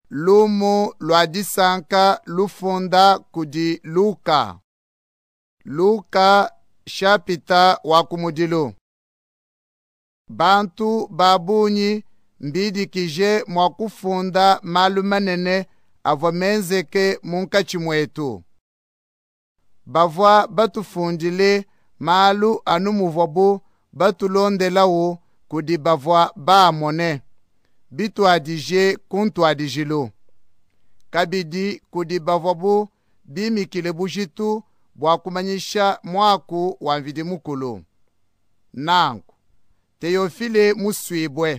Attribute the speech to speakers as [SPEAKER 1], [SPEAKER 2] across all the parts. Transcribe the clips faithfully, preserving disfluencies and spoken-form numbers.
[SPEAKER 1] lumu lwa disanka lufunda kudi Luka. Luka shapita wakumudilu. Bantu babunyi mbidikije mwakufunda malu manene avo menzeke munkachi mwetu. Bavwa batufundile malu anu muvobu batulondelawo kudi bavwa baamone. Bitu adije kuntu adijilu. Kabidi kudi bavobu bimikile bujitu bwakumanyisha mwaku wanvidi mukulu. Nanku Teofile muswibwe.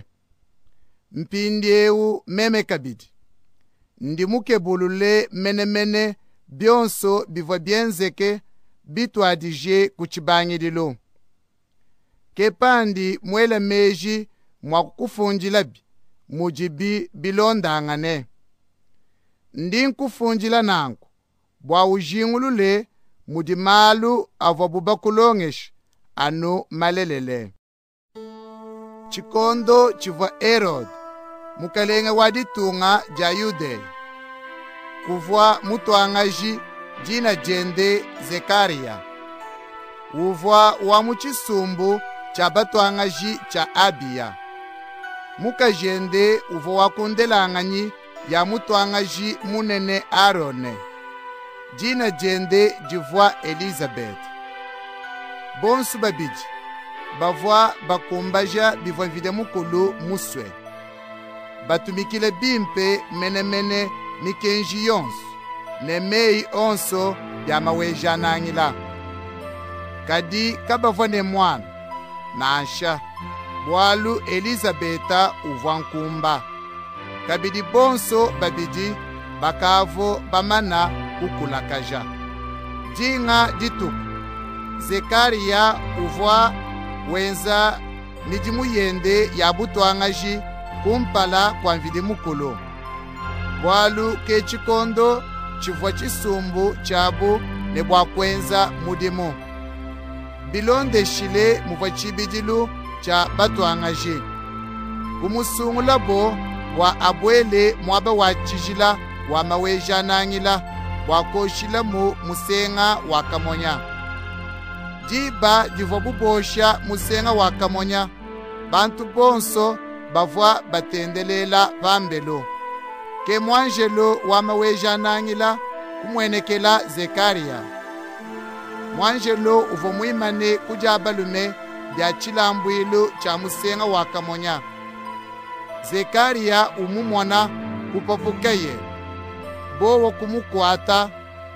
[SPEAKER 1] Mpindieu meme kabidi. Ndimuke bulule mene mene bionso bivwa bienzeke bitu adije kuchibangidilo. Kepandi mwele meji mwakufunjila bi. Mujibi bilondangane. Ndi nkufunjila nanku bwa ujingulule mudi malu avobuba kulongesh anu malelele. Chikondo chivwa Herod mukalenge waditunga ja Yude. Kuvwa mutuangaji jina jende Zekaria. Uvwa wa muchisumbu cha batuangaji cha Abia. Muka jende uvo wakundelanganyi ya mutuangaji munene Arone. Jina jende jivwa Elizabeth. Bonsu babiji. Bavwa bakumbaja bivwa vide mukulu muswe. Batumikile bimpe mene mene mikenji yonsu. Nemei onso ya maweja nangila. Kadi kabavwa ne mwana. Nansha. Bwalu Elizabeta uvwankumba. Kabidi bonso babidi bakavo bamana kukulakaja. Jinga dituku. Zekaria uvwa wenza midimuyende ya butuangaji kumpala kwa mvidi mukulu. Bwalu kechikondo chivwa chisumbu chabu ne bwakwenza mudimu. Bilonde shile muvwa chibidilu cha batuangaji. Kumusungula bo wa abwele mwabe wa chijila wa maweja nangila wa koshila mu musenga wa kamonya. Diba divobu bosha musenga wa kamonya. Bantu bonso bavwa batendelela vambelo. Ke mwanjelo wa maweja nangila kumwenekela Zekaria. Mwanjelo uvo muimane kujabalume bya chilambwilu cha musenga wa kamonya. Zekaria umumwana kupapukeye. Bowo kumukwata.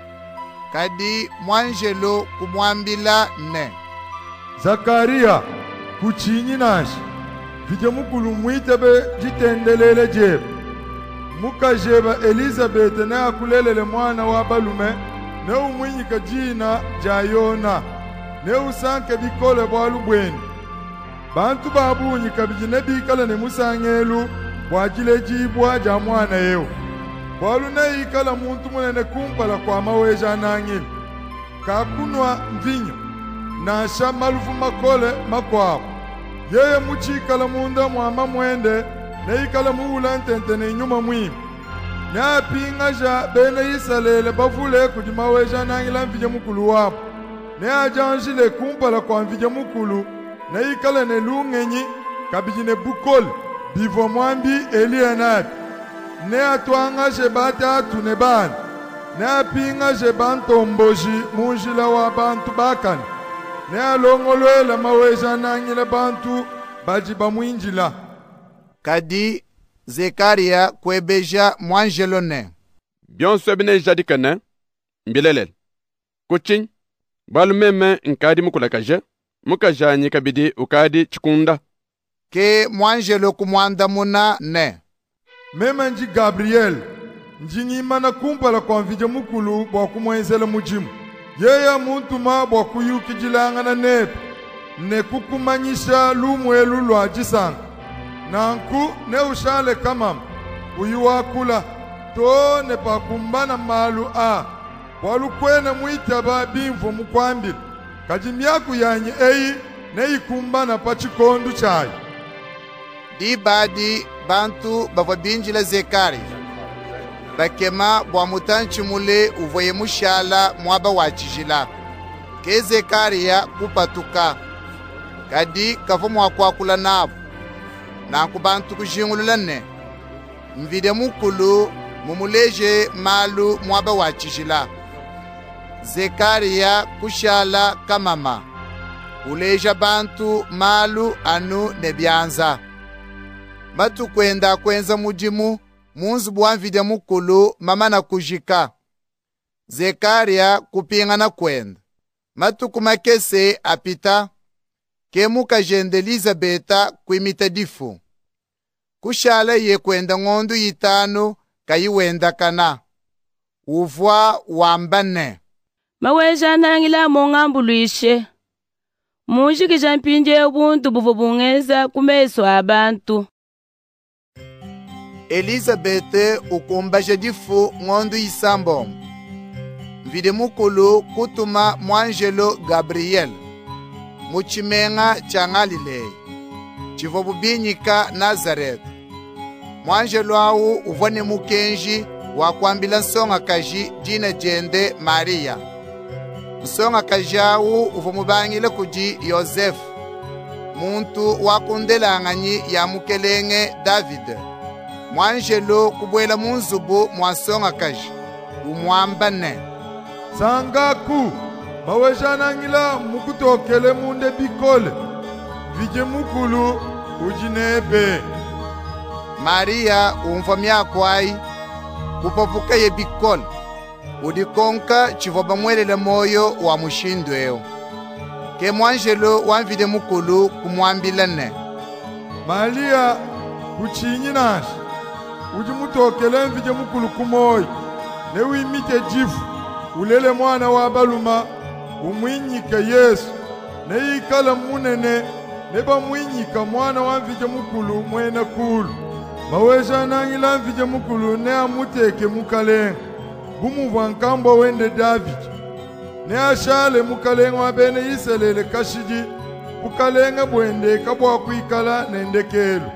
[SPEAKER 1] Kadi mwanjelo kumwambila ne.
[SPEAKER 2] Zakaria kuchinyi nashi. Vije mukulu mwitebe jitendelele jebe. Muka jeba Elizabeth ne akulelele mwana wa balume. Ne umwinyika jina jayona. Ne usanke bikole bwalu bweni. Bantu babunyika bijine bikala ne musangelu bwajile jibwa ja mwana yeo. Bwalu ne ikala muntu munene kumpala kwa maweja nangili. Kakunwa mvinyo na sha malufu makole makwao. Yeye muchikala munda mwama mwende ne ikala muula ntentene nyuma mwimi. Ne apinga ja bene isalele bavule kudi maweja nangila mvije mukulu wapo. Ne ajanjile kumpala kwa mvije mukulu. Ne ikala ne lungenyi kabijine bukol bivo mwambi Elianad. Ne atuanga je batatu ne ban. Ne apinga je bantomboji munjila wa bantu bakani. Ne alongolwela maweja nangile bantu baji bamwinjila.
[SPEAKER 1] Kadi Zekaria kwebeja mwanjelo ne.
[SPEAKER 3] Bionso bine jadikane mbilelel. Kuchin balu meme nkadi mukulakaje. Mukaja nyikabidi ukadi chikunda.
[SPEAKER 1] Ke mwanjelo kumwanda muna ne.
[SPEAKER 2] Meme nji Gabriel njingi mana kumpala kwa mvije mukulu bwa kumwenzela mujimu. Yeye muntuma bwa kuyukijilanga na nepe. Ne kukumanyisha lumwelu lwa jisanga. Nanku ne ushale kamam. Uyuwakula to ne pakumbana malu a. Walu kwene muitaba bimvu mukwambili. Kajimyaku yanyi eyi ne ikumbana pa chikondu chayi.
[SPEAKER 1] Di badi bantu bavwa binjila Zekaria. bakema bwa mutanchimule uvoye mushala mwaba wachijila. Ke Zekariya kupatuka kadi kavo mwakwakula nabo nanku bantu kujingululane mvide mukulu mumuleje malu mwaba wachijila. Zekariya kushala kamama uleja bantu malu anu nebyanza matu kwenda kwenza mudimu munzu bwa mvide mukulu mama na kujika. Zekariya kupingana kwenda matu kumakese apita kemuka jende Elizabeta kuimita difu kushala ye kwenda ng'ondu yitanu kayiwenda kana uvwa wambane
[SPEAKER 4] maweja nangila mongambuluishe munjikija mpinje ubuntu buvo bungeza kumeso abantu.
[SPEAKER 1] Elizabete ukumbaja difu ng'ondu yisambo mvide mukulu kutuma mwanjelo Gabriel muchimenga cha Galilei chivo bubinyika Nazareth. Mwanjelo awu uvone mukenji wakwambila nsonga kaji dina jende Maria. Nsonga kaji awu uvomubangile kuji Yosefu muntu wakundelang'anyi ya mukelenge David. Mwanjelo kubwela munzubu mwansonga kaji umwambane
[SPEAKER 2] sangaku mawejanangila mukutokele munde bikole vije mukulu ujinebe.
[SPEAKER 1] Maria umva myakwai kupapuka ye bikole udikonka chivoba mwelele moyo wa mushindweo. Ke mwanjelo wamvide mukulu kumwambilane
[SPEAKER 2] Maria kuchinyi nashi ujimutokele mvije mukulu kumoyo ne wimite jifu ulele mwana wa baluma umwinyike Yesu ne yikala munene ne bamwinyika mwana wa mvije mukulu mwene kulu. Maweja nangila mvije mukulu ne amuteke mukalenga bumuvwa nkambo wende David ne ashale mukalenga wa bene yiselele kashiji kukalenga bwende kabwa kuikala nendekelu.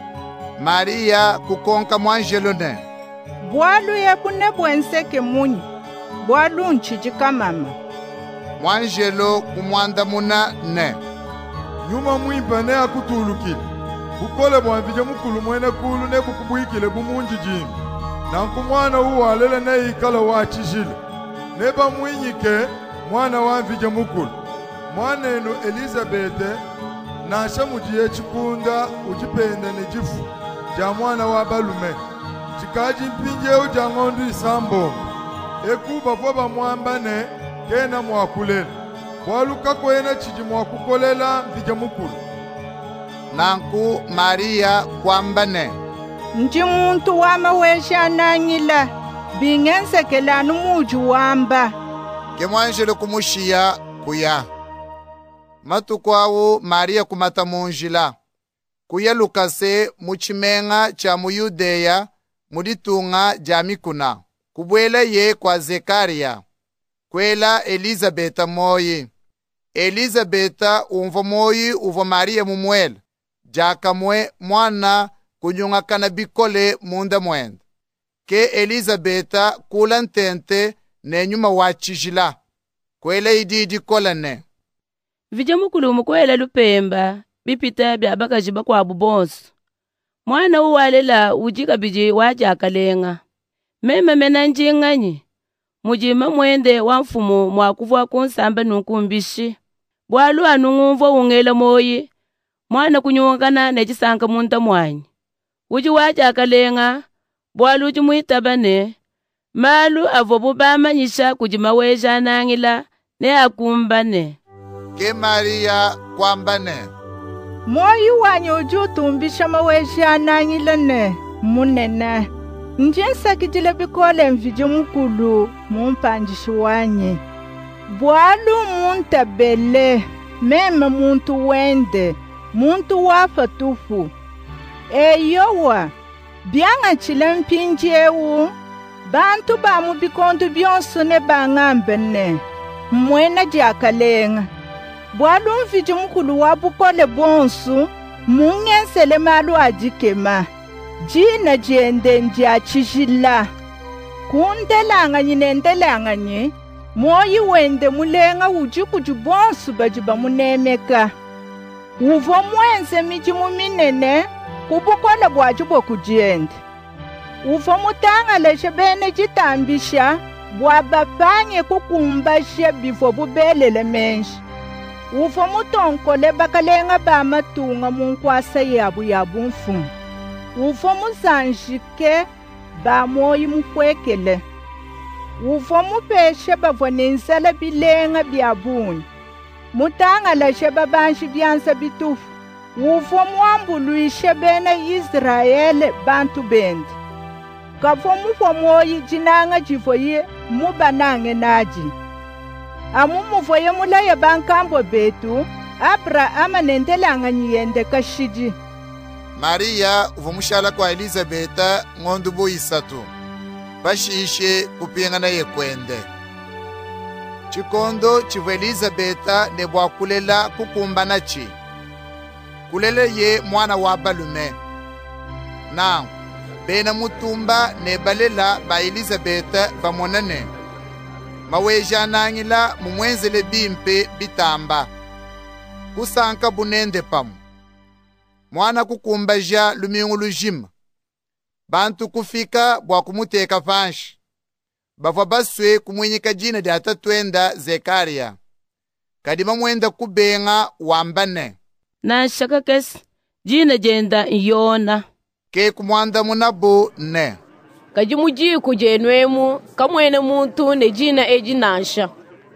[SPEAKER 1] Maria kukonka mwanjelo ne
[SPEAKER 5] bwalu ye kune bwenseke munyi bwalu nchijika mama.
[SPEAKER 1] Mwanjelo kumwanda muna ne
[SPEAKER 2] nyuma mwimpa ne akutulukile bukole bwamvije mukulu mwene kulu ne bukubwikile bumunji jimbi nanku mwana uwalele ne ikala wachijile ne bamwinyike mwana wamvije mukulu. Mwanenu Elizabete nasha mujiye chikunda ujipende ne jifu ja mwana wa balume chikaji mpinje uja ng'ondu isambo ekuba voba mwambane kena mwakulela waluka kwena chiji mwakukolela mvije mukulu.
[SPEAKER 1] nanku Maria kwambane
[SPEAKER 5] Nji muntu wama weja nangila bingensekelanu muji wamba.
[SPEAKER 1] ke mwanjelo kumushiya kuya matuku awu Maria kumata munjila kuya lukase muchimenga cha muyudeya muditunga jamikuna kubwela ye kwa Zekariya kwela Elizabeta moyi. Elizabeta umva moyi uva Maria mumwela jakamwe mwana kunyungakana bikole munda mwenda. Ke Elizabeta kula ntente nenyuma wachijila kwela ididi kolane
[SPEAKER 4] vije mukulu mukwela lupemba bipita bya bakajiba kwa bubonso. Mwana uwalela ujika biji wajakalenga meme mena njinganyi mujima mwende wa mfumu mwakuvwa kunsamba nunkumbishi bwalu anungumva ungela moyi mwana kunyungana nechisanka munta mwanyi uji wajakalenga bwalu uji muitabane malu avobu bamanyisha kujima weja nangila ne akumbane.
[SPEAKER 1] ke Maria kwambane
[SPEAKER 5] Moyi wanyu uju tumbisha maweja nangila ne munene njinsa kijile bikole mvije mukulu mumpanjishi wanye bwalu muntabele meme muntu wende muntu wafa tufu eyowa byanga chile mpinjewu bantu bamu bikontu byonso ne bangambene mwena jakalenga bwalu mvije mukulu wabukole bonsu mungensele malu ajikema jina jende nja chijila kuntelanga nyinentelanga nye moyi wende mulenga uji kuji bonsu baji bamunemeka uvo mwense miji muminene kubukola bwaji bwokujende uvo mutanga leshe bene jitambisha bwabapange kukumbashe bifo bubelele menshi uvo mutonkole bakalenga bamatunga munkwasa yabu yabu mfumu uvo muzanjike bamoyi mukwekele uvo mupeshe bavonensela bilenga biabuni mutanga lashe babanshi byansa bitufu uvo muambuluishe bene Israele bantu bendi kavo mufo moyi jinanga jivoye mubanange naji amu muvoye mulaya bankambo betu Abrahama nentelanga nyiyende kashiji
[SPEAKER 1] Maria uvomushala kwa Elizabeta ng'ondu boisatu bashishe kupingana yekwende chikondo chivu Elizabeta ne bwakulela kukumbana chi kulele ye mwana wa balume nangu bena mutumba ne balela ba Elizabeta bamonane mawejanangila mumwenzele bimpe bitamba kusanka bunende pamu mwana kukumbaja lumingu lujima bantu kufika bwa kumuteka panshi bava baswe kumwenyeka jina dia tatwenda Zekaria kadima mwenda kubenga wambane
[SPEAKER 4] na shaka kes jina jenda yona
[SPEAKER 1] ke kumwanda munabo ne
[SPEAKER 6] kajimuji kujenwemu kamwene muntu ne jina ejinasha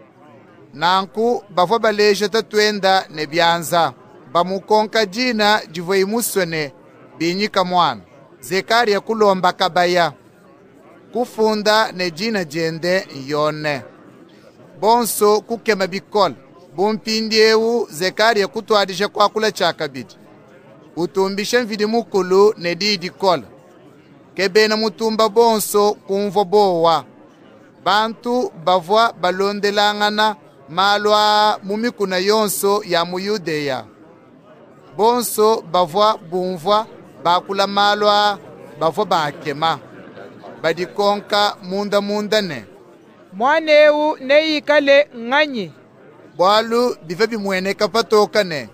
[SPEAKER 1] nanku bava baleja tatwenda ne byanza bamukonka jina jivoyi muswene binyika mwana Zekaria kulomba kabaya kufunda ne jina jende yone bonso kukema bikola bumpindiewu Zekaria kutwadisha kwa kula chakabidi utumbisha mvidi mukulu ne didi kola kebena mutumba bonso kumvo bowa bantu bavwa balondelangana malwa mumikuna yonso ya muyudeya bonso bavwa bumvwa bakula malwa bavwa bakema badikonka munda munda ne
[SPEAKER 7] mwanewu neyikale ng'anyi
[SPEAKER 1] bwalu bive bimweneka patoka ne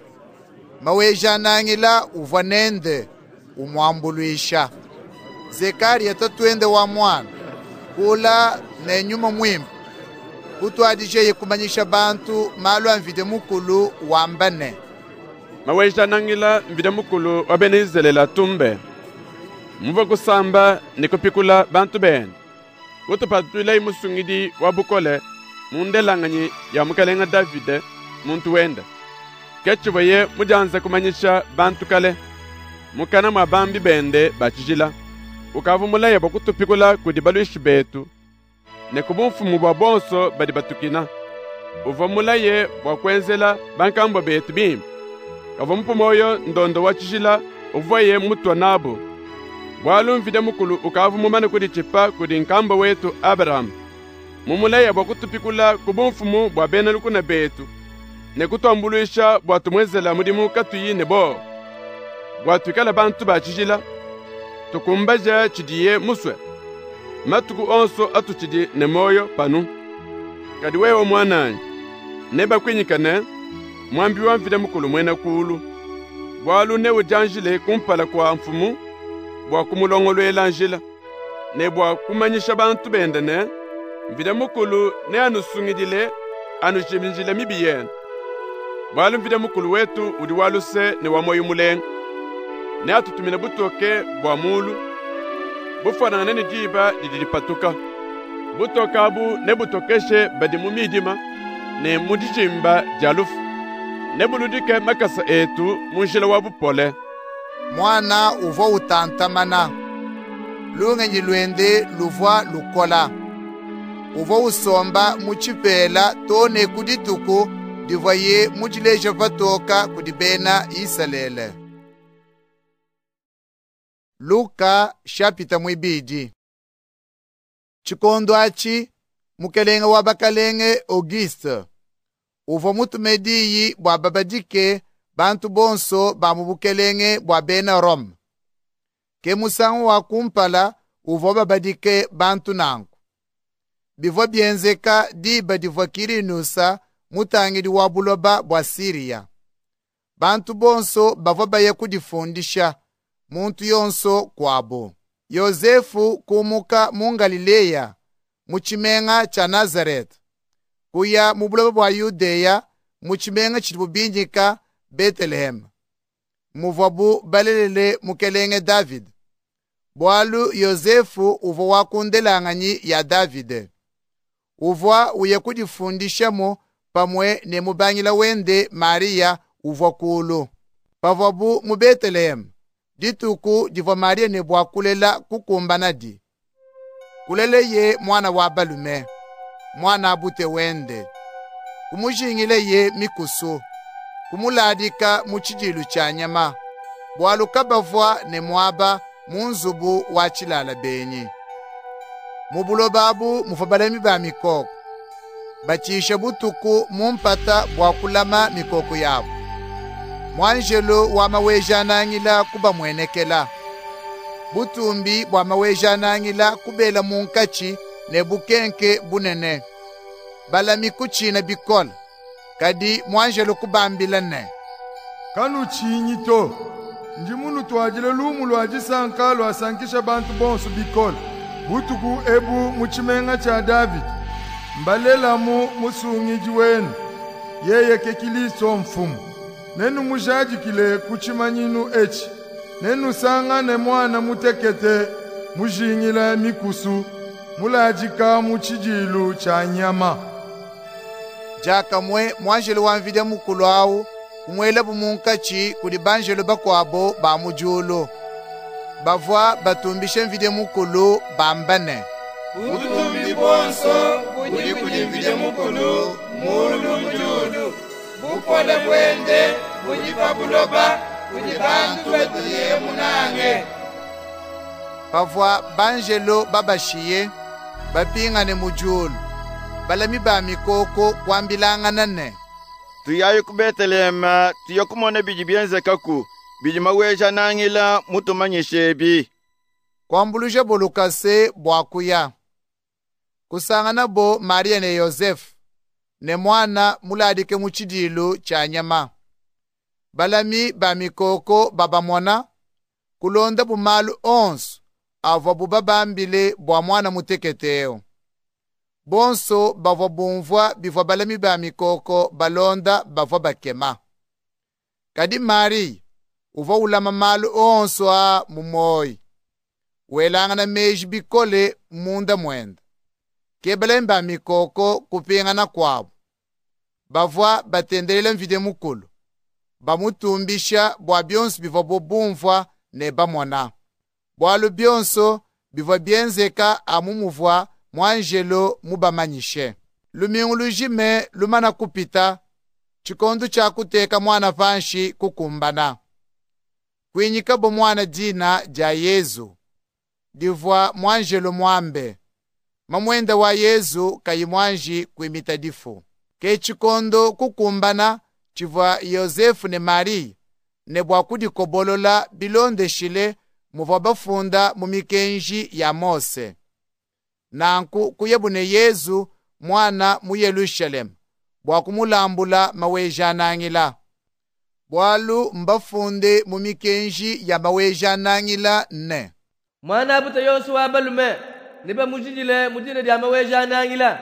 [SPEAKER 1] mawejanangila uvwa nende umwambuluisha Zekaria tatwende wa mwana kula ne nyuma mwimbu kutwadisha yekumanyisha bantu malwa mvide mukulu wambane
[SPEAKER 3] mawejanangila mvide mukulu wabene izelela tumbe muva kusamba nikupikula bantu bene kutupatula imusungidi wabukole mundelanganyi ya mukalenga Davide muntu wenda kechivoye mujanza kumanyisha bantu kale mukana mwa bambi bende bachijila ukavumulaya bakutupikula kudi baluishi betu ne kubumfumu bwa bonso badi batukina uvumulaye bwakwenzela bankambo betu bimbi kavumpumoyo ndondo wachijila uvoye mutwa nabo bwalumvide mukulu ukavumumana kudi chipa kudi nkambo wetu Abraham mumulaya bwakutupikula kubumfumu bwa bena lukuna betu ne kutwambuluisha bwatumwezela mudimu katuyi ne bo bwatwikala bantu bachijila tukumbaja chidiye muswe matuku onso atuchidi ne moyo panu kadi wewe mwananyi ne bakwinyikane mwambi wamvide mukulu mwena kulu bwalu ne ujanjile kumpala kwa mfumu bwa kumulongolwela njila ne bwa kumanyisha bantu bendene mvide mukulu ne anusungidile anushimjile mibiyene bwalu mvide mukulu wetu udi waluse ne wamoyo mulenga ne atutumile butoke bwa mulu bufanana ne jiba didilipatuka butoka bu ne butokeshe badi mumidima ne mudijimba jalufu ne buludike makasa etu munjila wa bupole
[SPEAKER 1] mwana uvo utantamana lungenyi lwende luvwa lukola uvo usomba muchipela tone kudituku divoye muchileja patoka kudibena isalele Luka shapita mwibidi chikondo achi mukelenge wa bakalenge Auguste uvo mutumediyi bwa babadike bantu bonso ba mubukelenge bwa bena Rome ke musangu wa kumpala uvo babadike bantu nangu. Bivo bienzeka diba divo kirinusa mutangidi wa buloba bwa Siria. Bantu bonso bavo baye kudifundisha muntu yonso kwabo. Yosefu kumuka mu Galileya muchimenga cha Nazareth kuya mu buloba bwa Yudeya muchimenga chili bubinjika Bethlehem muvobu balelele mukelenge David. Bwalu Yosefu uvo wakundelanganyi ya Davide. Uvwa uye kudifundishamo pamwe ne mubangila wende Maria uvo kulu. Pavobu mu Bethlehem dituku divo Maria ne bwakulela kukumbana di. Kulele ye mwana wa balume, mwana abute wende. Kumujingile ye mikusu, kumuladika muchijilu cha nyama. Bwalu kabavwa ne mwaba munzubu wa chilala benyi. Mubulobabu mufabalemi ba mikoko. Bachisha butuku mumpata bwakulama mikoko yabo. Mwanjelo wa mawejanangila kuba mwenekela. Butumbi bwa mawejanangila kubela munkachi ne bukenke bunene. Balami kuchina bikola. Kadi mwanjelo kubambila ne.
[SPEAKER 2] Kanu chinyito. Njimunu tuajile lumu luajisanka luasankisha bantu bonsu bikola. Butuku ebu muchimenga cha David. Mbalela mu musungiji wenu. Yeye kekiliso mfumu. Nenu mujajikile kuchimanyinu echi. Nenu sanga ne mwana mutekete mujingila mikusu. Mulajika muchijilu cha nyama.
[SPEAKER 1] Jaka mwe mwanjelu wanvide mukulu awu. Kumwela bumunkachi kuli banjelu bakwabo ba mujulu. Bavwa batumbishe mvide mukulu bambane.
[SPEAKER 8] Butumbi bonso kuli kuli mvide mukulu mulu mujulu. Bukole bwende kuli pabuloba kuli bantu betuye munange.
[SPEAKER 1] Bavwa banjelu babashiye bapingane mujulu. Balami ba mikoko kwambilangana ne.
[SPEAKER 8] Tuyaye ku Bethlehem tuyo kumone biji bienze kaku biji maweja nangila mutumanyishebi.
[SPEAKER 1] Kwambuluje bolukase bwakuya. Kusangana bo Maria ne Yosefu ne mwana muladike muchidilu cha nyama. Balami ba mikoko babamona kulonda bumalu onsu avo bubabambile bwa mwana muteketeo. Bonso bavo bumvwa bivwa balami ba mikoko balonda bavo bakema. Kadi Maria uva ulama malu onso a mumoi. Welanga na meji bikole munda mwenda. Kebalami ba mikoko kupingana kwabo. Bavwa batendelele mvide mukulu. Bamutumbisha bwa bionso bivwa bubumvwa ne bamona. Bwalu bionso bivwa bienzeka amumuvwa mwanjelo mubamanyishe. Lumingu lujime lumana kupita, chikondu cha kuteka mwana vanshi kukumbana. Kwinyika bo mwana dina ja Yezu. Divwa mwanjelo mwambe. Mamwenda wa Yezu kayi mwanji kuimita difu. Ke chikondo kukumbana chivwa Yosefu ne Maria ne bwa kudikobolola bilonde shile muvwa bafunda mumikenji ya Mose. Nanku kuyebune Yezu mwana mu Yerusalemu bwa kumulambula mawejanangila. Bwalu mbafunde mu mikenji ya mawejanangila ne.
[SPEAKER 9] Mwana abuta yonsu wa balume niba mujijile mujine dia mawejanangila.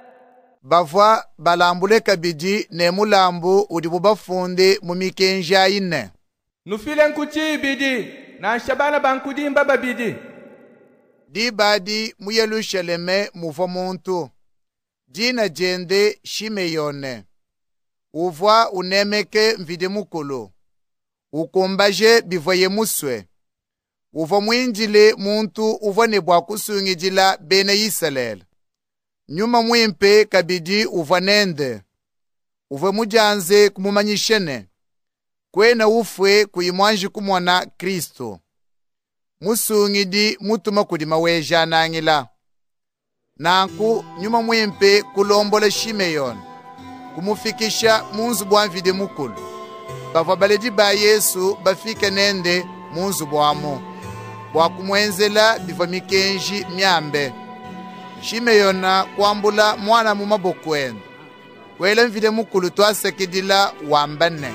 [SPEAKER 1] Bavwa balambule kabidi ne mulambu udi bubafunde mu mikenji ayine.
[SPEAKER 7] Nufile nkuchi bidi na shabana bankudi mbaba bidi.
[SPEAKER 1] Di badi mu Yerusaleme muvo muntu. Dina jende Shimeyone. Uvwa unemeke mvide mukulu. Ukumbaje bivoye muswe. Uvo mwinjile muntu uvo nebwa kusungijila bene Israel. Nyuma mwimpe kabidi uvo nende. Uvo mujanze kumumanyishene. Kwena ufwe kuyimwanji kumona Kristo. Musungidi mutuma kudi mawejanangila. Nanku nyuma mwimpe kulombola Shimeyoni. Kumufikisha munzu bwa mvide mukulu. Bava baledi ba Yesu bafike nende munzu bwamo. bwa kumwenzela biva mikenji myambe. Shimeyona kwambula mwana mu maboko enu. Wela mvide mukulu twasekidila wambane.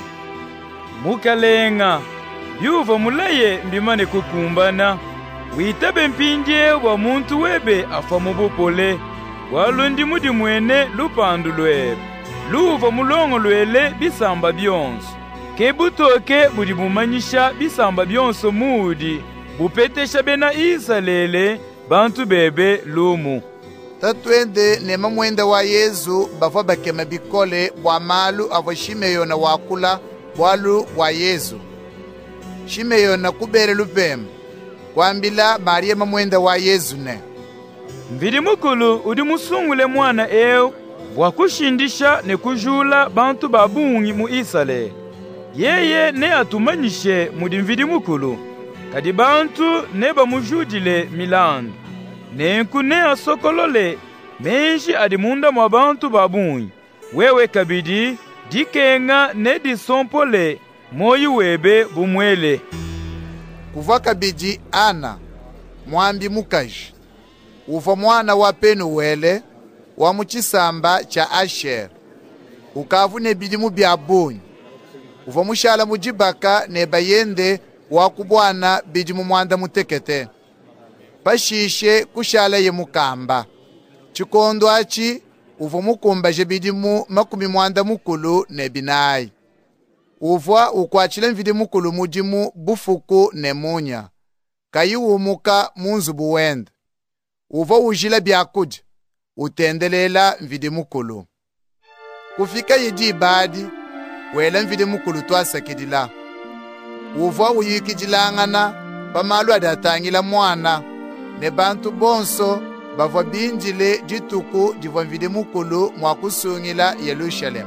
[SPEAKER 10] Mukalenga yuva mulaye mbimane kukumbana. Witabe mpinje wa muntu webe afa mubupole. Walundi mudi mwene lupandu lwebe. Luva mulongo lwele bisamba byonso. Kebutoke budi bumanyisha bisamba byonso mudi. Bupetesha bena Israele bantu bebe lumu.
[SPEAKER 1] Tatwende nema mwenda wa Yesu bava bakema bikole bwa malu avo Shimeyona wakula bwalu wa Yesu. Shimeyona kubere lupema. Kwambila Maria mwenda wa Yesu ne.
[SPEAKER 10] Mvidi mukulu udi musungule mwana eo wakushindisha ne kujula bantu babungi mu Israeli. Yeye ne atumanyishe mudi mvidi mukulu. Kadi bantu ne bamujudile milandu. Nenku ne asokolole menji adi munda mwa bantu babungi. Wewe kabidi dikenga ne disompole moyi webe bumwele.
[SPEAKER 1] Kuva kabidi Ana mwambi mukaji. Uva mwana wa Penuwele wa muchisamba cha Asher. Ukavu ne bidimu bya bunyi. Uva mushala mujibaka ne bayende wa kubwana bidimu mwanda mutekete. Pashishe kushala ye mukamba. Chikondo achi uva mukumba je bidimu makumi mwanda mukulu ne binayi. Uva ukwachile mvidi mukulu mudimu bufuku ne munya. Kayi umuka munzu buwenda. Uva ujila byakudya utendelela mvidi mukulu. Kufika yidi ibadi wela mvidi mukulu twasakidila. Uva uyikidilangana pamalu adatangila mwana ne bantu bonso bava binjile dituku diva mvidi mukulu mwakusungila Yerusalemu.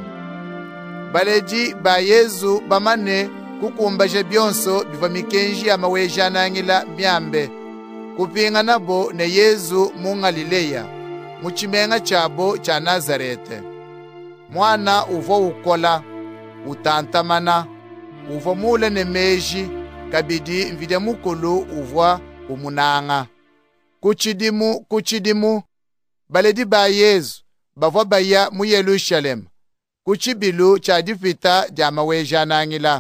[SPEAKER 1] Baleji ba Yesu bamane kukumbaje byonso biva mikenji ya mawejanangila myambe. Kupinga nabo ne Yesu mu Galileya, muchimenga chabo cha Nazarete. Mwana uvo ukola, utantamana, uvo mule ne meji, kabidi mvide mukulu uvo umunanga. Kuchidimu, kuchidimu, baledi ba Yesu, bavo baya mu Yerusalemu, kuchibilu cha difita diama wejanangila.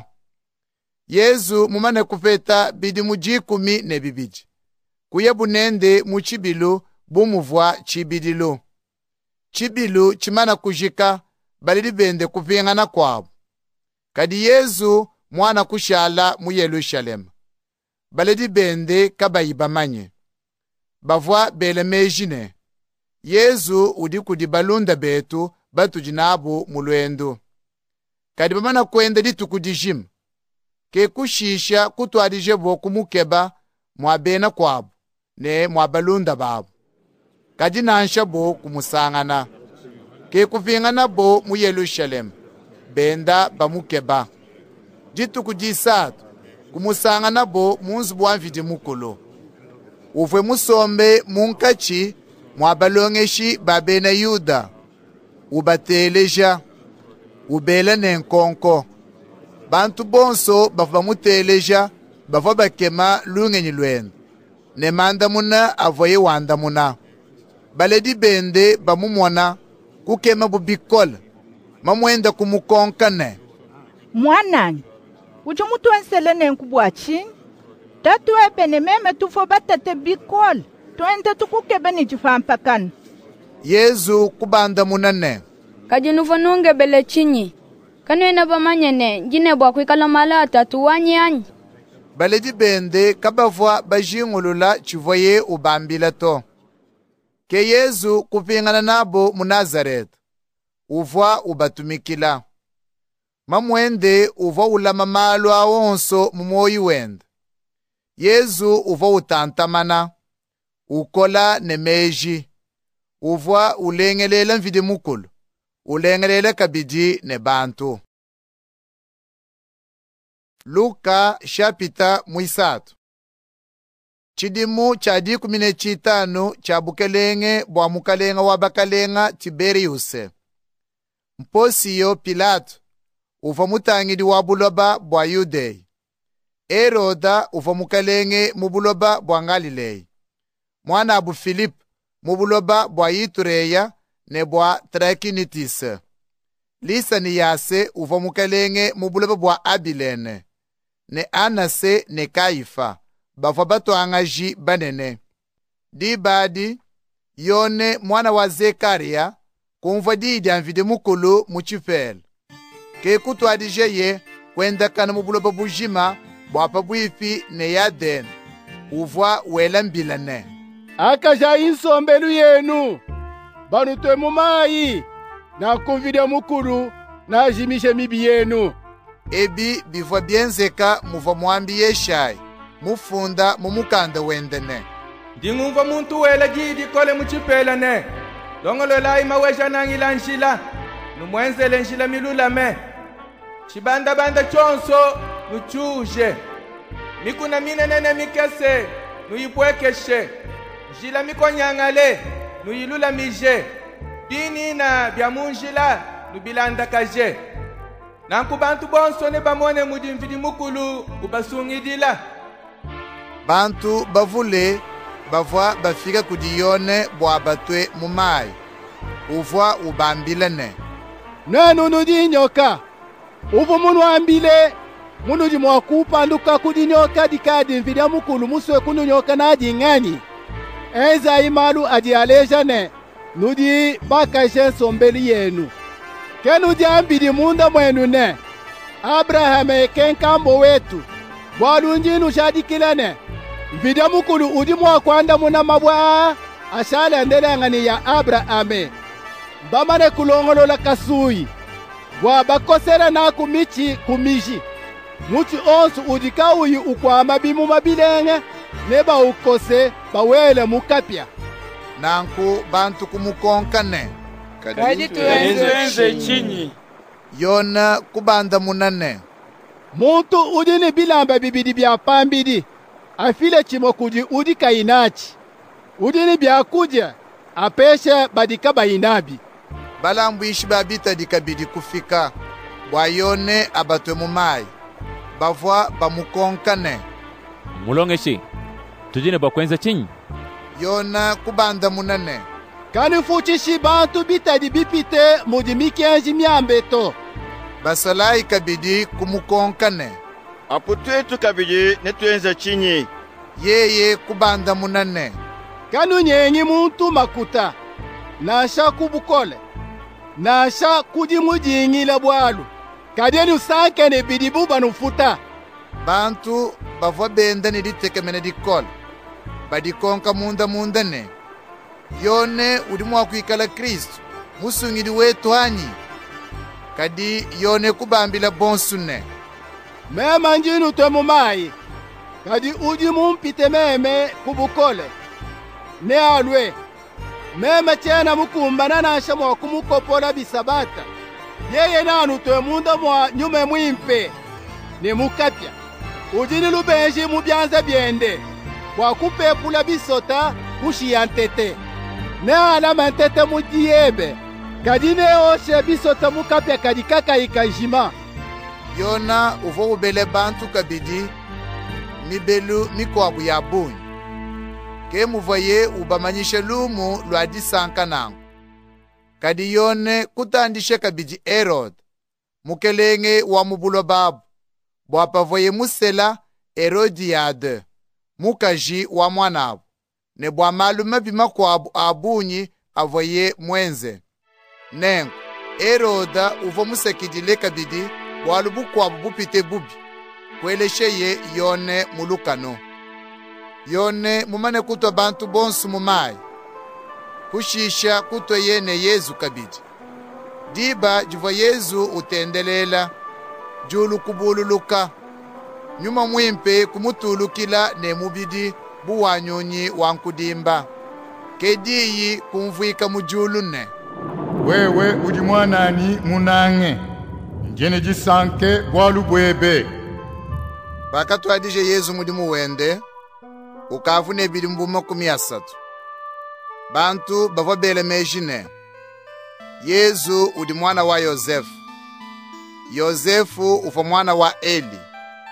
[SPEAKER 1] Yesu mumane kufeta bidi mujikumi ne bibidi. Kuye bunende mu chibilu bumuvwa chibidilu. Chibilu chimana kujika balidi bende kupingana kwabo. Kadi Yesu mwana kushala mu Yerusalemu. Balidi bende kabayibamanye. Bavwa bele mejine. Yesu udi kudi balunda betu batu jinabu mulwendo. Kadi bamana kwende ditu kudijim. Ke kushisha kutwadije boku mukeba mwabena kwabo. Ne mwabalunda babu. Kadi nansha bo kumusangana. Ke kuvingana bo mu Yerusalemu. Benda bamukeba. Jitu kujisatu. Kumusangana bo munzu bwamvidi mukulu. Uvwe musombe munkachi mwabalongeshi babena Yuda. Ubateleja. Ubela nenkonko. Bantu bonso bava muteleja bava bakema lungenyi lwendo. Ne manda muna avoye wanda muna. Baledi bende bamumona kukema bubikola. Mamwenda kumukonka ne.
[SPEAKER 5] Mwanani, ujo mutu ensele ne nkubwachi? Tatu ebe ne meme tufo batate bikola. Tuende tukukebe ni jifampakana.
[SPEAKER 1] Yesu kubanda muna ne.
[SPEAKER 11] Kaji nuvo nunge bele chinyi. Kanwena bamanye ne, jine bwa kwikala mala atatu wanyanyi.
[SPEAKER 1] Baledi bende kabavwa bajingulula chivoye ubambila to. Ke Yesu kupingana nabo mu Nazareth. Uvwa ubatumikila. Mamwende uva ulama malu awonso mumoyi wenda. Yesu uva utantamana. Ukola ne meji. Uvwa ulengelela mvidi mukulu. Ulengelela kabidi ne bantu. Luka shapita muisatu. Chidimu chadi kumine chitanu cha bukelenge bwa mukalenga wa bakalenga Tiberiuse. Mposiyo Pilato uva mutangidi wa buloba bwa Yudei. Eroda uva mukalenge mubuloba bwa Galileya, mwana abu Filipu mubuloba bwa Itureya ne bwa Trakinitis, Lisaniyase uva mukalenge mubuloba bwa Abilene, ne Anase ne Kaifa bava batwangaji banene. Dibadi Yone mwana wa Zekaria kumva didi anvide mukulu muchifele. Ke kutwadije ye kwenda kana mubuloba bujima bwapa bwifi ne Yaden uvwa wela mbilane.
[SPEAKER 12] Akaja insombelu yenu banutwe mumayi na kumvide mukulu na ajimishe mibi yenu.
[SPEAKER 1] Ebi bivwa bienzeka muva mwambi yeshai mufunda mumukanda wendene.
[SPEAKER 7] Ndingumva muntu wela gidi kole muchipela ne. Longolola ima weja nangila nshila. Numwenzele nshila milulame. Chibanda banda chonso nuchuje. Mikuna minenene mikese nuyipwekeshe. Njila mikonyangale nuyilula mije. Bini na byamunjila nubilanda kaje. Nanku bantu bonso ne bamone mudimvidi mukulu ubasungidila.
[SPEAKER 1] Bantu bavule bavwa bafika kudiyone bwa batwe mumai uvwa ubambilane.
[SPEAKER 12] Nenu nudi nyoka uvu munu ambile munu di mwakupa nduka kudi nyoka dikadi mvidia mukulu muswe kunu nyoka na adi ngani enza imalu adi alejane nudi baka jenso mbeli yenu ke nudi ambidi munda mwenu ne Abraham kenkambo wetu bwalu njinu shadikilane mvidia mukulu udi mwakwanda muna mabwa ashala ndele ngani ya Abrahame bamane kulongolola kasui bwa bakosera na kumichi kumishi muchi onsu udika uyu ukwama bimu mabilenge neba ukose bawele mukapya
[SPEAKER 1] nanku bantu kumukonkane
[SPEAKER 10] kadi tuenze chinyi
[SPEAKER 1] yona kubanda munane
[SPEAKER 12] muntu udini bilamba bibidi bya pambidi afile chimokudi udi kainachi udini bya kuja apeshe badika bainabi
[SPEAKER 1] balambwishi babita dikabidi kufika bwayone abatwe mumai bavwa bamukonkane
[SPEAKER 13] mulongeshi tujine bakwenza chinyi
[SPEAKER 1] yona kubanda munane
[SPEAKER 12] kani fuchishi bantu bitadi bipite mudi mikenji myambeto
[SPEAKER 1] basalai kabidi kumukonkane
[SPEAKER 8] aputwetu kabidi netwenza chinyi
[SPEAKER 1] yeye kubanda munane
[SPEAKER 12] kanu nyengi muntu makuta nasha kubukole nasha kudi mudingila bwalu kadeni usankene bidibu banufuta
[SPEAKER 1] bantu bavwa benda ni ditekemene dikola badikonka munda mundane yone udimu wa kuikala Kristu musungidi wetu hanyi kadi yone kubambila bonsune
[SPEAKER 12] mema njinu twe mumayi kadi udi mumpite meme kubukole ne alwe mema chena mukumbana nasha mwa kumukopola bisabata yeye nanu twe munda mwa nyume mwimpe ne mukapya udini lubenji mubyanza byende kwa kupepula bisota kushiyantete ne alama ntete mudiyebe kadine oshe bisota mukapya kadikaka ikajima
[SPEAKER 1] yona uvo ubele bantu kabidi mibelu mikwabu ya bunyi ke muvoye ubamanyishe lumu lwa disanka nangu kadi yone kutandishe kabidi Herod mukelenge wa mubulo babu bwapavoye musela Herodiade mukaji wa mwanabu ne bwa malume bimakwabu abunyi avoye mwenze nengo Heroda uvo musekidile kabidi bwalu bukwabu bupite bubi kwelesheye yone mulukano yone mumane kutwa bantu bonsu mumayi kushisha kutwa yene Yezu kabidi diba jiva Yezu utendelela julu kubululuka nyuma mwimpe kumutulukila ne mubidi buwanyonyi wankudimba kediyi kumvwika mujulu ne
[SPEAKER 2] wewe udi mwanani munange njene jisanke bwalu bwebe
[SPEAKER 1] bakatwadije Yezu mudi muwende ukavu ne bidi mbuma kumi asatu bantu bava bele mejine Yezu udi mwana wa Yosefu Yosefu ufa mwana wa Eli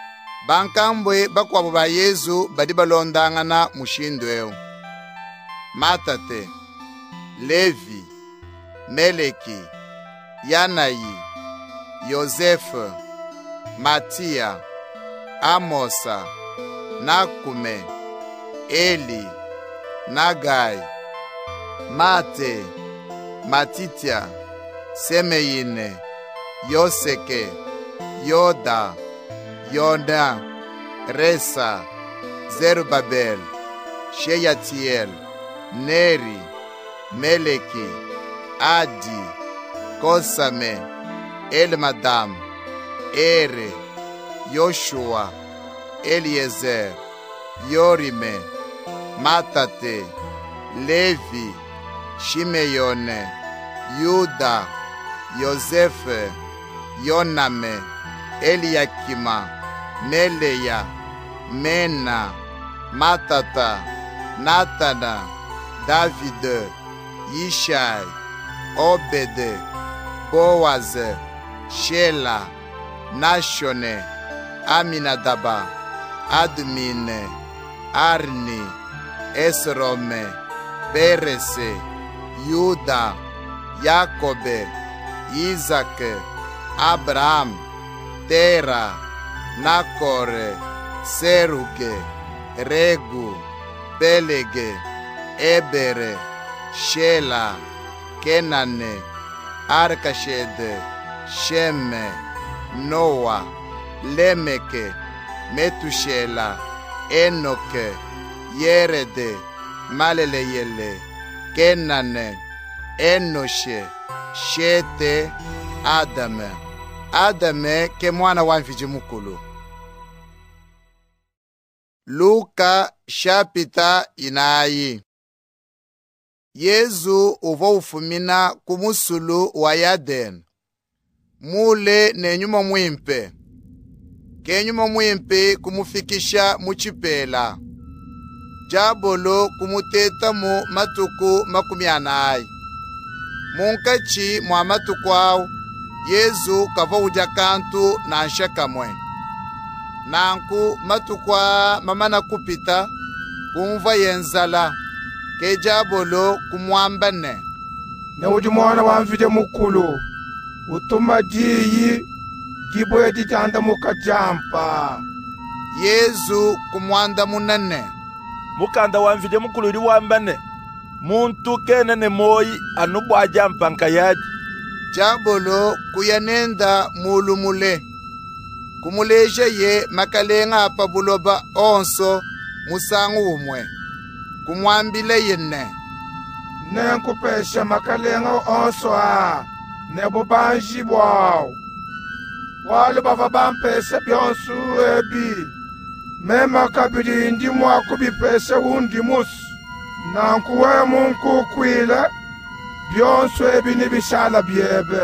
[SPEAKER 1] bankambwe bakwabo ba Yesu badi balondangana mushindweo. Matate, Levi, Meleki, Yanayi, Yosefu, Matia, Amosa, Nakume, Eli, Nagai, Mate, Matitia, Semeyine, Yoseke, Yoda, Yona, Resa, Zerubabel, Sheyatiel, Neri, Meleki, Adi, Kosame, Elmadam, Ere, Yoshua, Eliezer, Yorime, Matate, Levi, Shimeyone, Yuda, Yosefe, Yoname, Eliakima, Meleya, Mena, Matata, Natana, David, Yishai, Obed, Boaz, Shela, Nashone, Aminadaba, Admine, Arni, Esrome, Perese, Yuda, Jacobe, Isaac, Abraham, Tera, Nakore, Seruge, Regu, Pelege, Ebere, Shela, Kenane, Arkashede, Sheme, Noah, Lemeke, Metushela, Enoke, Yerede, Maleleyele, Kenane, Enoshe, Shete, Adame. Adame ke mwana wa mfiji mukulu. Luka shapita inayi. Yezu uva ufumina kumusulu wa Yaden. Mule nenyuma mwimpe. Kenyuma mwimpe kumufikisha muchipela. Jabolo kumuteta mu matuku makumi anayi. Munkachi mwa matuku au Yezu kava uja kantu na nshakamwe. Nanku matukwa mamana kupita kumva yenzala kejabolo kumwambane.
[SPEAKER 14] Ne uji mwana wa mfite mukulu utuma jiyi jibwe jitanda mukajampa.
[SPEAKER 1] Yezu kumwanda munane.
[SPEAKER 15] Mukanda wa mfite mukulu uri wambane. Muntu kene ne moyi anubu ajampa nkayaji.
[SPEAKER 1] Jabolo kuyanenda mulumule. Kumuleje ye makalenga apa buloba onso musangu umwe. Kumwambile yene.
[SPEAKER 14] Ne nkupesha makalenga onso a. Ne bubanji bwao. Wale bava bampesa byonsu ebi. Mema kabidi ndi mwaku bipesa undi musu. Na nkuwe munku kwile. Byonsu ebi ni bishala byebe.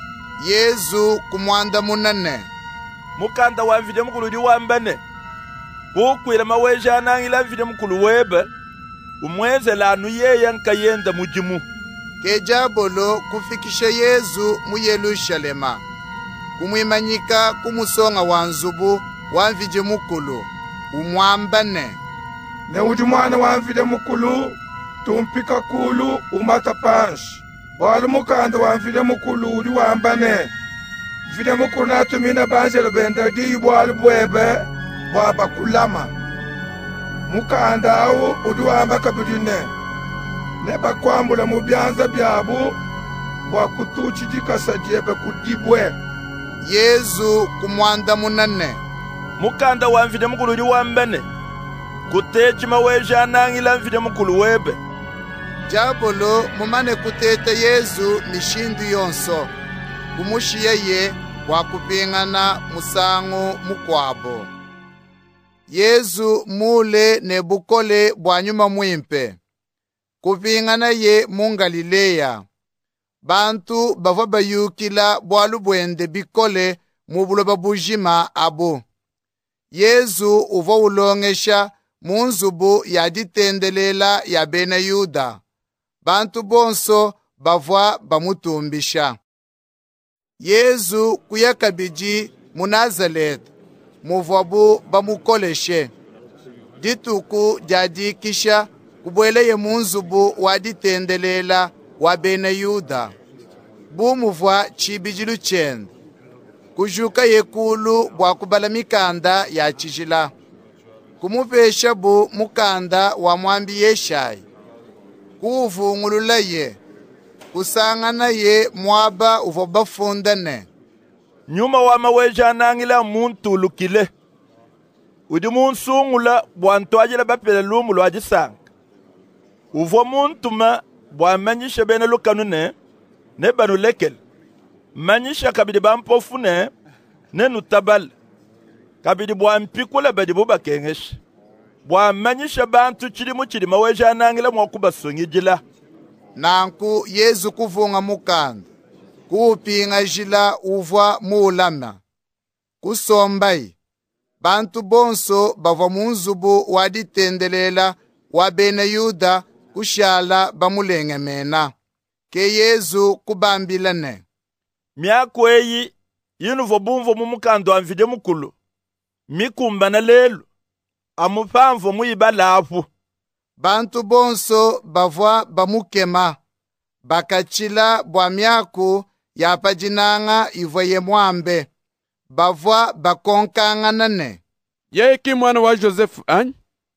[SPEAKER 1] Yezu kumwanda munane.
[SPEAKER 15] Mukanda wa mfide mukulu di wambane. Kukwila maweja nangila mfide mukulu webe. Umweze lanu yeye nka yenda mujimu.
[SPEAKER 1] Kejabolo kufikisha Yezu mu Yerusalema. Kumwimanyika kumusonga wa nzubu wa mfide mukulu. Umwambane.
[SPEAKER 14] Ne uji mwana wa mfide mukulu. Tumpika kulu umata panshi. Wale mukanda wa mfide mukulu udi wambane. Mfide mukulu natumina banjelo benda di wale bwebe waba kulama. Mukanda au udi wamba kabidine. Neba kwambula mubyanza byabu wakutuchi jikasa jebe kudibwe.
[SPEAKER 1] Yezu kumwanda munane.
[SPEAKER 15] Mukanda wa mfide mukulu udi wambane. Kutechi maweja nangila mfide mukulu webe.
[SPEAKER 1] Jabolo mumane kuteta Yezu mishindu yonso. Kumushiya ye wakupingana musangu mukwabo. Yezu mule ne bukole bwanyuma mwimpe. Kupingana ye mungalileya. Bantu bava bayukila bwalu bwende bikole mubuloba bujima abo. Yezu uva ulongesha munzubu yaditendelela ya bene Yuda. Bantu bonso bavwa bamutumbisha. Yezu kuyakabiji mu Nazareth. muvobu bamukoleshe. Dituku jadikisha kubweleye munzubu waditendelela wa bene Yuda. Bumuvwa chibijilu chenda. Kujuka yekulu bwa kubala mikanda ya chijila. Kumupesha bu mukanda wa mwambi Yeshai. Kuvungulula ye. Kusangana ye mwaba uvo bafundane.
[SPEAKER 15] Nyuma wa maweja nangila muntu lukile. Udi munsungula bwantwajila bapele lumu lwajisanga. Uvo muntu ma bwamanyisha bene lukanune ne banu lekel. Manyisha kabidi bampofu ne ne nutabal. Kabidi bwampikula bedi buba kengesh. Bwamanyisha bantu chilimu chilima weja nangila mwakuba sungijila.
[SPEAKER 1] Nanku Yezu kuvunga mukanda. Kupinga jila uvwa muulama. Kusombai. Bantu bonso bava munzubu waditendelela wa bene Yuda kushala bamulenge mena. Ke Yezu kubambilane.
[SPEAKER 15] Miaku eyi yinu vobumvo mumukando amvide mukulu. Mikumbana lelu. Amupamvo muiba lafu.
[SPEAKER 1] Bantu bonso bavwa bamukema. Bakachila bwa miaku yapajinanga ivoye mwambe. Bavwa bakonkanganane.
[SPEAKER 3] Yeki mwana wa Joseph any?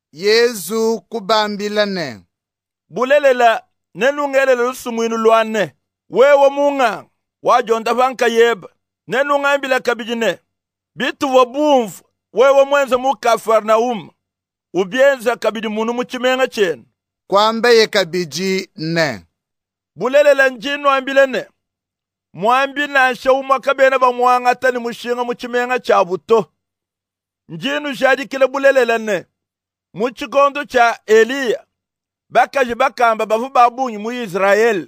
[SPEAKER 1] Yezu kubambilane.
[SPEAKER 15] Bulelela nenungelele lusumwinu lwane. Wewe munga wajonda vanka yeba. Nenungambila kabijine. Bitu wabumvu. Wewe mwenza mu Kafarnaum. Ubienza kabidi munu muchimenga chenu.
[SPEAKER 1] Kwambe kabiji ne.
[SPEAKER 15] Bulelela njinu ambilene. Mwambi na shauma kabena ba mwangata ni mushinga muchimenga cha buto. Njinu jadi kile bulelela ne. Muchikondo cha Eliya. Bakaji bakamba bafu babunyi mu Israel.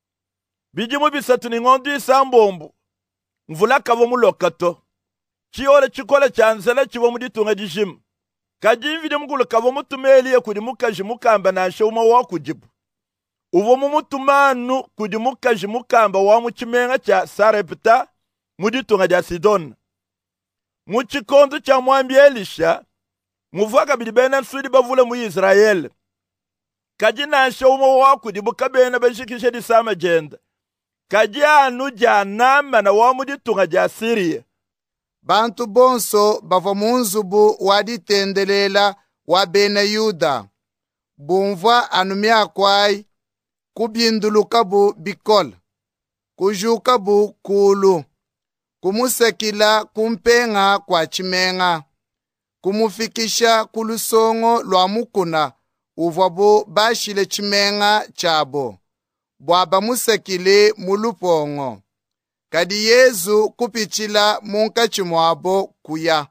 [SPEAKER 15] Bijimu bisatu ni ngondu isambombu. Mvula kavo mulokato. Chiole chikole cha nzela chivo muditunga dishimu. Kajimvide mkulu kavo mutume Eliya kudi mukaji mukamba na shauma wa kujibu. Uvo mumutumanu kudi mukaji mukamba wa muchimenga cha Sarepta muditunga ja Sidon. Muchikondo cha mwambi Elisha. Muvwaka bidibena nsudi bavule mu Israel. Kaji na shauma wa kudi mukabena bashikishe di sama jenda. Kaji anu janama na wa muditunga ja Syria.
[SPEAKER 1] Bantu bonso bava munzubu waditendelela wa bene Yuda. Bumva anumia kwai. Kubinduluka bu bikol. Kujuka bu kulu. Kumusekila kumpenga kwa chimenga. Kumufikisha kulusongo lwa mukuna. Uvabu bashile chimenga chabo. Bwaba musekile mulupongo. Kadi Yezu kupichila munka chimwabo kuya.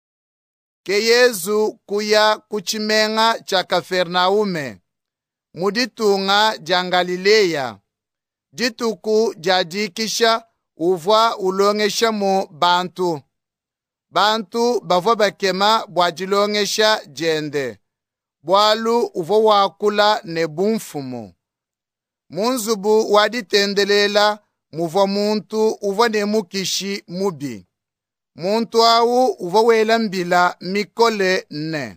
[SPEAKER 1] Ke Yezu kuya kuchimenga cha Kafernaume. Muditunga ja Galileya. Dituku jadikisha uvwa ulongesha mu bantu. Bantu bavwa bakema bwajilongesha jende. Bwalu uvwa wakula ne bumfumu. Munzubu waditendelela muva muntu uva ne mukishi mubi. Muntu au uva wela mbila mikole ne.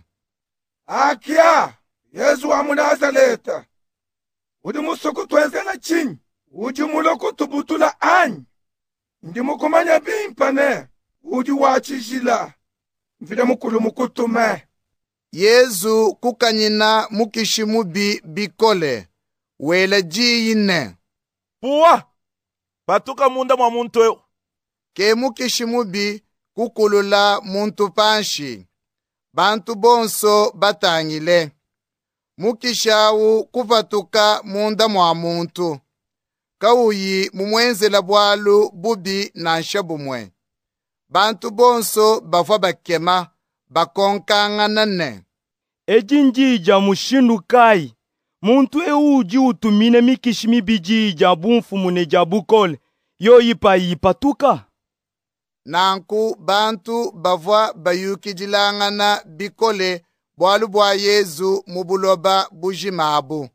[SPEAKER 14] Akia, Yesu wa Munazareta. Udi musuku twenzela chini. Udi muloko tubutula anyi. Ndi mukumanya bimpane. Udi wachijila. Mvide mukulu mukutume.
[SPEAKER 1] Yesu kukanyina mukishi mubi bikole. Wela ji ne.
[SPEAKER 15] Puwa. Batuka munda mwa muntu eo.
[SPEAKER 1] Ke mukishi mubi kukulula muntu panshi. Bantu bonso batangile. Mukishawu kuvatuka munda mwa muntu. Kauyi mumwenzela bwalu bubi na nshabumwe. Bantu bonso bafwa bakema bakonkangana.
[SPEAKER 16] Ejinjija mushindu kai. Muntu euji utumine mikishi mibijija bumfumu ne jabukole. Yo ipa ipa tuka.
[SPEAKER 1] Nanku bantu bavwa bayukijilangana bikole bwalu bwa Yezu mubuloba bujimabu.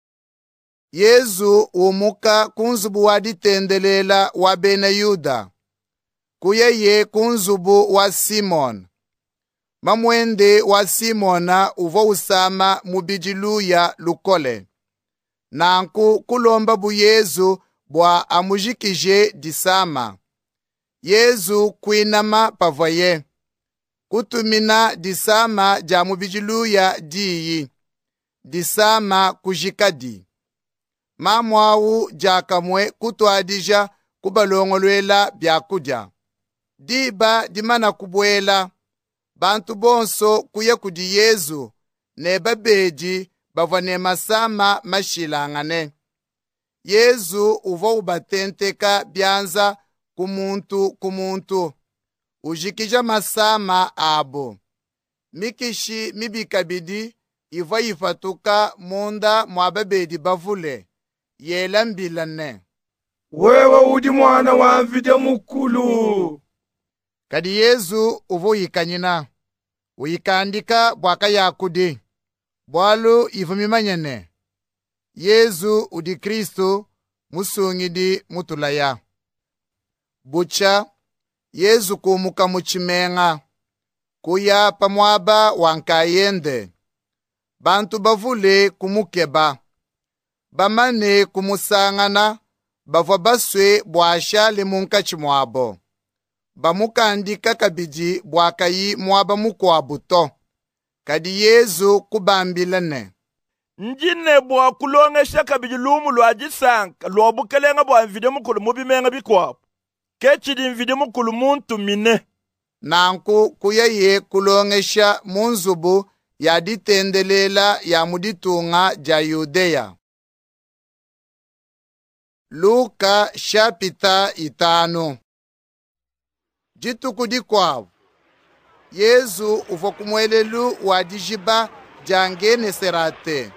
[SPEAKER 1] Yezu umuka kunzubu waditendelela wa bene Yuda. Kuyeye kunzubu wa Simon. mamwende wa Simona uvo usama mubijiluya lukole. Nanku kulomba bu Yezu bwa amujikije disama. Yezu kuinama pavoye. Kutumina disama ja mubijiluya diyi. Disama kujikadi. Mamwawu jakamwe kutwadija kubalongolwela byakuja. Diba dimana kubwela. Bantu bonso kuye kudi Yezu ne babeji bavane masama mashilangane. Yezu uvo ubatenteka byanza kumuntu kumuntu. Ujikija masama abo. Mikishi mibikabidi ivo ifatuka munda mwababedi bavule. Yela mbilane.
[SPEAKER 14] Wewe udi mwana wa mvide mukulu.
[SPEAKER 1] Kadi Yezu uvo yikanyina. Uyikandika bwaka yakudi. Bwalu ivumimanyene. Yezu udi Kristo musungidi mutulaya. Bucha Yezu kumuka muchimenga. Kuya pamwaba wankayende. Bantu bavule kumukeba. Bamane kumusangana. Bavwa baswe bwasha limunka chimwabo. Bamukandika kabiji bwakayi mwaba mukwabuto. Kadi Yezu kubambilane.
[SPEAKER 15] Njine bwa kulongesha kabiji lumu lwa jisanka lwa bukelenga bwa mvide mukulu mubimenga bikwabo. Kechidi mvide mukulu muntu mine.
[SPEAKER 1] Nanku kuya ye kulongesha munzubu ya ditendelela ya muditunga ja Yudeya. Luka shapita itano. Jituku dikwavu. Yezu uvo kumwelelu wa dijiba jangene serate.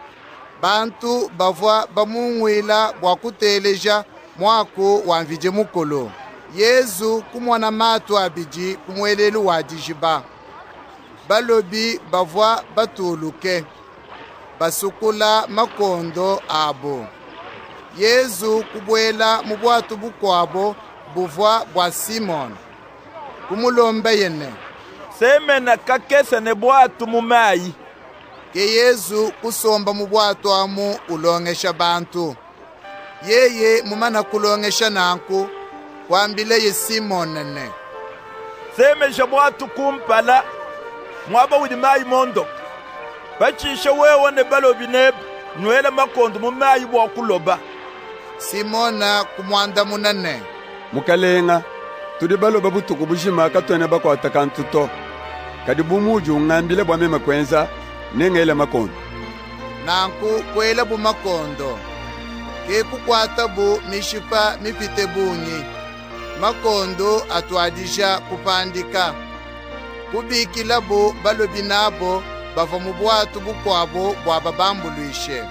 [SPEAKER 1] Bantu bavwa bamungwila bwa kuteleja mwaku wa mvije mukulu. Yezu kumwana matu abiji kumwelelu wa dijiba. Balobi bavwa batuluke. Basukula makondo abo. Yezu kubwela mubwatu bukwabo buvwa bwa Simon. Kumulomba yene.
[SPEAKER 15] Semena kakese ne bwatu mumayi.
[SPEAKER 1] Ke Yezu kusomba mubwatu amu ulongesha bantu. Yeye mumana kulongesha nanku kwambile ye Simon nene.
[SPEAKER 15] Semesha bwatu kumpala mwaba udimayi mondo. Bachisha wewe ne balobi nebe nwele makondo mumayi bwa kuloba.
[SPEAKER 1] Simona kumwanda munane.
[SPEAKER 3] Mukalenga tudi baloba butuku bushima katwene bakwata kantuto. Kadi bumuju ngambile bwa mema kwenza nengele makondo.
[SPEAKER 1] Nanku kwela bu makondo. Ke kukwata bu mishipa mipite bunyi. Makondo atwadisha kupandika. Kubikila bu balobi nabo bava mubwatu bukwabo bwa babambuluishe.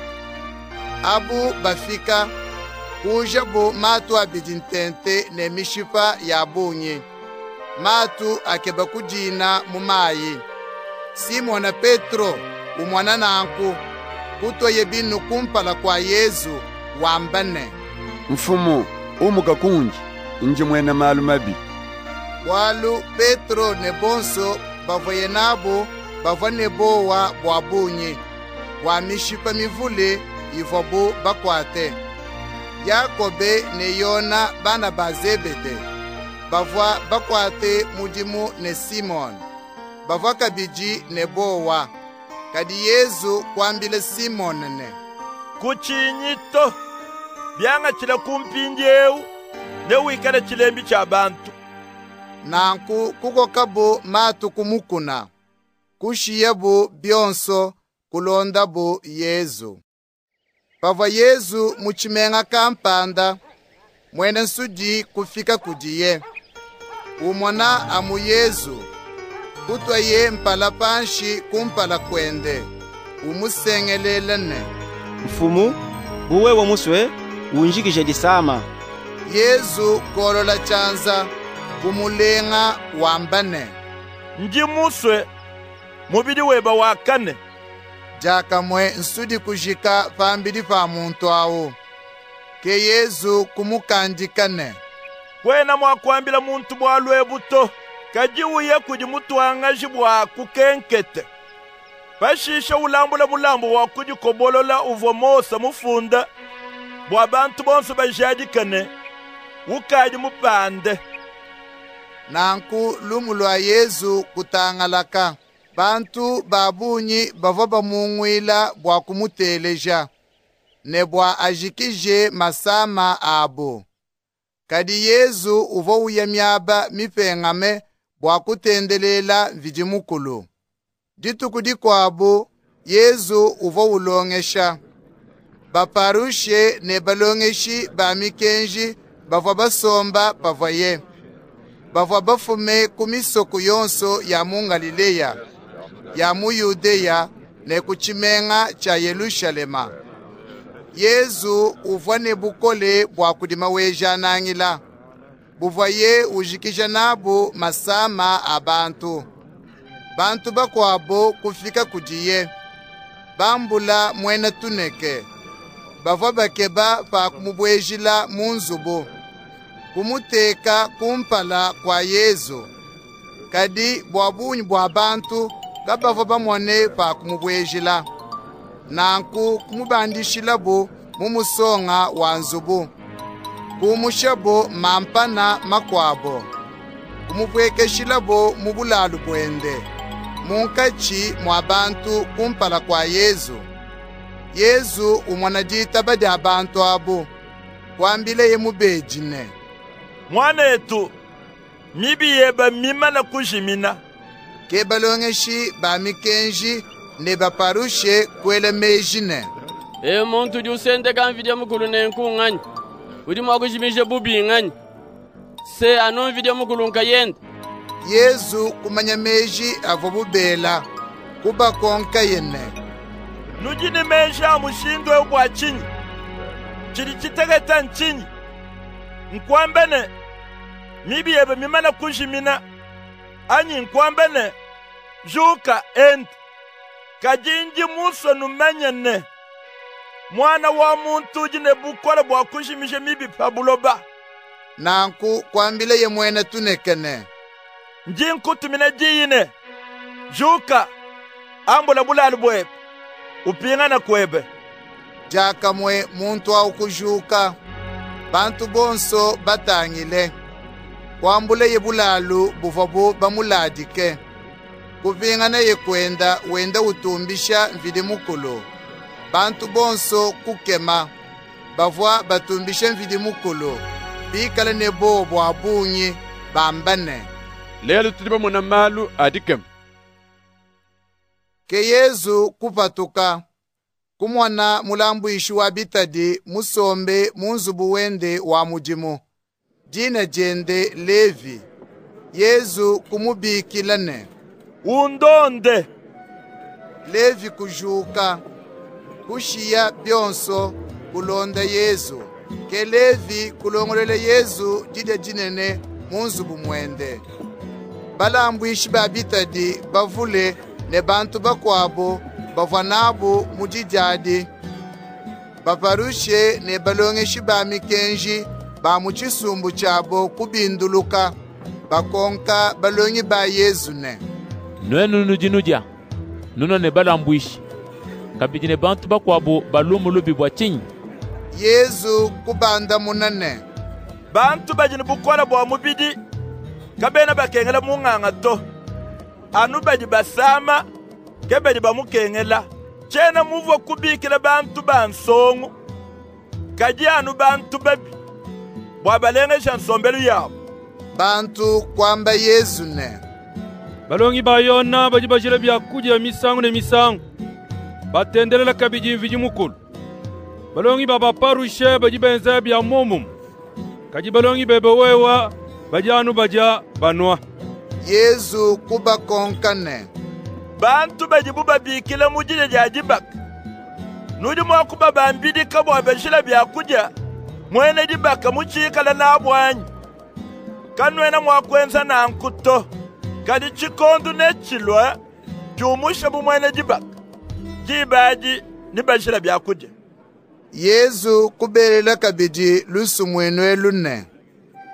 [SPEAKER 1] Abu bafika kuja bu matu abidintente ne mishipa ya bunyi. Matu akeba kujina mumayi. Simona Petro umwana nanku kuto yebinu kumpala kwa Yezu wambane.
[SPEAKER 3] Mfumu umuka kunji inji mwene malu mabi.
[SPEAKER 1] Walu Petro ne bonso bavoye nabo bavane bowa bwa bunyi. Wa mishipa mivule ivobu bakwate. Yakobe ne Yona bana ba Zebede. Bavwa bakwate mudimu ne Simon. Bavwa kabiji ne bowa. Kadi Yezu kwambile Simon ne.
[SPEAKER 15] Kuchinyito. Byanga chile kumpinjeu. Ne wikane chilembi cha bantu.
[SPEAKER 1] Nanku kuko kabo matu kumukuna. Kushiyebu bionso kulonda bu Yezu. Pava Yezu muchimenga kampanda. Mwene nsudi kufika kudiye. Umona amu Yezu. Kutwa ye mpala panshi kumpala kwende. Umusengelelene.
[SPEAKER 17] Mfumu, buwe wa muswe, unjikije disama.
[SPEAKER 1] Yezu kolola chanza. Kumulenga wambane.
[SPEAKER 15] Nji muswe. Mubidi weba wakane.
[SPEAKER 1] Jaka mwe nsudi kujika pambidi pa muntu awo. Ke Yezu kumukandikane.
[SPEAKER 15] Kwena mwakwambila muntu bwalwe buto. kaji uye kudi mutwanga jibwa kukenkete bashisha ulambula mulambo wa kudi kobolola uvomosa mufunda bwa bantu bonso bajadikane ukaji mupande.
[SPEAKER 1] Nanku lumu lwa Yesu kutangalaka bantu babunyi bavo bamungwila bwa kumuteleja ne bwa ajikije masama abo. Kadi Yesu uvo uyamyaba mipengame bwa kutendelela vidimukulu. Dituku kwabo Yesu uvo ulongesha. Baparushe ne balongeshi ba mikenji bavo basomba pavaye. Bavo bafume kumisoko yonso ya mu Galileya, ya mu Yudeya ne kuchimenga cha Yerusalema. Yesu uvwane bukole bwa kudima weja nangila. Buvaye ujikisha nabo masama abantu. Bantu bakwabo kufika kujiye. Bambula mwena tuneke. Bava bakeba pa kumubwejila munzubu. Kumuteka kumpala kwa Yesu. Kadi bwabunyi bwa bantu kabava bamone pa kumubwejila. Nanku kumubandishila bo mumusonga wa nzubu. Kumushabo mampana makwabo. Kumubwekeshila bo mubulalu bwende. Munkachi mwa bantu kumpala kwa Yesu. Yesu umwanadita badi abantu abo. Kwambile ye mubejine.
[SPEAKER 15] Mwana etu, mibi yeba mima na kujimina.
[SPEAKER 1] Kebalongeshi ba mikenji ne baparushe kwele mejine.
[SPEAKER 9] E muntu jusende kanvidia mukulu nenku ngani. Udi mwakujimishe bubi ngani. Se anon vidia mukulu nkayenda.
[SPEAKER 1] Yesu kumanya meji avobubela. Kuba konka yene.
[SPEAKER 15] Nujini meji amushindwe ubwa chini. Chiri chitegeta nchini. Nkwambene. Mibi yebe mimana kujimina. Anyi nkwambene. Juka end. Kajinji muso numenyene. Mwana wa muntu jine bukole bwa kujimishe mibi pabuloba.
[SPEAKER 1] Nanku kwambile ye mwene tunekene.
[SPEAKER 15] Njinku tumine jiyine. Juka. Ambula bulalu bwebe. Upinga na kwebe.
[SPEAKER 1] Jaka mwe muntu wa ukujuka. Bantu bonso batangile. Kwambule ye bulalu buvabu bamuladike. Kupinga na ye kwenda wenda utumbisha mvidi mukulu. Bantu bonso kukema. Bavwa batumbisha mvidi mukulu. Bikale nebo bwabunyi bambane.
[SPEAKER 3] Lelo tulipa mwana malu adikem.
[SPEAKER 1] Ke Yesu kupatuka. Kumwana mulambu ishu wa bitadi musombe munzubu wende wa mujimu. Jina jende Levi. Yesu kumubikilane.
[SPEAKER 15] Undonde.
[SPEAKER 1] Levi kujuka. Kushiya byonso kulonda Yesu. Ke Levi kulongolele Yesu jide jinene munzubu mwende. Balambu ishi babitadi bavule ne bantu bakwabo bavanabu mujijadi. Baparushe ne balongeshi ba mikenji ba muchisumbu chabo kubinduluka. Bakonka balongi ba Yesu ne.
[SPEAKER 13] Nwenu nujinuja. Nuno ne balambu ishi. Kabijine bantu bakwabo balumulubi bwa chinyi.
[SPEAKER 1] Yesu kubanda munane.
[SPEAKER 15] Bantu bajini bukora bwa mubidi. Kabena bakengela munganga to. Anu baji basama. Kebeji bamukengela. Chena muvo kubikila bantu bansongu. Kaji anu bantu babi. Bwabalenge chansombelu yao.
[SPEAKER 1] Bantu kwamba Yesu ne.
[SPEAKER 2] Balongi bayona baji bajile byakuja misangu ne misangu. Batendelela kabiji mviji mukulu. Balongi baba parushe baji benza bya momum. Kaji balongi bebe wewa bajanu baja banwa.
[SPEAKER 1] Yesu kuba konkane.
[SPEAKER 15] Bantu baji buba bikile mujile jajibak. Nudi mwa kuba bambidi kabo abeshila byakuja. Mwene jibaka muchikala na abwanyi. Kanwena mwa kwenza na ankuto. Kadi chikondu nechilwa. Chumusha bu mwene jibaka. Jibaji nibashila byakuja.
[SPEAKER 1] Yesu kubelela kabiji lusu mwenwe lune.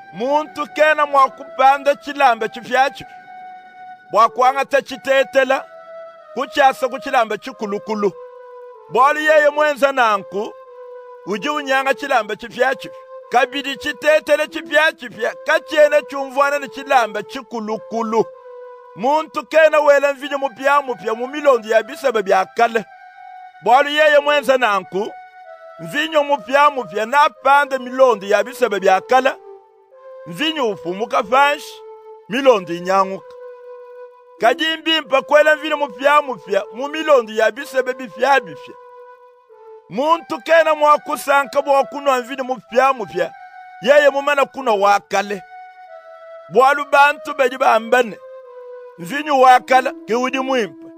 [SPEAKER 15] muntu kena mwakupanda chilamba chifyacho bwakwangata chitetela kuchasa kuchilamba chikulukulu bwali yeye mwenza nanku uji unyanga chilamba chifyacho kabidi chitetele chifyachifya kachene chumvwana ni chilamba chikulukulu muntu kena wela mvinyo mupya mupya mumilondo ya bisebe byakale bwali yeye mwenza nanku mvinyo mupya mupya napande milondo ya bisebe byakale mvinyo ufumuka fanshi milondo inyanguka kajimbi mpa kwela mvinyo mupya mupya mumilondo ya bisebe bifya bifya muntu kena mwakusanka bwakunwa mvinyo mupya mupya yeye mumana kuna wakale bwalu bantu beji bambane mvinyo wakala kiudi mwimpa.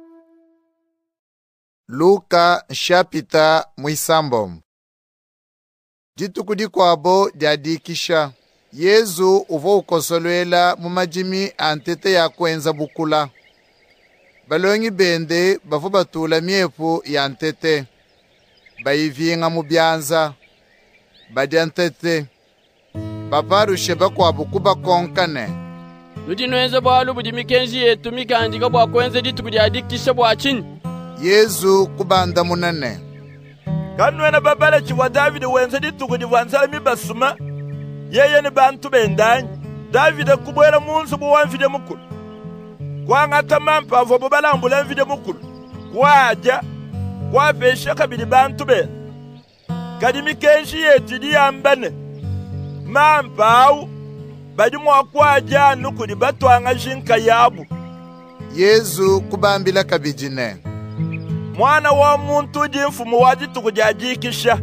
[SPEAKER 1] Luka shapita mwisambo. Dituku kwabo diadikisha. Yezu uvo ukosolwela mumajimi antete ya kwenza bukula. Balongi bende bafu batula miepu ya antete. Baivinga mubyanza. Badi antete. Baparushe bakwa bukuba konkane.
[SPEAKER 9] Nudi nwenze bwalu budi mikenji yetu mikanjika bwa kwenze dituku diadikisha bwa chini.
[SPEAKER 1] Yezu kubanda munene.
[SPEAKER 15] Kanwena babale chiwa David wenze dituku divansala mibasuma. Yeye ni bantu bendanyi. David kubwela munsu buwanvide mukulu. Kwa ngata mampa avo bubalambula mvide mukulu. Kwa aja. Kwa pesha kabili bantu ben. Kadi mikenji yetu diyambane. Mampa au. Badi mwakwa aja nukudi batu anga jinka yabu.
[SPEAKER 1] Yezu kubambila kabijine.
[SPEAKER 15] Mwana wa muntu jimfumu wa dituku diadikisha.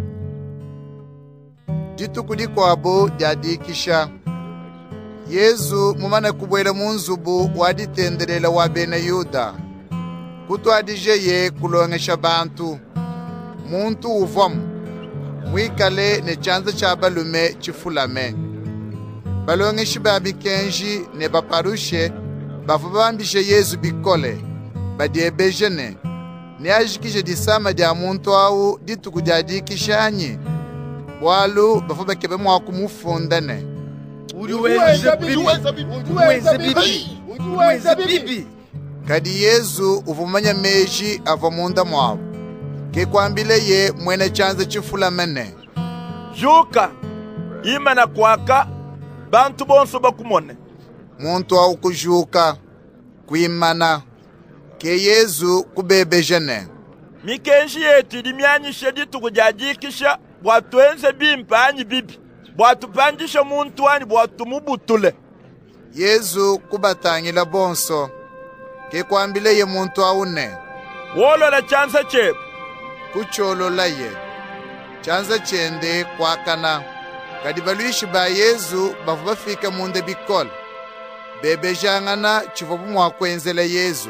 [SPEAKER 1] Dituku dikwabo diadikisha. Yezu mumana kubwela munzubu waditendelela wa bene Yuda. Kutu adijeye kulongesha bantu. Muntu uvomu. Mwikale ne chanza cha balume chifulame. Balongeshi babi kenji ne baparushe bafubambishe Yezu bikole. Badiebejene. Ne ajikishe disama dia muntu au dituku diadikishanyi. Walu bafuba kebe mwaku mufundane.
[SPEAKER 18] Uliweza bibi. Uliweza bibi. Uliweza bibi.
[SPEAKER 1] Kadi Yezu uvumanya meji avamunda mwabu. Kekwambile ye mwene chanza chifulamene.
[SPEAKER 15] Juka. Imana kwaka. Bantu bonso bakumone.
[SPEAKER 1] Muntu au kujuka. Kuimana. Ke Yezu kubebejene.
[SPEAKER 15] Mikenji yetu idimianyishe dituku diadikisha. Bwatu enze bimpa anyi bibi. Bwatu pandisha muntu wani bwatu mubutule.
[SPEAKER 1] Yezu kubatangila bonso. Kekwambile ye muntu aune.
[SPEAKER 15] Wolo la chanza chepu.
[SPEAKER 1] Kucholo la ye. Chanza chende kwa kana. Kadibaluishi ba Yezu bafu bafika munde bikol. Bebe jangana chivobu mwakwenzele Yezu.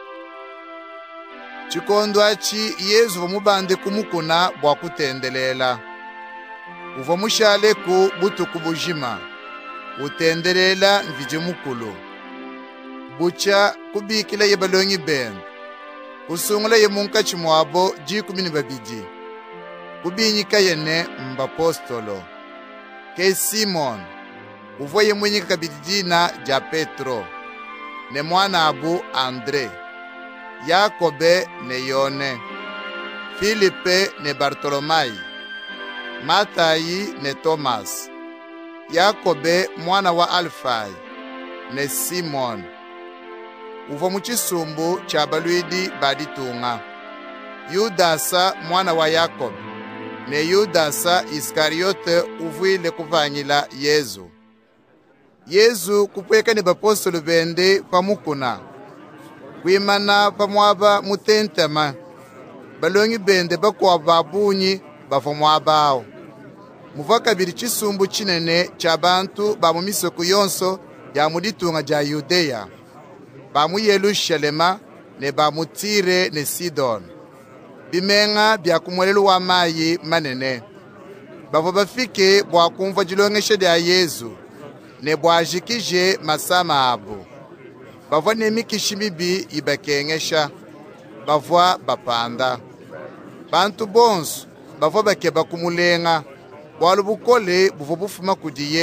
[SPEAKER 1] Chikondo achi Yezu vamubande kumukuna bwa kutendelela. Uva mushale ku butuku bujima. Utendelela mvije mukulu. Bucha kubikila ye balongi ben. Kusungula ye munka chimwabo jikumi ni babiji. Kubinyika yene mbapostolo. Ke Simon. Uvo ye mwenyika kabidijina ja Petro. Ne mwana abu Andre. Yakobe ne Yone. Filipe ne Bartolomai. Matayi ne Thomas. Yakobe mwana wa Alfai. Ne Simon. Uvo muchisumbu cha balwidi baditunga. Yudasa mwana wa Yakob. Ne Yudasa Iskariote uvuile kuvanyila Yezu. Yezu kupweka ni bapostolo bende pamukuna. Kuimana pamwaba mutentema. Balongi bende bakwa babunyi bafamwabao. Muvaka biri chisumbu chinene cha bantu bamumisoko yonso ya muditunga ja Yudea. Bamu Yerusalema ne bamu Tire ne Sidon. Bimenga bya kumwelelu wa mayi manene. Bavo bafike bwa kumva jilongeshe dia Yezu. Ne bwa jikije masama abu. Bavo ne mikishimibi ibakengesha. Bavwa bapanda. Bantu bonsu bavo bakeba kumulenga. Bwalu bukole buvo bufuma kudiye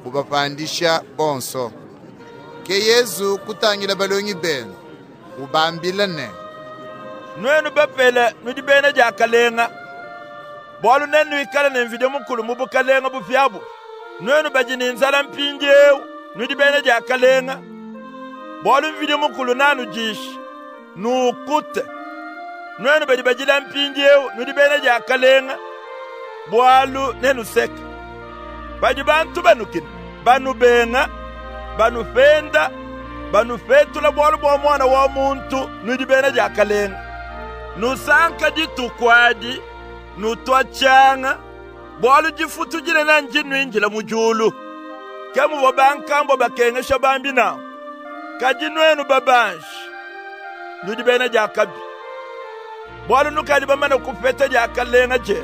[SPEAKER 1] ubapandisha bonso. Ke Yesu kutangila balongi benu ubambilane.
[SPEAKER 15] Nwenu bapele nudi bene jakalenga. Bolu nenu ikala ne video mukulu mubukalenga bufyabu. Nwenu bajini nzala mpinjeu nudi bene jakalenga. Bolu video mukulu nanu jishi nukute. Nwenu badi bajila mpinjeu nudi bene jakalenga. Bwalu nenu seka. Badi bantu banukin banu benga banu fenda banu fetula bwalu bwa mwana wa muntu nudi bene jakalenga. Nusanka ditukwadi nutwachanga bwalu jifutu jile na njinu injila mujulu kemu wabankambo bakenge shabambi nao kajinwenu babanshi nudi bene jakabi bwalu nukali bamana kufeta jakalenga je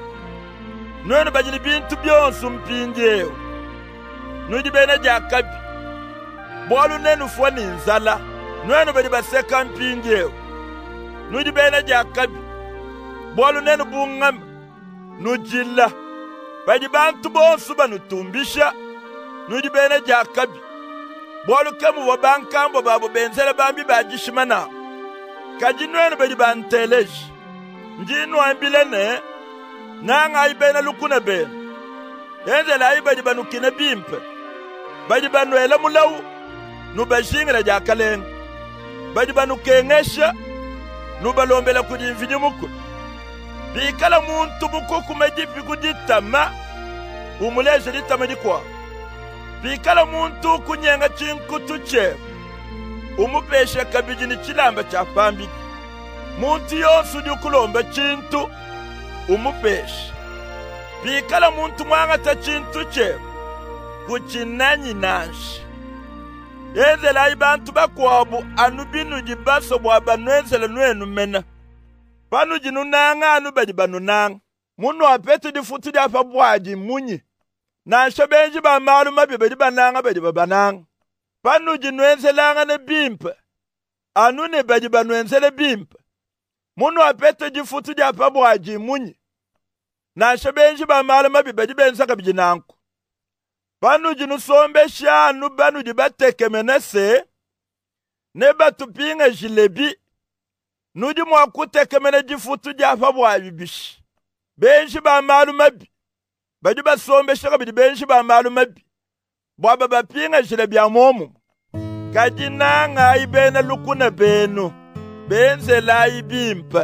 [SPEAKER 15] nwenu bajini bintu byonsu mpinjeo nudi bene jakabi bwalu nenu fwa ninzala nwenu badi baseka mpinjeo nudi bene jakabi bwalu nenu bungam nujilla badi bantu bonsu banutumbisha nudi bene jakabi bwalu kemu wabankambo babu benzele bambi bajishimana kajinwenu badi banteleji njinu ambilene nanga ibena lukuna bene enzele aibadi banukine bimpe badi banuela mulau nubashingira jakalenga badi banukengesha nubalombela kudimvidi mukulu bikala muntu bukuku majipi kuditama umuleje ditama dikwa bikala muntu kunyenga chinkutu che umupesha kabijini chilamba cha pambi muntu yosu dikulomba chintu umupesha bikala muntu mwanga ta chintu che kuchinanyi nanshi enzela ibantu bakwabu anubinu jibaso bwaba nwenzela nwenu mena panu jinu nanga anu badi banu nanga munu apete di futu di afa bwaji munyi na shabenji ba malu mabi badi bananga badi babananga panu jinu enzela ne bimpe anu ne badi banu enzele bimpe munu apete di futu di afa bwaji munyi na shabenji ba malu mabi badi bensaka bijinanku panu jinu sombe shanu banu di bateke menese ne batupinga jilebi nudi mwa kuteke mene jifutu jafa bwa bibishi benshi ba malu mabi badi basombe shaka bidi benshi ba malu mabi bwa baba pinga jilebi amomu kajinanga ibena lukuna benu benze la ibimpa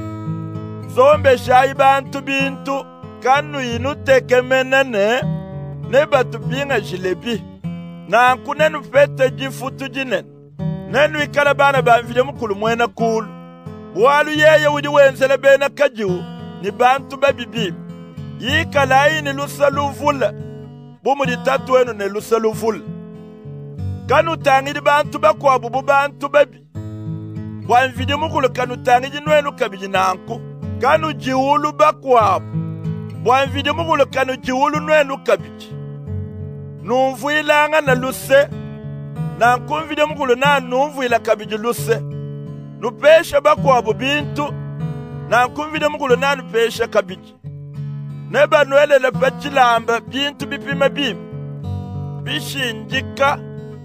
[SPEAKER 15] sombe shayi bantu bintu kanu inu teke menene ne batu binga jilebi na kunenu fete jifutu jinen nenu ikala bana banvide mukulu mwena kulu bwalu yeye wudi wenzele bena kajiu ni bantu babibi yikala ini lusa luvula bumu di tatu wenu ne lusa luvula kanu tangi di bantu bakwa bubu bantu babi wanvide mukulu kanu tangi jinwenu kabiji nanku kanu jiulu bakwa wanvide mukulu kanu jiulu nwenu kabiji numvuilanga na luse na nkumvide mukulu na numvuila kabiji luse nupesha bakwa bintu na nkumvide mukulu na nupesha kabiji neba nwelele pachilamba bintu bipima bim bishinjika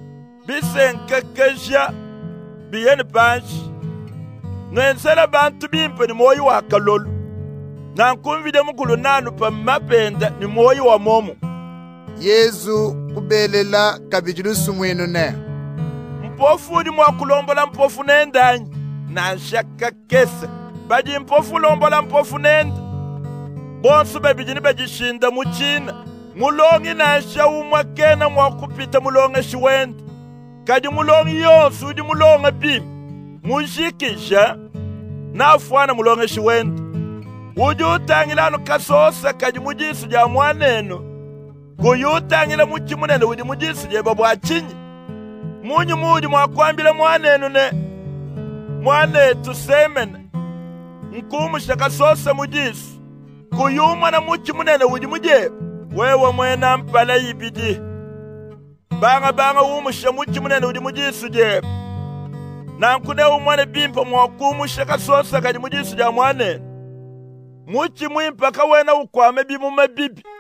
[SPEAKER 15] bisenkekeja biyeni panshi nwensela bantu bimpe ni moyi wa kalolu na nkumvide mukulu na nupa mapenda ni moyi wa momu
[SPEAKER 1] Yesu kubelela kabijilusu mwenu ne
[SPEAKER 15] mpofu di mwa kulombola mpofu nendanyi na shaka kese badi mpofu lombola mpofu nenda bonsu babijini bajishinda muchina mulongi na shawu mwakena mwa kupita mulonga shiwenda kadi mulongi yonsu udi mulonga bim munjikisha na afuana mulonga shiwenda udi utangilano kasosa kadi mujisu ja mwaneno kuyutangila muchi munene udi mujisu jeba bwachinyi munyu mudi mwakwambila mwanenu ne mwane tusemene nkumusha kasosa mujisu kuyuma na muchi munene udi mujeba wewe mwena mpala ibidi banga banga umusha muchi munene udi mujisu jeba na nkune umwane bimpa mwakumusha kasosa kadi mujisu ja mwanenu muchi mwimpa kawena ukwame bimu mabibi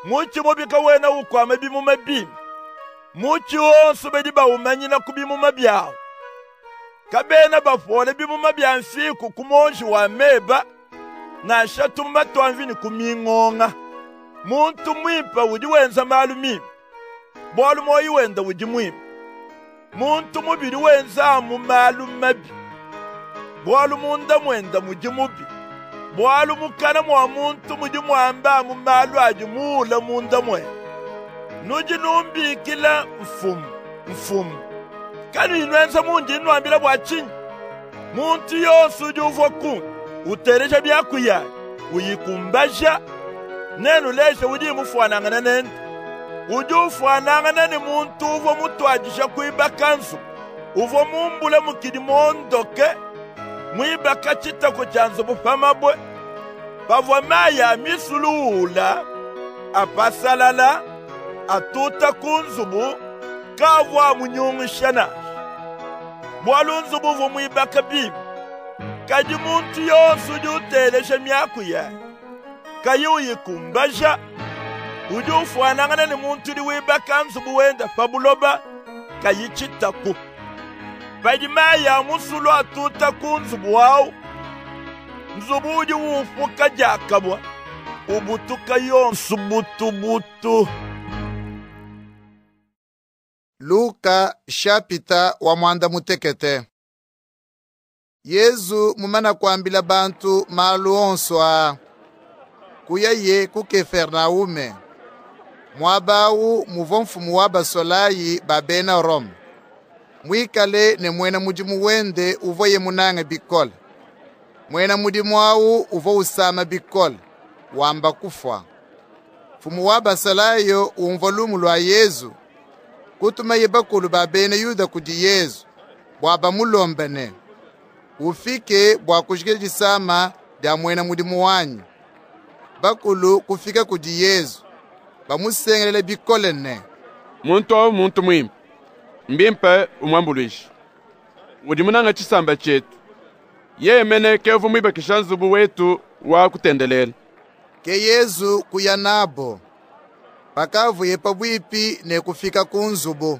[SPEAKER 15] muchi mubika wena ukwama bimuma bimi muchi wonsu bedi bawumanyina ku bimuma byawo kabena bafole bimuma bya nsiku kumonji wa meba na shatuma twanvini kumingonga muntu mwipa udi wenza malu mimi bolu moyi wenda udi mwipa muntu mubiri wenza mu malu mabi bolu munda mwenda mudi mubi bolu mukana mwa muntu mudi mwamba mu malu aji mula munda mwe nuji numbi kila mfumu mfumu kanu inwenza munji inwambila bwachinyi muntu yonsu udi uvoku uteresha byakuya uyikumbasha nenu leshe udi mufuanangana nende udi ufuanangana ni muntu uvo mutwajisha kuiba kansu uvo mumbule mukidi mondoke mwiba kachita kuchanzo bufamabwe pavwa maya misulula apasalala atuta kunzubu kavwa munyungishana bwalunzubu uvo mwiba kabibi kaji muntu yonsu udi utelesha myakuya kayi uyikumbasha udi ufuanangana ni muntu udi wiba kansu buwenda fabuloba kayi chitaku Pajimaya musulu atuta kunzubu wao nzubu udi ufuka jakabwa ubutuka yonsu butu butu.
[SPEAKER 1] Luka shapita wa mwanda mutekete. Yezu mumana kuambila bantu malu onswa kuya ye ku Kefernaume mwabawu muvomfumu wa basolayi babena Rome mwikale ne mwena mudimu wende uvo ye munanga bikola mwena mudimu wawu uvo usama bikola wamba kufwa fumu wa basolayo umvolumu lwa Yezu kutuma ye bakulu babena Yuda kudi Yezu bwaba mulombane ufike bwa kushikejisama bya mwena mudimu wanyu bakulu kufika kudi Yezu bamusengelele bikole ne
[SPEAKER 3] muntu wa muntu mwimu mbimpa umwambulishi udi munanga chisamba chetu ye mene kevu mwiba kishanzubu wetu wa kutendelela
[SPEAKER 1] ke Yezu kuya nabo pakavu yepa bwipi ne kufika kunzubu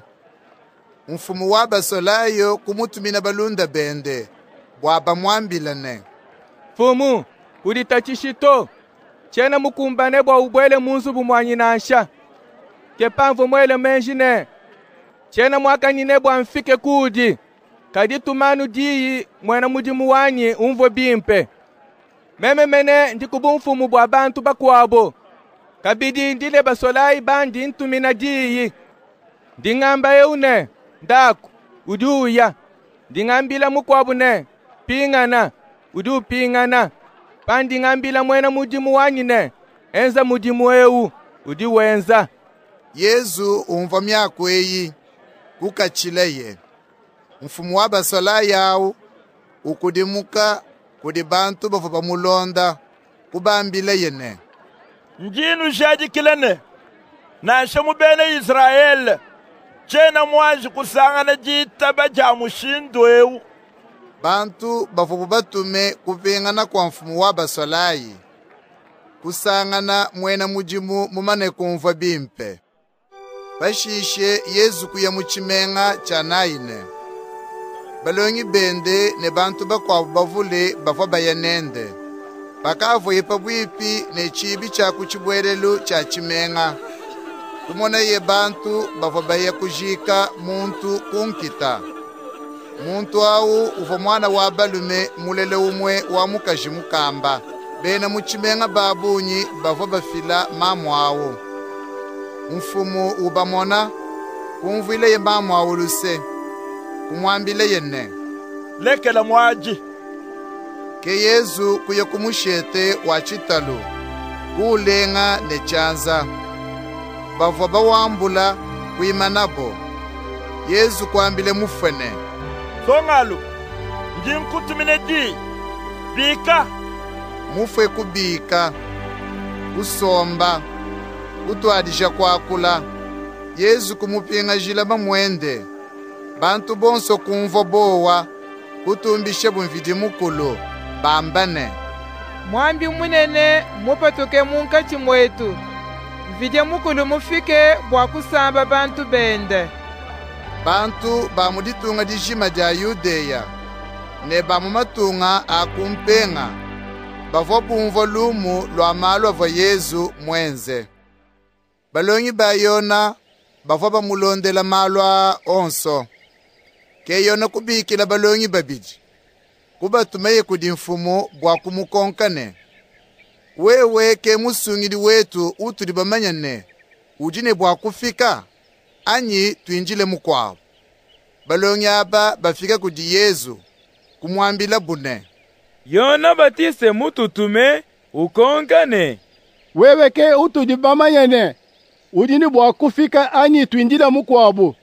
[SPEAKER 1] mfumu wa basolayo kumutumina balunda bende bwaba mwambilane
[SPEAKER 7] fumu udi tachishito chena mukumbane bwa ubwele munzubu mwanyinansha kepamvu mwele menjine chena mwakanyine bwa mfike kudi kadi tumanu diyi mwena mudimu wanyi umvo bimpe meme mene ndikubu mfumu bwa bantu bakwabo kabidi ndile basolayi bandi ntumina diyi ndingamba eune ndaku udi uya ndingambila mukwabu ne pingana udi upingana pandingambila mwena mudimu wanyi ne enza mudimu eu udi wenza.
[SPEAKER 1] Yezu umva myako eyi kukachileye mfumu wa basolayi yawu ukudimuka kudi bantu bafu bamulonda kubambile yene
[SPEAKER 15] njinu jadikilene nasha mubene Israel chena mwaji kusangana jitaba ja mushindu ewu
[SPEAKER 1] bantu bafu batume kupingana kwa mfumu wa basolayi kusangana mwena mujimu mumane kumva bimpe bashishe Yezu kuya muchimenga cha naine balongi bende ne bantu bakwa bavule bafwa bayanende pakavu yepa bwipi ne chibi cha kuchibwerelu cha chimenga kumona ye bantu bafwa baye kujika muntu kunkita muntu au uvo mwana wa balume mulele umwe wa mukaji mukamba bena muchimenga babunyi bafwa bafila mamu awu mfumu ubamona kumvile ye mamu awu luse kumwambile yene
[SPEAKER 15] lekela mwaji
[SPEAKER 1] ke Yezu kuye kumushete wa chitalu kulenga ne chanza bavwa bawambula kuimanabo Yezu kwambile mufene
[SPEAKER 15] songalu njinkutumine di bika
[SPEAKER 1] mufwe kubika kusomba kutwadisha kwakula Yezu kumupinga jila bamwende bantu bonso kumvo bowa kutumbishe bumvidi mukulu bambane
[SPEAKER 7] mwambi munene mupatuke munkati mwetu mvidye mukulu mufike bwa kusamba bantu bende.
[SPEAKER 1] Bantu bamuditunga dijima dia Yudeya ne bamumatunga akumpenga bavo bumvo lumu lwa malwa vo Yesu mwenze. Balongi ba Yona bavo bamulondela malwa onso. Ke Yona kubikila balongi babiji. Kuba tumeye kudi mfumo bwa kumukonkane. Wewe ke musungidi wetu utuli bamanyane. Ujine bwa kufika. Anyi tuinjile mukwao. Balongi aba bafika kudi Yesu. Kumwambila bune.
[SPEAKER 10] Yona batise mututume ukonkane.
[SPEAKER 12] Wewe ke utuli bamanyane. Ujine bwa kufika anyi tuinjile mukwabo.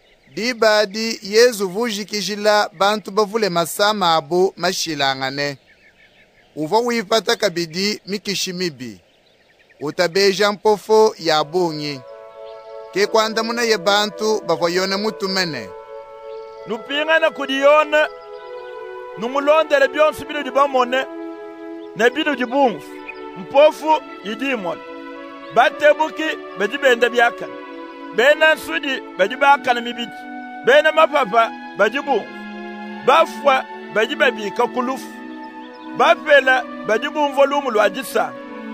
[SPEAKER 1] Dibadi Yesu vujikijila bantu bavule masama abo mashilangane. Uva wipata kabidi mikishimibi. Utabeja mpofo ya bunyi. Ke kwanda muna ye bantu bavoyona mutumene.
[SPEAKER 15] Nupingana kudiyona. Numulondele byonsi bino dibamone. Ne bino dibumfu. Mpofu idimon. Batebuki bedibende byakana. Bena nsudi bedibakana mibiti. Bena mapapa badibu. Bafwa badibabika kulufu. Bapela badibu mvolumu lwadisa.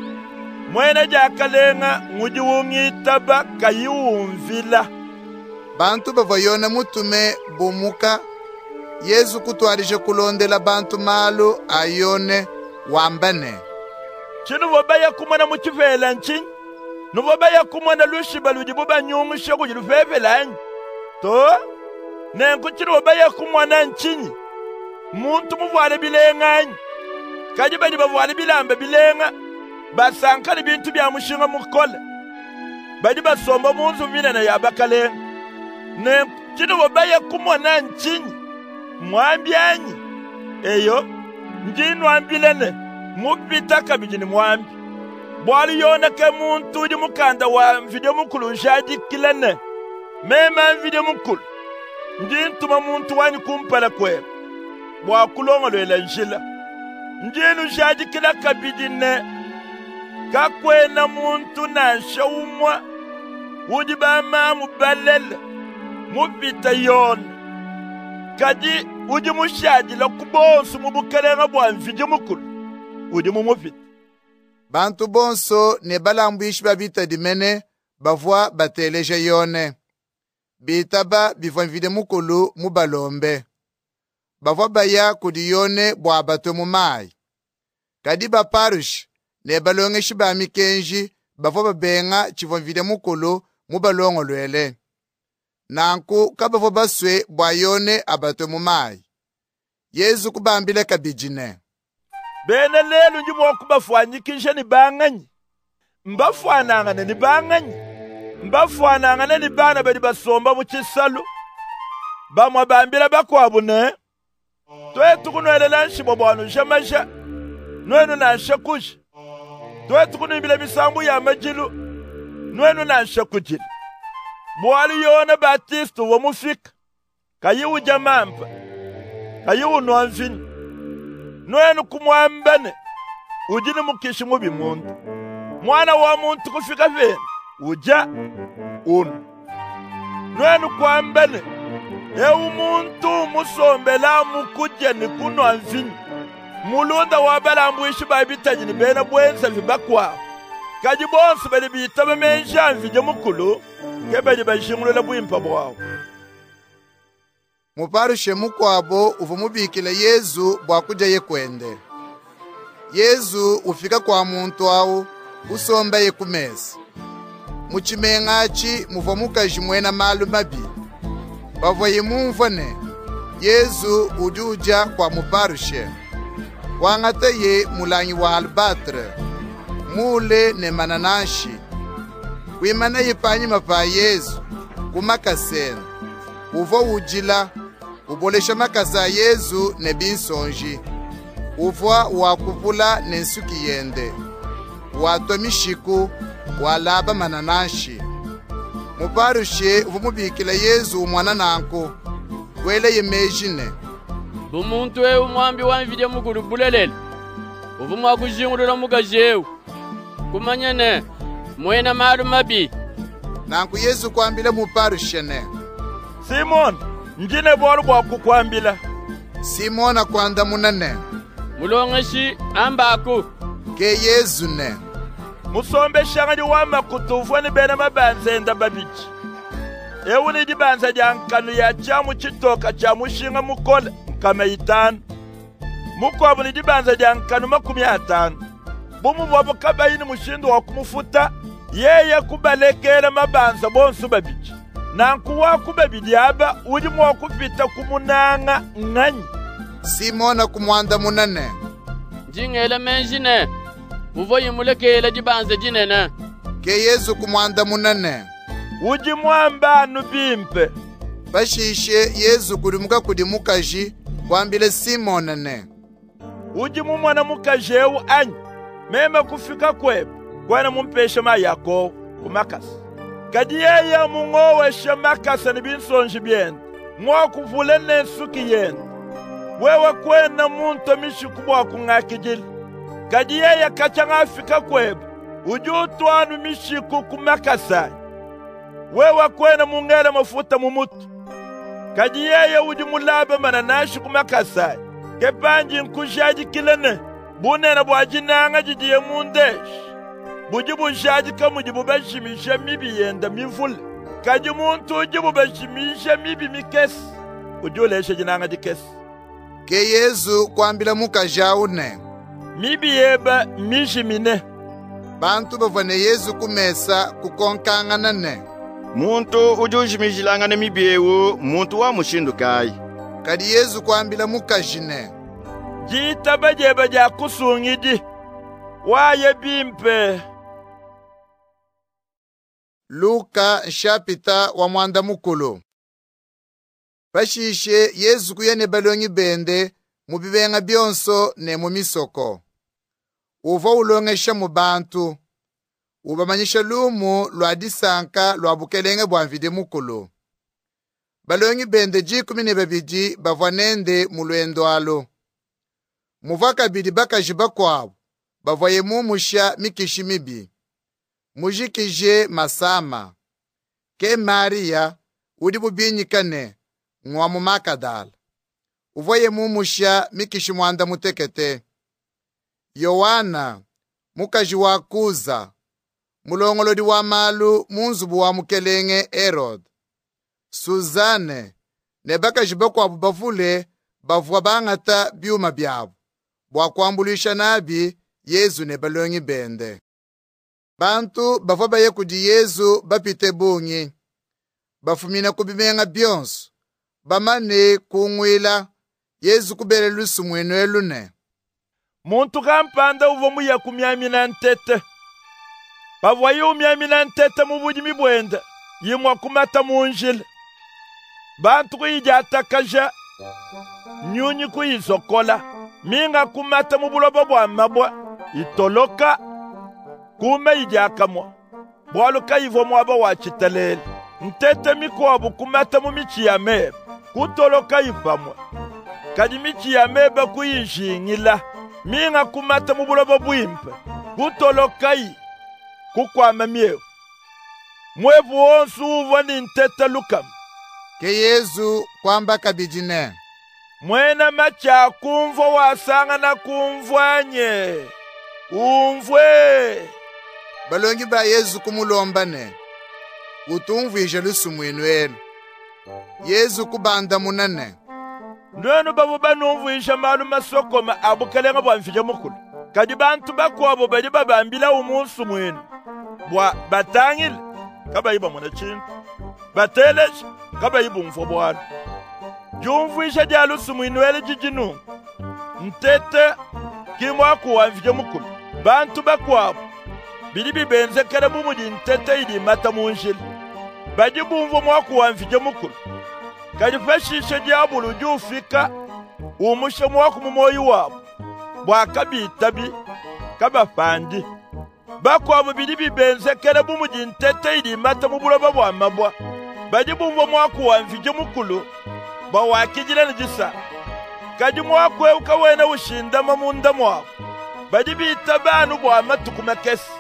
[SPEAKER 15] Mwene jakalenga ngudi wungitaba kayiwumvila.
[SPEAKER 1] Bantu bavoyona mutume bumuka. Yesu kutwarije kulondela bantu malu ayone wambane.
[SPEAKER 15] Chinu wabaya kumana muchivela nchin. Nubabaya kumana lushiba ludibuba nyungu shaku jilufevela anyi. To? Nenku chinu wabaya kumana nchinyi. Muntu muvwale bilenga anyi. Kajibadi bavwale bilambe bilenga. Basankali bintu bya mushinga mukole. Badi basomba munzu vina na yabakalenga. Nenku chinu wabaya kumana nchinyi. Mwambi anyi. Eyo. Njinu ambilene. Mupita kabijini mwambi. Bwali yona ke muntu di mukanda wa video mukulu nshadi kilene. Mema video mukulu. Njintuma muntu wani kumpala kwe. Bwa kulonga lwela njila. Njinu nshadi kila kabidine. Kakwe na muntu na nshawumwa. Wudi bama mubalele. Mupita yona. Kadi wudi mushadi la kubonsu mubukalenga bwa video mukulu. Wudi mumupita.
[SPEAKER 1] Bantu bonso ne balambwishi babita dimene bavwa bateleje yone. Bitaba bivwa mvide mukulu mubalombe. Bavwa baya kudi yone bwa batwe mumai. Kadi baparush ne balongeshi ba mikenji bavwa babenga chivwa mvide mukulu mubalongo lwele. Nanku kabavwa baswe bwa yone abatwe mumai. Yesu kubambile kabijine.
[SPEAKER 15] Bene lelu njimo kubafwanyikisha ni banganyi. Mbafwanangane ni banganyi. Mbafwanangane ni bana bedi basomba muchisalu. Bamwa bambila bakwabune. Twe tukunwelela nshibo bwanu shamasha. Nwenu na nshakushi. Twe tukunwibila misambu ya majilu. Nwenu na nshakujilu. Bwali yona Batistu wa mufika. Kayiwu jamampa. Kayiwu nwanfini. Nwenu kumwambane. Ujini mukishi mubi muntu. Mwana wa muntu kufika vene. Uja. Unu. Nwenu kwambane. Ewu muntu musombela mukuje ni kuno anvini. Mulunda wabala ambuishi babitaji ni bena bwenza vibakwa. Kaji bonsu beli bitaba menja anvije mukulu. Kebeli bashingulula bwimpa bwao.
[SPEAKER 1] Muparushe mukwabo uvumubikile Yesu bwakuja ye kwende. Yesu ufika kwa muntu awu usomba ye kumesa. Muchimengachi muvomukaji mwena malu mabi. Bavoye mumvone. Yesu ujuja kwa muparushe. Wangata ye mulangi wa albatre. Mule ne mananashi. Wimana ye panyi mapa Yesu kumakasena. Uvo ujila. Ubolesha makasa Yesu ne binsonji. Uvwa wakuvula ne nsuki yende. Watomishiku walaba mananashi. Muparushe uvumubikila Yesu umwana nanko. Wele yemejine.
[SPEAKER 9] Bumuntu we umwambi wanvide mukulu bulelele. Uvumwa kujingulula mugajewu. Kumanyene mwena maru mabi.
[SPEAKER 1] Nanku Yesu kwambile muparu shene.
[SPEAKER 15] Simon, njine boru bwa kukwambila.
[SPEAKER 1] Simon akwanda munane.
[SPEAKER 9] Mulongeshi ambaku.
[SPEAKER 1] Ke Yesu ne.
[SPEAKER 15] Musombe shanga di wama kutufu ni bena mabanzenda babichi. Ewu ni di banza jankanu ya chamu chitoka chamu shinga mukole mkame itanu. Mukobu ni di banza jankanu makumi atanu. Bumu wabu kabayini mushindu wa kumufuta. Yeye kubalekele mabanza bonsu babichi. Nanku waku babidiaba udi mwa kupita kumunanga nganyi.
[SPEAKER 1] Simona kumwanda munane.
[SPEAKER 9] Jingele menjine. Uvo yimulekele jibanze jinene.
[SPEAKER 1] Ke Yesu kumwanda munane.
[SPEAKER 15] Uji mwamba nubimpe.
[SPEAKER 1] Bashishe Yesu kudimuka kudimukaji kwambile Simona ne.
[SPEAKER 15] Uji mumwana mukajewu anyi. Meme kufika kwebu. Kwana mumpeshe ma yako kumakasi. Kadi yeye mungowe shemakasa ni binsonji bien. Mwa kuvule nensuki yen. Wewe kwena muntu mishi kubwa kungakijili. Kadi yeye kachanga afika kwebu. Ujutu anu mishi kukumakasa. Wewe kwena mungele mafuta mumutu. Kadi yeye uji mulabe mananashi kumakasa. Kepanji nkushaji kilene. Bune na bwajinanga jidiye mundeshi. Bujibu shaji kamujibu bashimisha mibi yenda mifule. Kaji muntu ujibu bashimisha mibi mikesi. Ujuleshe jinanga dikesi.
[SPEAKER 1] Ke Yesu kwambila mukajau ne.
[SPEAKER 15] Mibi yeba mishimine.
[SPEAKER 1] Bantu bavane Yesu kumesa kukonkanga ne.
[SPEAKER 8] Muntu ujujimishilanga ne mibi yewu muntu wa mushindu kai.
[SPEAKER 1] Kadi Yesu kwambila mukajine.
[SPEAKER 15] Jita bajeba ja kusungidi. Waye bimpe.
[SPEAKER 1] Luka nshapita wa mwanda mukulu. Bashishe Yesu kuyene balongi bende mubibenga byonso ne mumisoko. Uva ulongesha mu bantu. Ubamanyisha lumu lwa disanka lwa bukelenge bwa mvide mukulu. Balongi bende jikumi ne babidi bavwanende mulwendo alo. Muva kabidi bakajiba kwabo. Bavoye mumusha mikishi mibi. Mujikije masama. Ke Maria udi bubinyikane ngwa mu Makadala. Uvoye mumusha mikishi mwanda mutekete. Yohana mukaji wa Kuza. Mulongolodi wa malu munzubu wa mukelenge Herod. Suzane ne bakaji bakwa bavule bavwa bangata byuma byabo. Bwa kwambulisha nabi Yesu ne balongi bende. Bantu bavwa baye kudi Yesu bapite bungi. Bafumina kubimenga byonso. Bamane kungwila Yesu kubele lusu mwenu elune.
[SPEAKER 15] Muntu kampanda uvo muya kumyami na ntete. Bavwa yu umyami na ntete mubuji mibwenda. Yimwa kumata munjile. Bantu kuyija atakaja. Nyunyi kuyizokola. Minga kumata mubulobo bwa mabwa. Itoloka. Kume ijakamwa. Bwaluka ivo mwaba wachitelele. Ntete mikwabu kumata mumichi ya mebe. Kutoloka ivamwa. Kadi michi ya mebe kuyishingila. Minga kumata mubulobo bwimpe. Kutoloka i. Kukwama mievu. Mwevu onsu uva ni ntete lukam.
[SPEAKER 1] Ke Yesu kwamba kabijine.
[SPEAKER 15] Mwena macha kumvo wasanga na kumvwanye. Umvwe.
[SPEAKER 1] Balongi ba Yesu kumulomba ne. Utumvije lusu mwenu enu. Yesu kubanda munane.
[SPEAKER 15] Ndwenu babu banumvuisha malu masokoma abukelenga bwa mfije mukulu. Kadi bantu bakwabo bali babambila umunsu mwenu. Bwa batangile kaba iba mwana chintu. Batelesh kaba ibu mfo bwana. Jumvuisha dia lusu mwenu ele jijinu. Ntete kimwa kuwa mfije mukulu. Bantu bakwabo bilibi benze kere mumudi ntete idi mata munjili. Baji bumvo mwa kuwa mfije mukulu. Kadi fashisha diabulu jufika umushe mwa kumumoyi wabo. Bwa kabi tabi kaba fandi. Bakwabo bilibi benze kere mumudi ntete idi mata mubuloba bwa mabwa. Baji bumvo mwa kuwa mfije mukulu. Ba wakijile njisa. Kadi mwa kwe ukawene ushinda mamunda mwabo. Baji bitabanu bwa matukumekesi.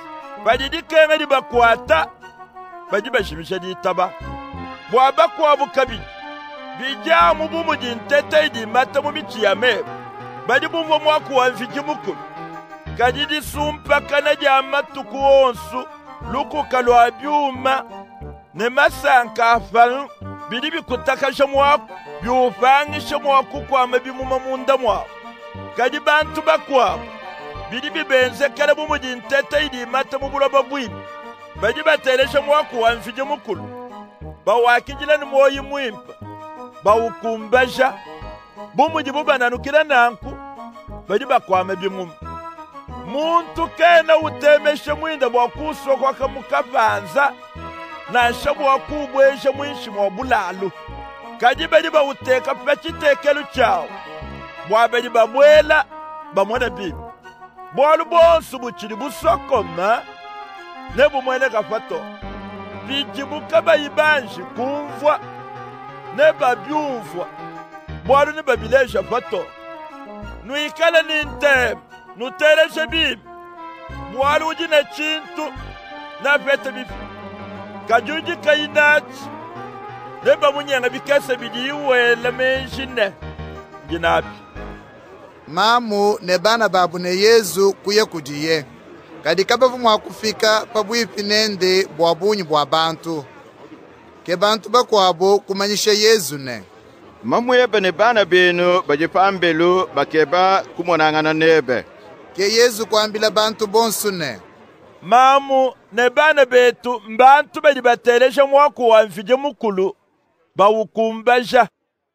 [SPEAKER 15] badidi kenga di bakwata badi bashimisha di taba bwa bakwa bukabi bija mu bumu di ntete di mata mu bichiyame badi bumvo mwaku wa mfiki mukulu kadidi sumpa kana jama tuku onsu luku kalwa byuma ne masanka afal bidi bikutaka shamwaku byufangi shamwaku kwa mabimu mamunda mwa kadi bantu bakwa bidi bibenze kala bumu di ntete di mata mu buloba bwibi badi batelesha mwaku wa mfiki mukulu bawakijila ni moyi mwimpa bawukumbaja bumuji bubananukira nanku badi bakwame bimu muntu kena utemeshe mwinda bwakuswa kwa kamukavanza na shabu wakubweshe mwinshi mwa bulalu kaji badi bawuteka pachitekelu chao bwa badi babwela bamwana bibi bwalu bonsu buchili busokoma ne bumwene kafato bijibuka bayibanji kumvwa ne babyumvwa bwalu ne babileja fato nuikala ninte nutereshe bibi bwalu uji na chintu na pete bibi kajuji kainachi ne bamunyanga bikese bidiwele menjine ginabi
[SPEAKER 1] mamu ne bana babu ne Yesu kuye kudiye kadi kabavu mwa kufika pabwipi nende bwabunyi bwa bantu ke bantu bakwabo kumanyisha Yesu ne
[SPEAKER 8] mamu yebe ne bana benu bajipambelu bakeba kumonangana nebe
[SPEAKER 1] ke Yesu kwambila bantu bonsu ne
[SPEAKER 15] mamu ne bana betu mbantu bali batelesha mwaku wa mfije mukulu bawukumbaja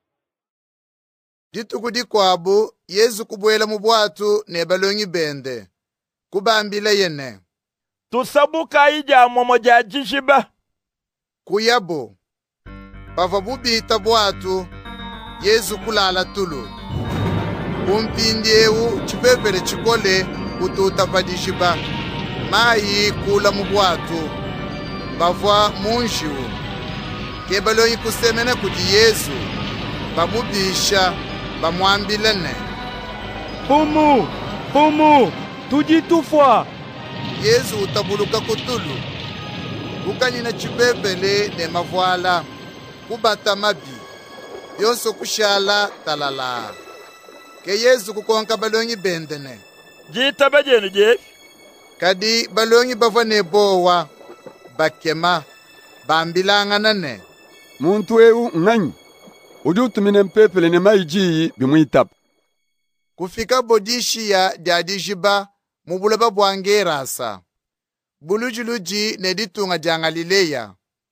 [SPEAKER 1] dituku dikwabo Yesu kubwela mu bwatu ne balongi bende kubambila yene
[SPEAKER 15] tusabuka ija momo ja jishiba
[SPEAKER 1] kuyabo pava bubita bwatu Yesu kulala tulu umpindiewu chipepele chikole kututa padishiba mayi kula mu bwatu bavwa munshiwu kebalongi kusemene kuti Yesu bamubisha bamwambilene
[SPEAKER 16] Bumu, bumu, tujitufwa.
[SPEAKER 1] Yesu utabuluka kutulu kukanyina chipepele ne mavwala kubata mabi yonso kushala talala ke Yesu kukonka balongi bendene
[SPEAKER 15] jita bajenu je
[SPEAKER 1] kadi balongi bavwa ne bowa bakema bambilanga nane
[SPEAKER 19] muntu eu nganyi udi utumine mpepele ne maiji bimwitap
[SPEAKER 1] kufika bodishi ya diadijiba mubulaba bwangerasa bulujuluji ne ditunga janga lileya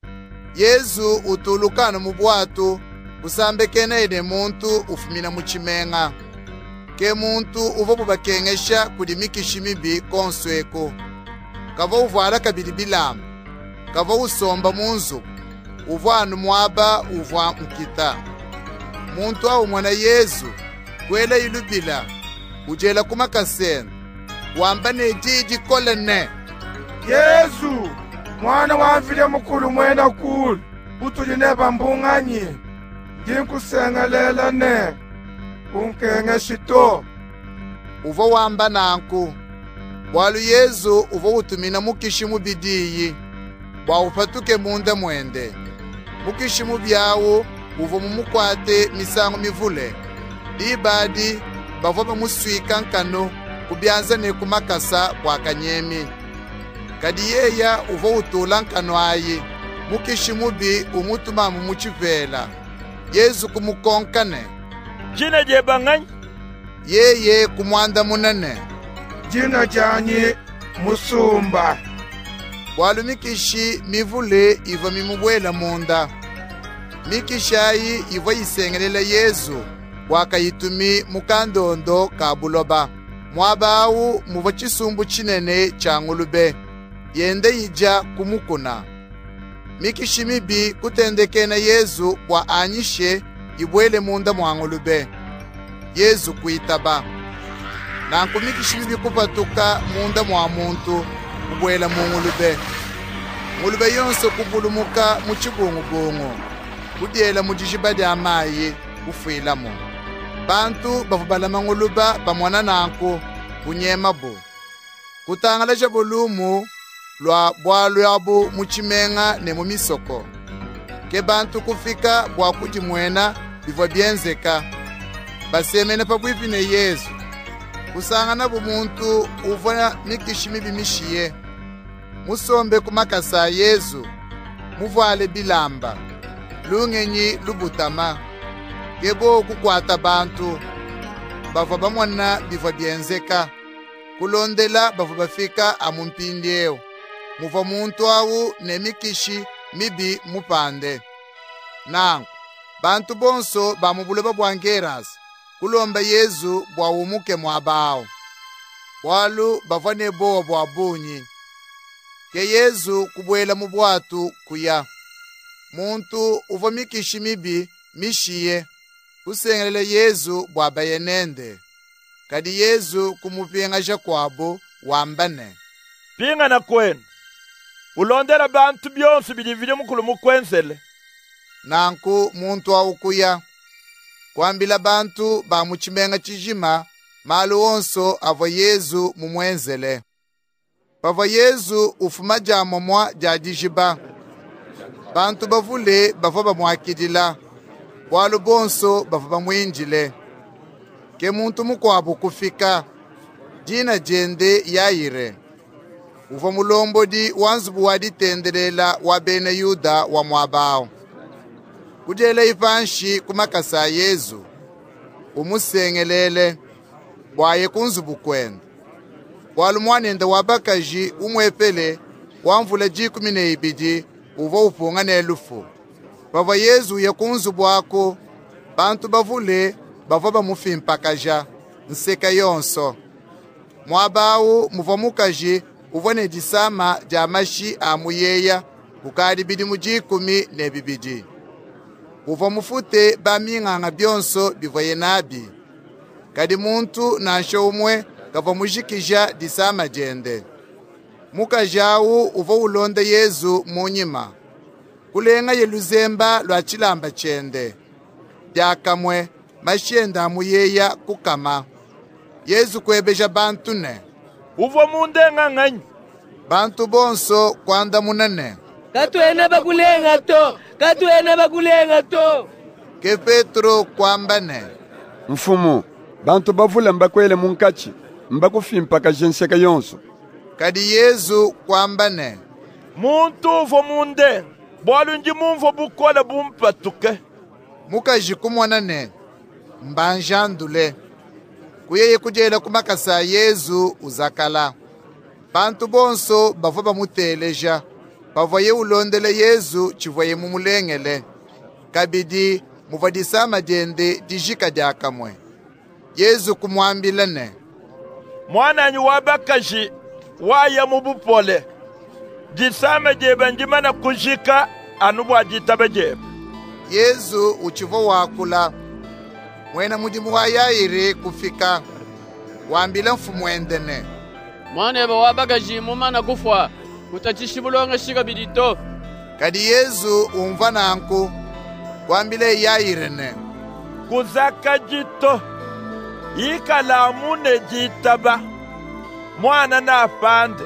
[SPEAKER 1] Yesu utulukana mu bwatu busambekene ene muntu ufumina muchimenga ke muntu uvo bubakengesha kudimikishimibi konsweko kava uvwala kabili bilamu kava usomba munzu uvwanu mwaba uvwa mkita muntu au mwana Yesu kwela ilubila ujela kumakasena wamba ne jiji kolene
[SPEAKER 14] Yesu mwana wa mfile mukulu mwena kulu utuline bambunganyi ndinkusengelela ne unkenge shito
[SPEAKER 1] uva wamba nanku bwalu Yesu uva utumina mukishimu bidiyi bwa upatuke munda mwende mukishimu byawo uva mumukwate misango mivule dibadi bavo bamuswika nkano kubyanza ne kumakasa kwa kanyemi kadi yeya uva utula nkano ayi mukishimubi umutuma mumuchivela Yesu kumukonkane
[SPEAKER 15] jina je banganyi
[SPEAKER 1] yeye kumwanda munene
[SPEAKER 14] jina janyi musumba
[SPEAKER 1] bwalu mikishi mivule iva mimubwela munda mikishayi iva yisengelela Yesu wakayitumi mukandondo ka buloba mwabawu muva chisumbu chinene cha ngulube yende yija kumukuna mikishimibi kutendekena Yesu kwa anyishe ibwele munda mwa ngulube Yesu kuitaba nanku mikishimibi kupatuka munda mwa muntu kubwela mu ngulube ngulube yonse kubulumuka mu chibungubungu kudyela mu jishiba lya mayi kufwilamo bantu bavubala manguluba bamwana nanku kunyema bo kutangala cha bulumu lwa bwalu yabu muchimenga ne mumisoko. Ke bantu kufika bwa kuti mwena bivwa bienzeka. Basemene pabuipi ne Yesu. Kusangana bumuntu uvona mikishimi bimishiye. Musombe kumakasa Yesu. Muvale bilamba. Lungenyi lubutama. Kebo kukwata bantu. Bava bamwana bivwa bienzeka. Kulondela bava bafika amumpindieo. Muva muntu awu ne mikishi mibi mupande. Nangu, bantu bonso bamubule babwangeras. Kulomba Yesu bwa umuke mwabao. Walu bavane boa bwa bunyi. Ke Yesu kubwela mubwatu kuya. Muntu uva mikishi mibi mishiye. Kusengelele Yesu bwa bayenende. Kadi Yesu kumupinga jakwabo wambane.
[SPEAKER 15] Pinga na kwenu. Ulondera bantu byonse bilivile mukulu mukwenzele.
[SPEAKER 1] Nanku muntu awukuya. Kwambila bantu ba muchimenga chijima malu onso avo Yesu mumwenzele. Pava Yesu ufuma jamo mwa jajijiba. Bantu bavule bava bamwakidila. Walu bonso bava bamwinjile. Ke muntu mukwabu kufika. Jina jende yaire. Uva mulombo di wanzubu wadi tendelela wa bene Yuda wa mwabao. Kujela ipanshi kumakasa Yesu. Umusengelele. Bwaye kunzubu kwenda. Walumwanende wabakaji umwepele. Wamvula jikumine ibidi. Uva upunga nelufu. Pava Yesu ya kunzubu wako. Bantu bavule. Bava bamufimpakaja. Nseka yonso. Mwabao muva mukaji. Uvone disama jamashi amuyeya. Ukadi bidi mujikumi ne bibidi. Uva mufute baminganga byonso bivoye nabi. Kadi muntu na nsho umwe kava mujikija disama jende. Muka jawu uva ulonde Yesu munyima. Kulenga yeluzemba lwa chilamba chende. Diakamwe mashienda amuyeya kukama. Yesu kwebeja bantu ne.
[SPEAKER 15] Uva munde ngangany.
[SPEAKER 1] Bantu bonso kwanda munene.
[SPEAKER 9] Katuena bakulenga to. Katuena bakulenga to.
[SPEAKER 1] Ke Petro kwambane.
[SPEAKER 19] Mfumu, bantu bavula mbakwele munkachi. Mbakufimpa kajenseka yonso.
[SPEAKER 1] Kadi Yesu kwambane.
[SPEAKER 15] Muntu uva munde. Bwalunji mumvo bukola bumpatuke.
[SPEAKER 1] Muka jikumwanane. Mbanjandule. Kuyeye kujela kumakasa Yesu uzakala. Bantu bonso bavo bamuteleja. Bavoye ulondele Yesu chivoye mumulengele. Kabidi muvadisama jende dijika diakamwe. Yesu kumwambilane.
[SPEAKER 15] Mwananyi wabakaji waya mubupole. Disama jeba njimana kujika anubwa jitaba jeba.
[SPEAKER 1] Yesu uchivo wakula. Mwena mudimu wa yairi kufika. Wambila mfumwendene.
[SPEAKER 9] Mwane ba wabagaji mumana kufwa. Kutachishibulonga shiga bidito.
[SPEAKER 1] Kadi Yesu umvana anku. Wambile yairene.
[SPEAKER 15] Kuzaka jito. Ika la mune jitaba. Mwana na pande.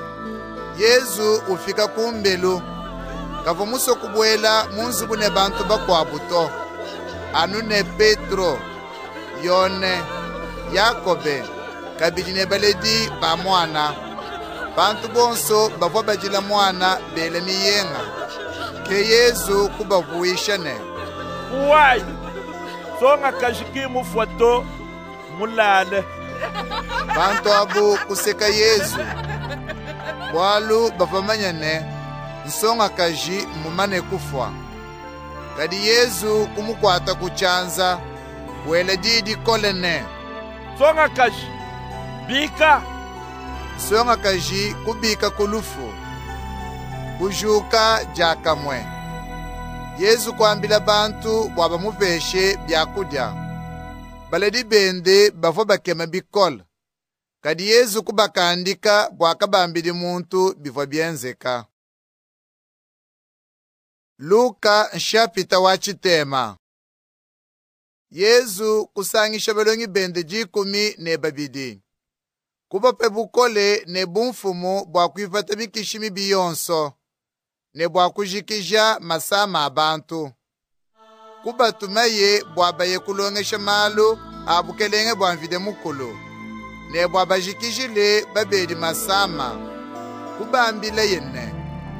[SPEAKER 1] Yesu ufika kumbelu. Kavo muso kubwela munzubu ne bantu bakwabuto. Anu ne Petro. Yone, Yakobe, kabijine baledi ba mwana. Bantu bonso bavo bajila mwana bele miyenga. Ke Yesu kubavuishane.
[SPEAKER 15] Uwai, songa kashiki mufoto mulale.
[SPEAKER 1] Bantu abu kuseka Yesu. Walu bavamanyane, nsonga kaji mumane kufwa. Kadi Yesu kumukwata kuchanza. Wele didi kolene.
[SPEAKER 15] Songa kaji. Bika.
[SPEAKER 1] Songa kaji kubika kulufu. Kujuka jakamwe. Yesu kwambila bantu waba muveshe byakudya. Baledi bende bavo bakema bikola. Kadi Yesu kubakandika bwakabambili muntu bivwa byenzeka. Luka nshapita wachitema. Yesu kusangisha balongi bende jikumi ne babidi. kuba pe bukole ne bumfumu bwa kuifata mikishimi biyonso ne bwa kujikija masama abantu kuba tumaye bwa baye kulongesha malu abukelenge bwa mvide mukulu ne bwa bajikijile babedi masama kuba ambile yenne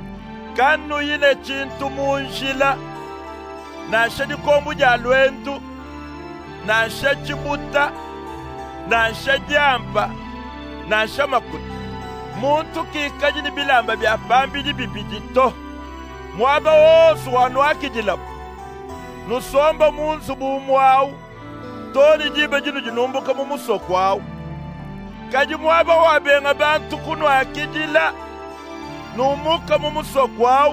[SPEAKER 15] kanu yine chintu munjila nashe dikombu ja lwendu nashe chibuta nashe diamba nashe makuta muntu kikaji ni bilamba bya pambi di bibidito mwaba wosu wanu akijilabu nusomba munsu bumwau toni jibe jinu jinumbuka mumusokwau kaji mwaba wabenga bantu kunu akijila numuka mumusokwau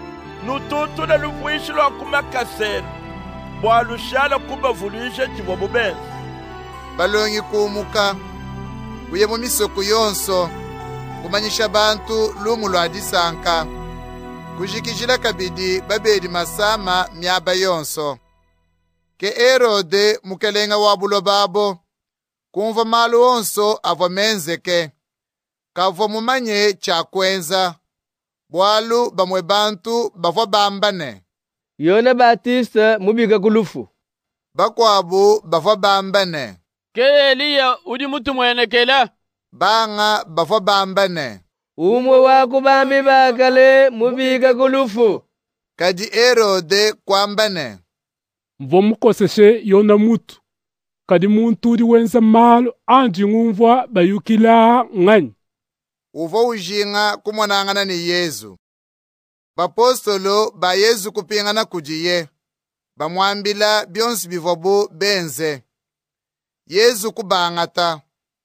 [SPEAKER 15] nututu na lufuishi lwa kumakaseni bwalushala kuba vulisha chibobu benzi
[SPEAKER 1] balongi kumuka kuye mu misoko yonso kumanyisha bantu lumu lwa disanka kujikijila kabidi babedi masama myaba yonso ke Herode mukelenga wabulo babo kumva malu onso avo menzeke kavo mumanye chakwenza bwalu bamwe bantu bavo bambane
[SPEAKER 9] Yona Batista mubiga kulufu
[SPEAKER 1] bakwabu bavo bambane
[SPEAKER 9] ke Eliya udi mutu mwene kela
[SPEAKER 1] banga bavo bambane
[SPEAKER 9] umwe wako bami bakale mubiga kulufu
[SPEAKER 1] kadi Herode kwambane
[SPEAKER 20] mvo mukoseshe yona mutu kadi muntu udi wenza malu andi ngumvwa bayukila ngani
[SPEAKER 1] uvo ujinga kumonangana ni Yesu bapostolo ba Yesu kupingana kujiye bamwambila byonsi bivobu benze Yesu kubangata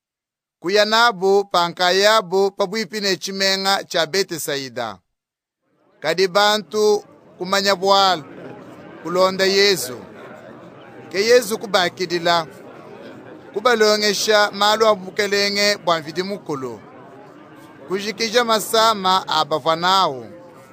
[SPEAKER 1] kuyanabo pankayabo pabwipine chimenga cha Betesaida kadi bantu kumanya bwala kulonda Yesu ke Yesu kubakidila kubalongesha malu abukelenge bwanvidi mukulu kujikija masama abavanawo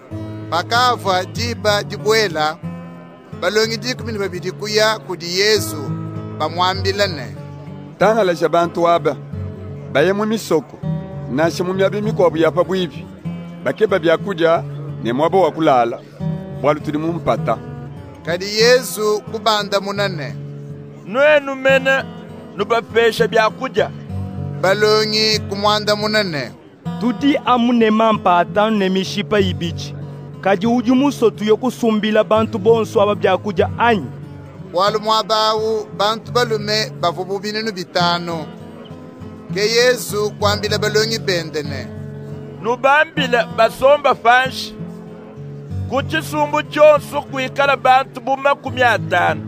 [SPEAKER 1] pakava diba dibwela balongi dikumi ni babidi kuya kudi Yesu bamwambilane
[SPEAKER 19] tanhalasha bantu aba baye mu misoko nashe mu myabi mikobu yapa bwibi bakeba byakuja ne mwabo wakulala bwalu tuli mu mpata
[SPEAKER 1] kadi Yesu kubanda munane
[SPEAKER 15] nwenu mene nubapesha byakuja
[SPEAKER 1] balongi kumwanda munane
[SPEAKER 16] tudi amune mampata ne mishipa ibichi kaji uji musotu yokusumbila bantu bonso aba byakuja anyi
[SPEAKER 1] bwalu mwabawu bantu balume bavubu binenu bitano ke Yesu kwambila balongi bendene
[SPEAKER 15] nubambila basomba fanshi kuchisumbu chonso kuikala bantu bumakumi atano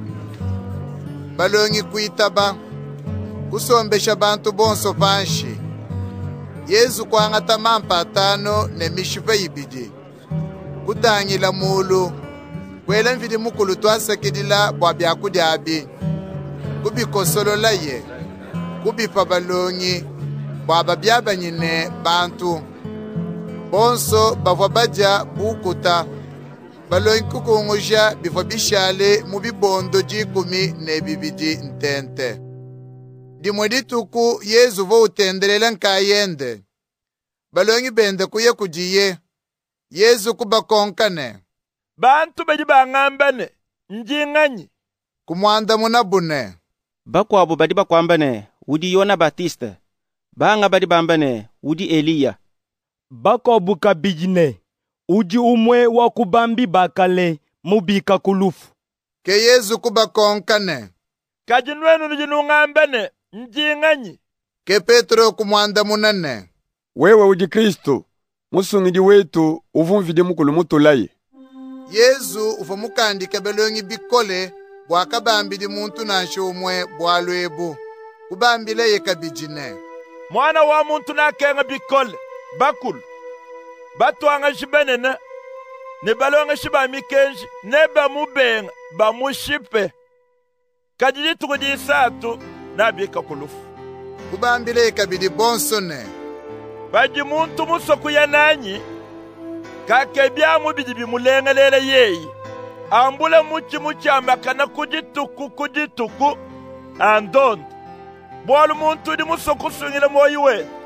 [SPEAKER 1] balongi kuitaba kusombesha bantu bonso fanshi Yesu kwangata mampa atano ne mishipa ibidi kutangila mulu kwela mvidi mukulu twasakidila bwa byakudya abi kubikosolola ye kubipa balongi bwaba byabanyine bantu bonso bavwa baja bukuta balongi kukungusha bivwa bishale mu bibondo jikumi ne bibidi ntente dimwe dituku Yesu vo utendelela nkayende balongi bende kuye kujiye Yesu kubakonkane
[SPEAKER 15] bantu beji bangambane njinganyi
[SPEAKER 1] kumwanda munabune
[SPEAKER 17] bakwabu badi bakwambane udi Yona Batista banga badi bambane udi Eliya
[SPEAKER 16] bakwabu kabijine uji umwe wa kubambi bakale mubika kulufu
[SPEAKER 1] ke Yesu kubakonkane
[SPEAKER 15] kaji nwenu nujinungambane njinganyi
[SPEAKER 1] ke Petro kumwanda munane
[SPEAKER 19] wewe uji Kristo musungidi wetu uvumvide mukulu mutulaye
[SPEAKER 1] Yesu ufa mukandika belongi bikole bwakabambidi muntu nanshe umwe bwalwebu kubambile yekabijine
[SPEAKER 15] mwana wa muntu nakenga bikole bakulu batwanga shibenene ne balonga shiba mikenji ne bamubenga bamushipe kadili tukudi satu nabika kulufu
[SPEAKER 1] kubambile yekabidi bonsone
[SPEAKER 15] baji muntu musoku ya nanyi kake byamu bidi bimulengelele yeyi ambule muchi muchi ambakana kujituku kujituku andondo bwalu muntu di musoku sungile moyi we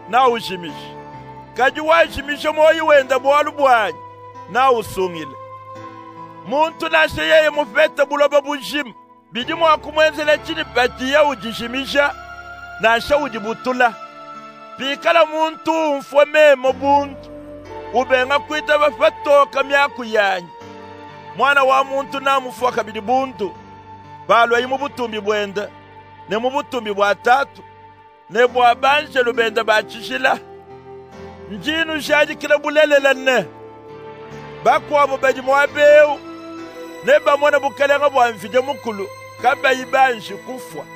[SPEAKER 15] na ushimisha. Kaji washimisha moyo wenda bwalu bwanyi na usungile. Muntu nashe yeye mufete buloba bunjim. Bidi mwakumwenzele chini pati ya ujishimisha nashe ujibutula. Pikala muntu mfome mobuntu. Ubenga kwita bafatoka myaku yanyi. Mwana wa muntu na mufwa kabidi buntu. Balwa yi mubutumbi bwenda. Ne mubutumbi bwa tatu. Ne bwa banje lubenda bachishila. Njinu shaji kila bulele lane. Bakwa mubaji mwabeu. Ne bamwana bukalenga bwa mfide mukulu. Kaba yibanshi kufwa.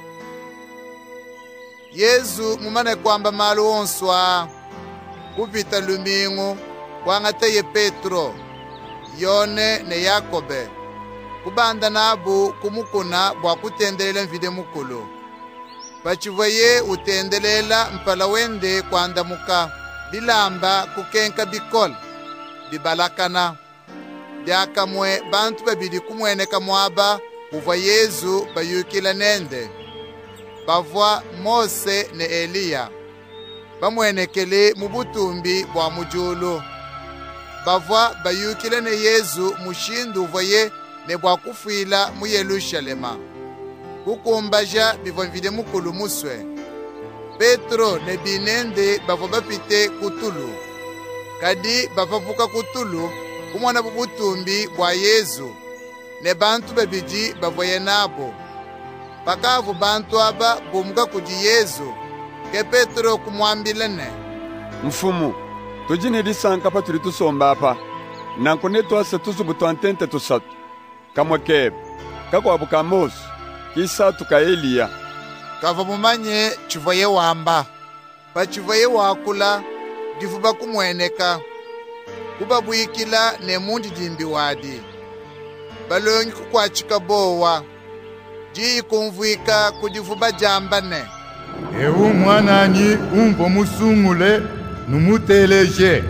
[SPEAKER 1] Yesu mumane kwamba malu onswa. Kupita lumingu. Kwangateye Petro. Yone ne Yakobe. Kubanda nabu kumukuna bwa kutendelela mfide mukulu. Pachivoye utendelela mpala wende kwanda muka. Bilamba kukenka bikol. Bibalakana. Diakamwe bantu babidi kumweneka mwaba. Uva Yesu bayukila nende. Bavwa Mose ne Eliya. Bamwenekele mubutumbi bwa mujulu. Bavwa bayukile ne Yesu mushindu uvoye ne bwa kufila mu Yerusalema. Kukumbaja bivonvide mukulu muswe. Petro ne binende bavwa bapite kutulu. Kadi bavavuka kutulu kumwana bubutumbi bwa Yesu. Ne bantu babiji bavoye nabo. Pakavu bantu aba bumuka kudi Yesu. Ke Petro kumwambilene.
[SPEAKER 19] Mfumu, tujine disanka pa tuli tusomba apa. Nankone tuase tusubu tuantente tusatu. Kamwa kebe, kako abuka Mose, kisa tuka Eliya.
[SPEAKER 1] Kava mumanye chivoye wamba. Pa chivoye wakula, difuba kumweneka. Kuba buikila ne mundi dimbi wadi. Balongi kukwachika bowa. Ji kumvuika kudifuba jambane.
[SPEAKER 2] Ewu mwananyi umvo musungule numuteleje.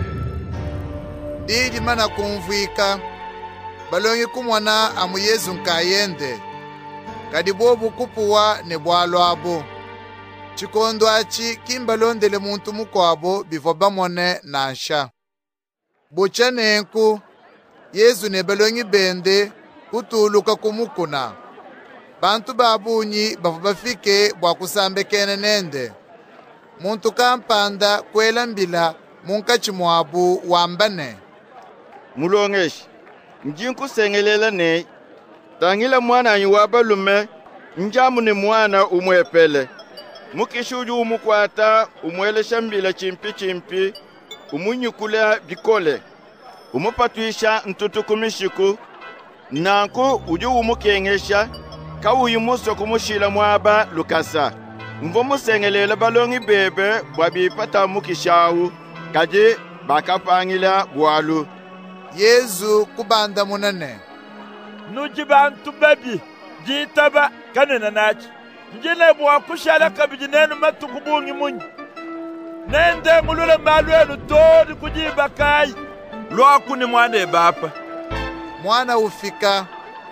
[SPEAKER 1] Didi mana kumvuika. Balongi kumwana amu Yesu nkayende. Kadibobu kupuwa ne bwalo abo. Chikondo achi kimbalondele muntu mukwabo bifo bamone nansha. Buchane enku. Yesu ne balongi bende kutuluka kumukuna. Bantu babunyi bafu bafike bwa kusambekene nende. Muntu kampanda kwela mbila munka chimwabu wambane.
[SPEAKER 8] Mulongeshi, njinku sengelela ne. Tangila mwana anyi wabalume, njamu ni mwana umwepele. Mukishuju umukwata, umwelesha mbila chimpi chimpi, umunyukula bikole. Umupatuisha ntutukumishiku, nanku uju umukengesha, kawuyu muso kumushila mwaba lukasa. Mvo musengelela balongi bebe, bwabipata mukishawu, kaji bakapangila bwalu.
[SPEAKER 1] Yesu kubanda munane.
[SPEAKER 15] Nuji bantu babi, jitaba kanena nachi. Njine bwa kushala kabijinenu matukubungi munyi. Nende ngulule maluenu tori kujiba kai. Lwaku ni mwane bapa.
[SPEAKER 1] Mwana ufika.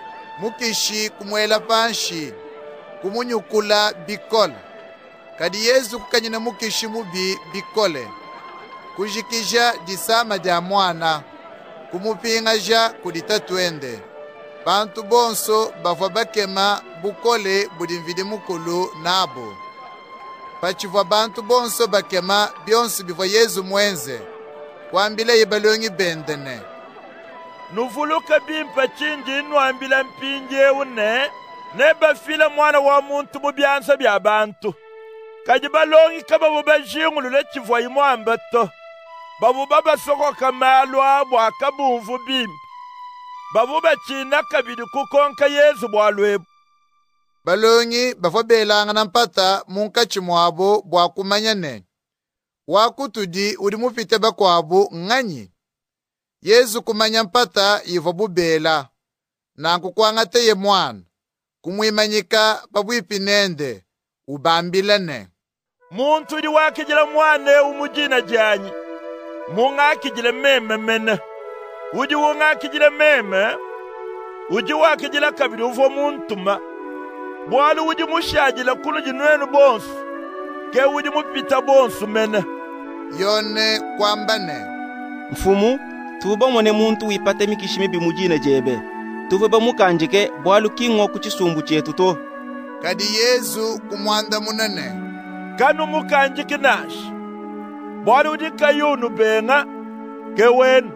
[SPEAKER 1] Mukishi kumwela panshi. Kumunyukula bikole. Kadi Yesu kukanyina mukishi mubi bikole. Kujikija disama dia mwana. Kumupingaja kuditatwende. Bantu bonso bavwa bakema bukole budimvidi mukulu nabo. Pachivwa bantu bonso bakema bionsu bivwa Yesu mwenze. Kwambile yibalongi bendene.
[SPEAKER 15] Nuvuluka bimpa chindi nuambila mpinje une. Neba fila mwana wa muntu mubiansa bia bantu. Kajibalongi kaba mubajingu lule chivwa imuambato. Babu baba soko kamalwa bwa kabumvu bimpa. Babu bachina kabidi kukonka Yesu bwalwebu.
[SPEAKER 1] Balongi bafo belanga nampata munka chimwabo bwa kumanyane. Wakutudi uri mufite bakwabo nganyi. Yesu kumanya mpata yivo bubela. Nanku kwangate ye mwana. Kumwimanyika babwipinende. Ubambilane.
[SPEAKER 15] Muntu di wakijila mwane umujina janyi. Munga kijile meme mene. Uji wunga kijile meme. Uji wakijila kabidi uvo muntuma. Bwalu uji mushajila kunu jinwenu bonsu. Ke uji mupita bonsu mene.
[SPEAKER 1] yone kwambane.
[SPEAKER 17] Mfumu, tuba mwone muntu wipate mikishimi bimujine jebe. Tuve ba mukanjike bwalu kingwa kuchisumbu chetu to.
[SPEAKER 1] Kadi Yesu kumwanda munene.
[SPEAKER 15] Kanu mukanjike nashi. Bwalu dika yunu benga kewenu.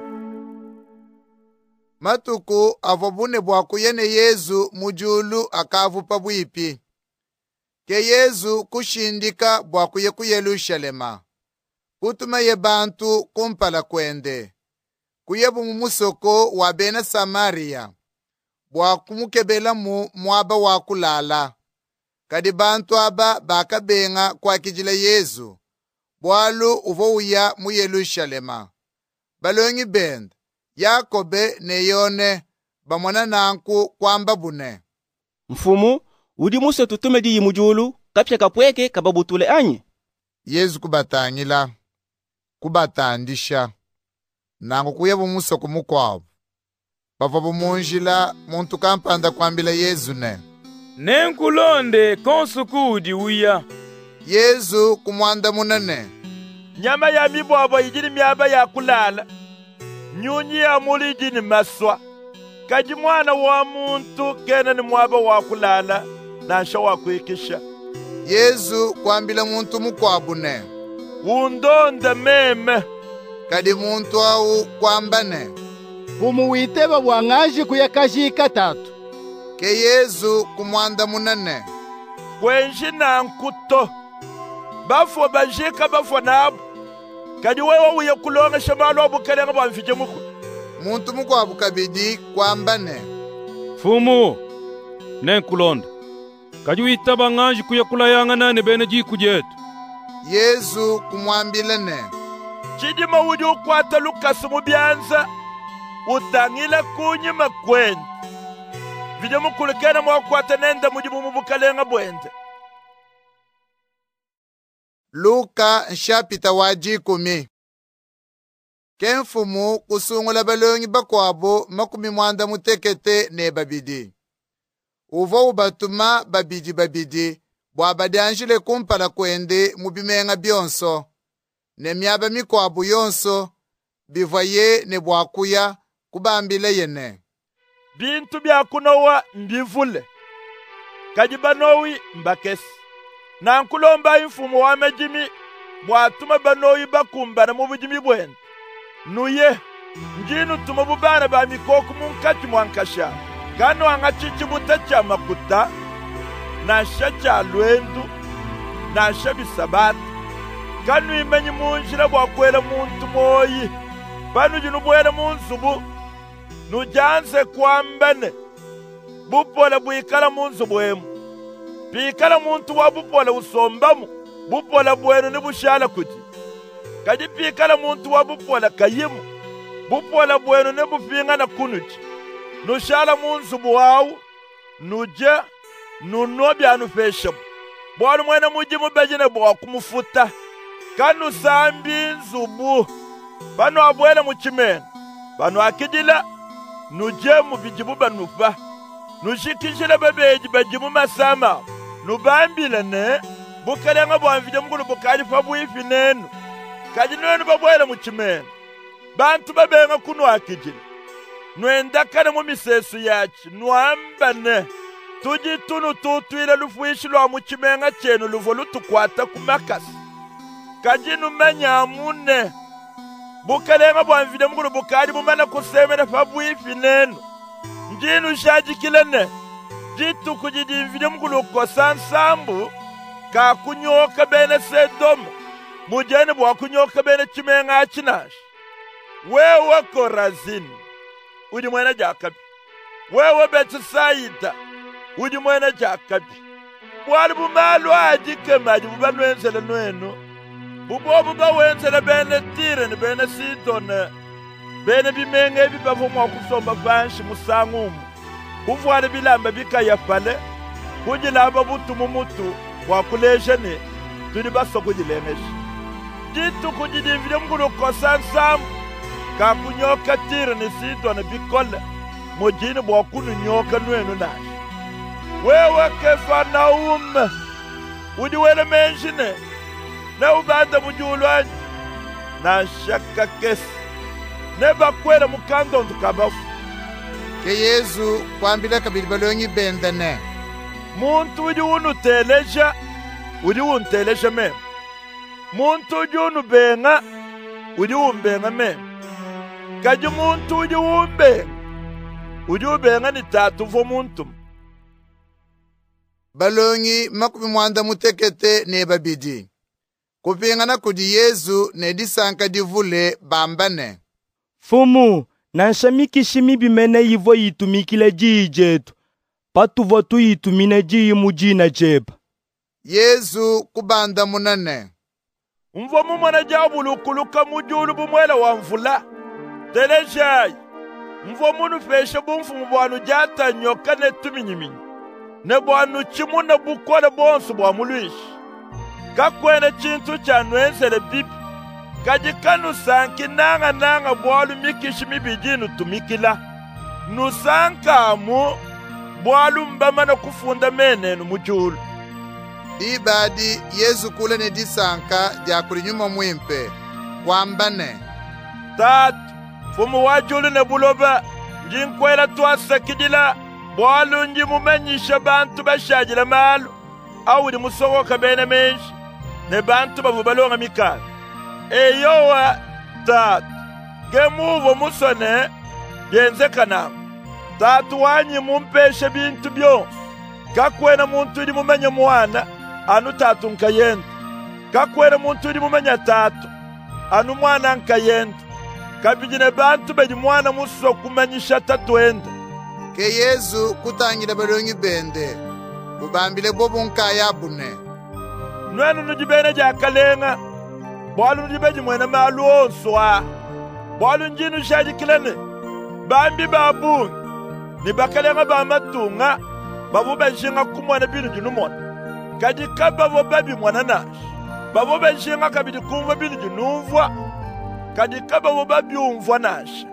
[SPEAKER 1] Matuku avobune bwaku yene Yesu mujulu akavu pabwipi. Ke Yesu kushindika bwaku ye ku Yerusalema. Kutuma ye bantu kumpala kwende. Kuyebu mumusoko wa bena Samaria. Bwaku mukebela mu mwaba wakulala. Kadi bantu aba bakabenga kwa kijila Yesu. Bwalu uvouya mu Yerusalema. Balongi benda. Yakobe ne Yone bamwana nanku kwamba bune.
[SPEAKER 17] Mfumu, udi muse tutume di mujulu kapya kapweke kababutule anyi.
[SPEAKER 1] Yesu kubatangila, kubatandisha, nangu kuyebu muso kumukwabu. Bava bumunjila muntu kampanda kwambila Yesu ne.
[SPEAKER 10] Nenkulonde konsukudi uya.
[SPEAKER 1] Yesu kumwanda munene.
[SPEAKER 15] Nyama ya mibwabo yijiri myaba ya kulala. Nyunyi ya muli jini maswa. Kaji mwana wa muntu kena ni mwaba wa kulala na nsha wa kuikisha.
[SPEAKER 1] Yesu kwambila muntu mukwabu ne.
[SPEAKER 15] Undonda meme.
[SPEAKER 1] Kadi muntu au kwambane.
[SPEAKER 12] Umuwiteba bwangaji kuyakajika tatu.
[SPEAKER 1] Ke Yesu kumwanda munene.
[SPEAKER 15] Kwenji na nkuto. Bafwa bajika bafwa nabu. Kadi wewe uye kulonga shamalo abukelenga bamfije muku.
[SPEAKER 1] Muntu mukwabu kabidi kwambane.
[SPEAKER 10] Fumu, nenkulonda. Kadi uitaba nganji kuya kulayanga nane bene jiku jetu.
[SPEAKER 1] Yesu kumwambile ne.
[SPEAKER 15] Chidima udi ukwata Lukasi mubyanza. Utangila kunyima kwende. Vide mukulekena mwakwata nenda mujibu mubukalenga bwende.
[SPEAKER 1] Luka nshapita waji kumi. Kenfumu kusungula balongi bakwabo makumi mwanda mutekete ne babidi. Uvo ubatuma babidi babidi, bwabadi anjile kumpala kwende mubimenga byonso. Ne myaba mikwabu yonso, bivwaye ne bwakuya kubambile yene.
[SPEAKER 15] Bintu byakunowa mbivule. Kajibanowi mbakesi. Na nkulomba infumu wa mejimi bwatuma banoyi bakumbana mu bujimi bwende. Nuye njinu tuma bubana ba mikoku munkati mwankasha. Kano angachichi butacha makuta na shacha lwendu na shabisabati. Kanu imenyi munjira bwakwela muntu moyi. Banu jinu bwele munzubu. Nujanze kwambane. Bupola bwikala munzubu emu. Pikala muntu wa bupola usombamu. Bupola bwenu ni bushala kuti. Kadi pikala muntu wa bupola kayimu. Bupola bwenu ni bufinga na kunuchi. Nushala munzubu wawu. Nuja. Nunobi anufeshamu. Bwalu mwena mujimu bejine bwa kumufuta. Kanu sambi nzubu. Banu abwele muchimene. Banu akijila. Nuje mu bijibu banufa. Nushikishile bebeji bejimu masama. Nubambile ne. Bukalenga bwanvide mkulu bukali fabuifi nenu. Kaji nwenu babwele muchimene. Bantu babenga kunu akijila. Nwenda kane mu misesu yachi. Nwamba ne. Tuji tunu tutuile lufuishi lwa muchimenga chenu luvolu tukwata kumakasi. Kaji numenya amune. Bukalenga bwanvide mkulu bukali bumana kusemene fabuifi nenu. Njinu shajikile ne. Jitu kujidimvide mkulu kosa nsambu. Ka kunyoka bene Sedomu. Mujeni bwa kunyoka bene chimenga achinashi. Wewe Korazini. Udi mwena jakabi. Wewe Betisaida. Udi mwena jakabi. Bwali bumalu ajike maji bubanwenzele nwenu. Bubo buba wenzele bene Tire ni bene Sidone. Bene bimenge bibavu mwa kusomba vanshi musangumu. Buvwale bilamba bika yapale. Kujilamba butu mumutu. Wakuleje ni. Tuli baso kujilemeshi. Jitu kujidivide mkulu kosa nsamu. Kakunyoka Tire ni Sidone bikole. Mujini bwakunu nyoka nwenu nashi. Wewe Kafarnaumu. Udi wele menjine. Na ubanda mujulu anyi. na shaka kesi ne bakwela mukandondu kabafu.
[SPEAKER 1] Ke Yesu kwambila kabili balongi bendane.
[SPEAKER 15] Muntu udi unuteleja, udi unteleja meme. Muntu udi unubenga, udi umbenga meme. Kaji muntu udi umbenga, udi ubenga ni tatu vo muntu.
[SPEAKER 1] Balongi makumi mwanda mutekete ne babidi. Kupingana kudi Yesu ne disanka divule bambane.
[SPEAKER 16] Fumu, nanshamikishimi bimene yivo yitumikile jii jetu. Patu votu yitumine jii mujina jeba.
[SPEAKER 1] Yesu kubanda munane.
[SPEAKER 15] Mvo mumwana jabulu kuluka mujulu bumwela wa mvula. Telejai. Mvo munu feshe bumfu mbwanu jata nyoka ne tuminyiminyi. Ne bwanu chimu ne bukwale bonsu bwa muluishi. Kakwene chintu cha nwensele bibi. Kajika nusanki nanga nanga bwalu mikishi mibijinu tumikila. Nusanka amu bwalu mbamana kufunda menenu mujulu.
[SPEAKER 1] Ibadi Yesu kule ne disanka jakuri nyuma mwimpe. Kwambane.
[SPEAKER 15] Tatu, fumu wajulu ne buloba. Njinkwela tuasa kidila. Bwalu njimumenyisha bantu bashajila malu. Awudi musoko kabene menshi. Ne bantu bavubalonga mikala. Eyowa tatu. Gemuvo musone. Yenze kanamu. Tatu wanyi mumpeshe bintu byo. Kakwena muntu iri mumenya mwana. Anu tatu nkayenda. Kakwena muntu iri mumenya tatu. Anu mwana nkayenda. Kabijine bantu beji mwana muso kumanyisha tatu enda.
[SPEAKER 1] Ke Yesu kutangira balongi bende. Ubambile bobo nkaya bune.
[SPEAKER 15] Nwenu nujibene jakalenga. Bwalu nujibeji mwene malu onswa. Bwalu njinu shaji kilene. Bambi babu. Ni bakalenga ba matunga. Babu benshinga kumwana binu junumona. Kaji kaba vo babi mwana nash. Babu benshinga kabidi kumva binu junumvwa. Kaji kaba vo babi umvwa nash.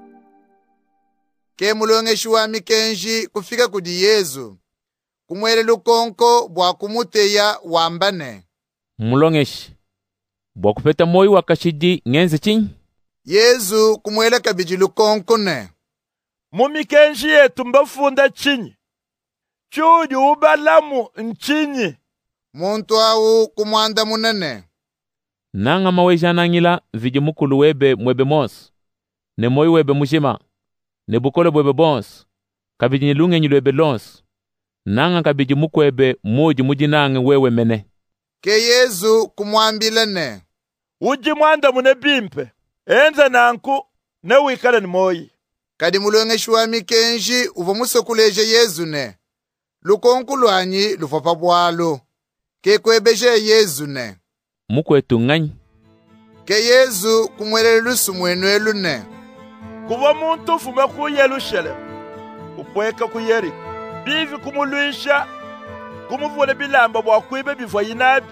[SPEAKER 1] Ke mulongeshi wa mikenji kufika kudi Yesu. Kumwele lukonko bwa kumuteya wambane.
[SPEAKER 13] Mulongeshi. Bwa kupeta moyo wakashidi ngenze chini.
[SPEAKER 1] Yesu kumwele kabiji lukonko ne.
[SPEAKER 15] Mumikenji yetu mbafunda chini. Chuji ubalamu nchinyi.
[SPEAKER 1] Muntu au kumwanda munene.
[SPEAKER 13] Nanga maweja nangila viji mukulu webe mwebe mos. Ne moyo webe mushima. Ne bukole bwebe bons. Kabiji nilunge nyilwebe lons. Nanga kabiji mukwebe muji mujinange wewe mene.
[SPEAKER 1] Ke Yesu kumwambile ne.
[SPEAKER 15] Uji mwanda mune bimpe. Enza nanku ne wikale ni moyi.
[SPEAKER 1] Kadi mulongeshi wa mikenji uvo musokuleje Yesu ne. Lukonku lwanyi lufopa bwalo. Ke kwebeje Yesu ne.
[SPEAKER 13] Mukwetu nganyi.
[SPEAKER 1] Ke Yesu kumwelele lusu mwenuelu ne.
[SPEAKER 15] Kuva muntu fume kuyelu shele. Upweka kuyeri. Bivi kumuluisha. Kumuvule bilamba bwa kuibe bifwa yinabi.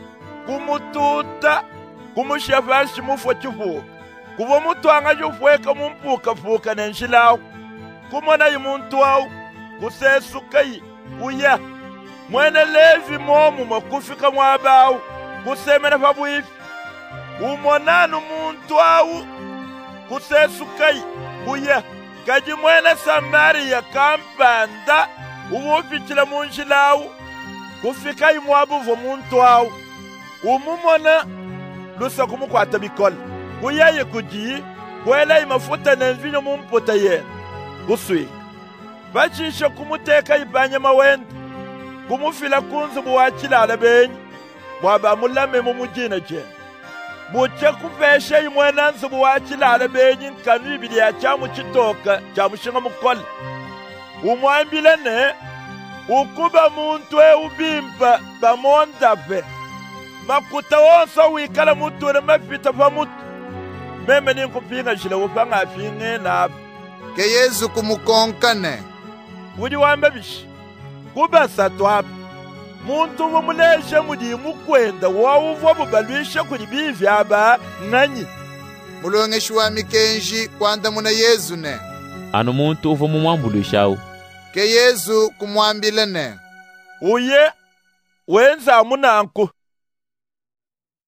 [SPEAKER 15] Kumututa. Kumushafanshi mufwa chifuka. Kuva mutu angajo fweka mumpuka fuka nenshilao. Kumona yi muntu wao. Kusesuka yi. Uya. Mwene levi momu makufika mwabao. Kusemena fabu hivi. Umonanu muntu wao. Kusesuka yi. Uya. Kaji mwene Samaria kampanda. Uwofichila munshilao. Kufika yi mwabuvo muntu wao. Umumona. Lusa kumukwata bikola. Kuyaye kuji. Kwela imafuta nenvinyo mumpota yena. Kuswika. Bachisha kumuteka ibanye mawenda. Kumufila kunzu buwachila alabenyi. Mwaba mulame mumujina jen. Buche kupesha imwenanzu buwachila alabenyi. Nkanu ibili ya chamu chitoka. Chamu shinga mukole. Umwambile ne. Ukuba muntu e ubimpa. Bamondabe. Makuta wonsa wikala mutu ne mafita pa mutu. Meme ni kupinga shile upanga afinge na.
[SPEAKER 1] Ke Yesu kumukonka ne.
[SPEAKER 15] Wudi wambe bishi. Kuba satwap. Muntu wumuleshe mudi mukwenda wawuva bubalwishe kuri bivi aba nganyi.
[SPEAKER 1] Mulongeshi wa mikenji kwanda muna Yesu ne.
[SPEAKER 13] Ano muntu uva mumwambulishawo.
[SPEAKER 1] Ke Yesu kumwambile ne.
[SPEAKER 15] Uye wenza munanku.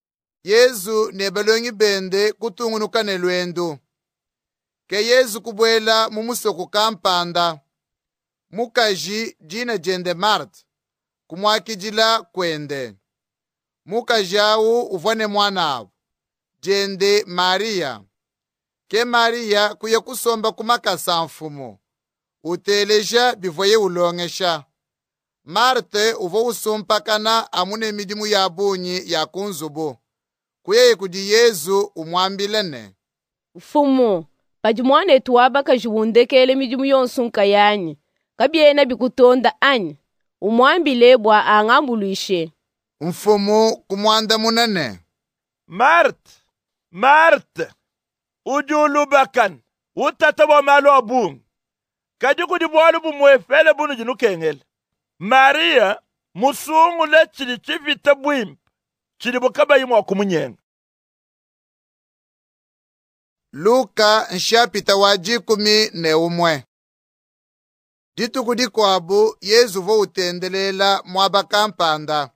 [SPEAKER 1] Yesu ne balongi bende kutungunuka ne lwendo. Ke Yesu kubwela mumusoko kampanda. Mukaji jina jende Marta. Kumwakijila kwende. Mukajawu uvone mwanawu. Jende Maria. Ke Maria kuye kusomba kumakasa mfumo. Uteleja bivoye ulongesha. Marte uvo usumpakana amune midimu ya bunyi ya kunzubu. Kuye kudi Yesu umwambilene.
[SPEAKER 6] Fumu, pajumwane tuwaba kajiwundekele midimu yonsunka yanyi. Kabiena bikutonda anyi. Umwambile bwa angambuluishe.
[SPEAKER 1] Mfumu kumwanda munene.
[SPEAKER 15] Marte, Marte, ujulu bakan, utatabo malo abung. Kajuku di bwalu bumwefele bunu jinu kengele. Maria, musungu le chidi chivita bwimp, chidi bukaba imu akumunyenga.
[SPEAKER 1] Luka nshapita wajikumi ne umwe. Dituku di kwabu, Yesu vo utendelela mwabakampanda.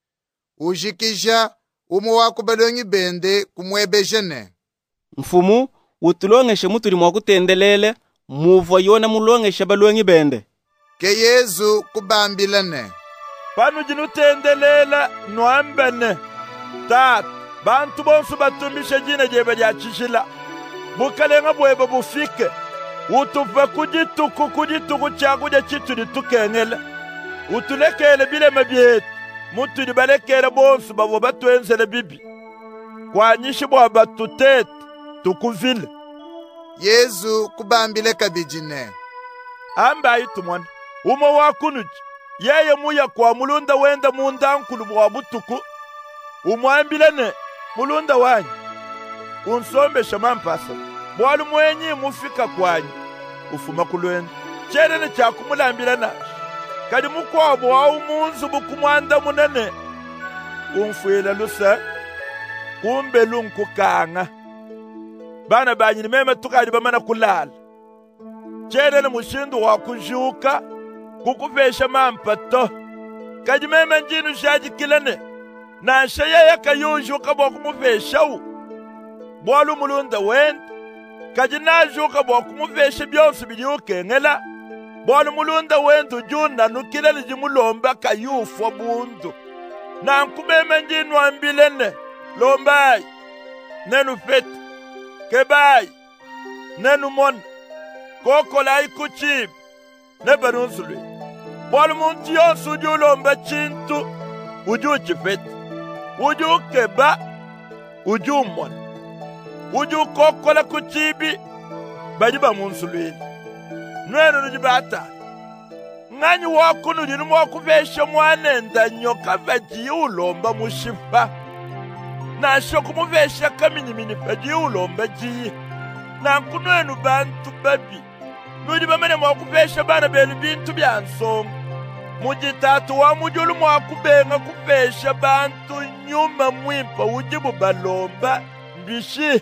[SPEAKER 1] Ujikisha umu wakubelongi bende kumwebejene.
[SPEAKER 17] Mfumu, utulongeshe mutuli mwakutendelele, muvo yona mulongeshe balongi bende.
[SPEAKER 1] Ke Yesu kubambilane.
[SPEAKER 15] Panu jinu tendelela nwambene. Tat, bantu bonsu batumbishe jine jebe ya chishila. Bukalenga bwebe bufike. Utufe kujituku kujituku chakuja chitu ditukengele. Utulekele bile mabietu. Mutu di balekele bonsu babo batuenzele bibi. Kwa nyishi bwa batutete tukuvile.
[SPEAKER 1] Yesu kubambile kabijine.
[SPEAKER 15] Amba itu mwana. Uma wakunuji. Yeye muya kwa mulunda wenda mundankulu bwa butuku. Umwambilene mulunda wanyi. Unsombe shamampasa. Bwalu mwenyi mufika kwanyi. Ufuma kulwenda. Chere cha kumulambirana. Kadi mukwabo wa umunzu bukumwanda munene. Umfuela lusa. Kumbe lunku kanga. Bana banyi ni meme tukadi bamana kulala. Chere ni mushindu wa kujuka. Kukufesha mampato. Kadi meme njinu shaji kilene. Na shaya yaka yujuka bwa kumufesha u. Bwalu mulunda wenda. Kadi na juka bwa kumufesha bionsu bidiuke ngela. Bwalu mulunda wendu juna nukile li jimulomba kayufwa bundu. Na nkubeme njinu ambilene. Lombai. Nenu feti. Kebai. Nenu mon. Koko la ikuchib. Neberunzului. Bwalu munti yonsu uju lomba chintu. Uju chifeti. Uju keba. Uju mon. Uju koko la kuchibi. Bajiba munzului. Nwenu nujibata. Ngani wakunu dinu wakufesha mwanenda nyoka vaji ulomba mushifa. Na shoku muvesha kamini mini vaji ulomba ji. Na nkunwenu bantu babi. Nujiba mene mwakufesha bana belu bintu byansonga. Mujitatu wa mujulu mwakubenga kufesha bantu nyuma mwimpa ujibu balomba mbishi.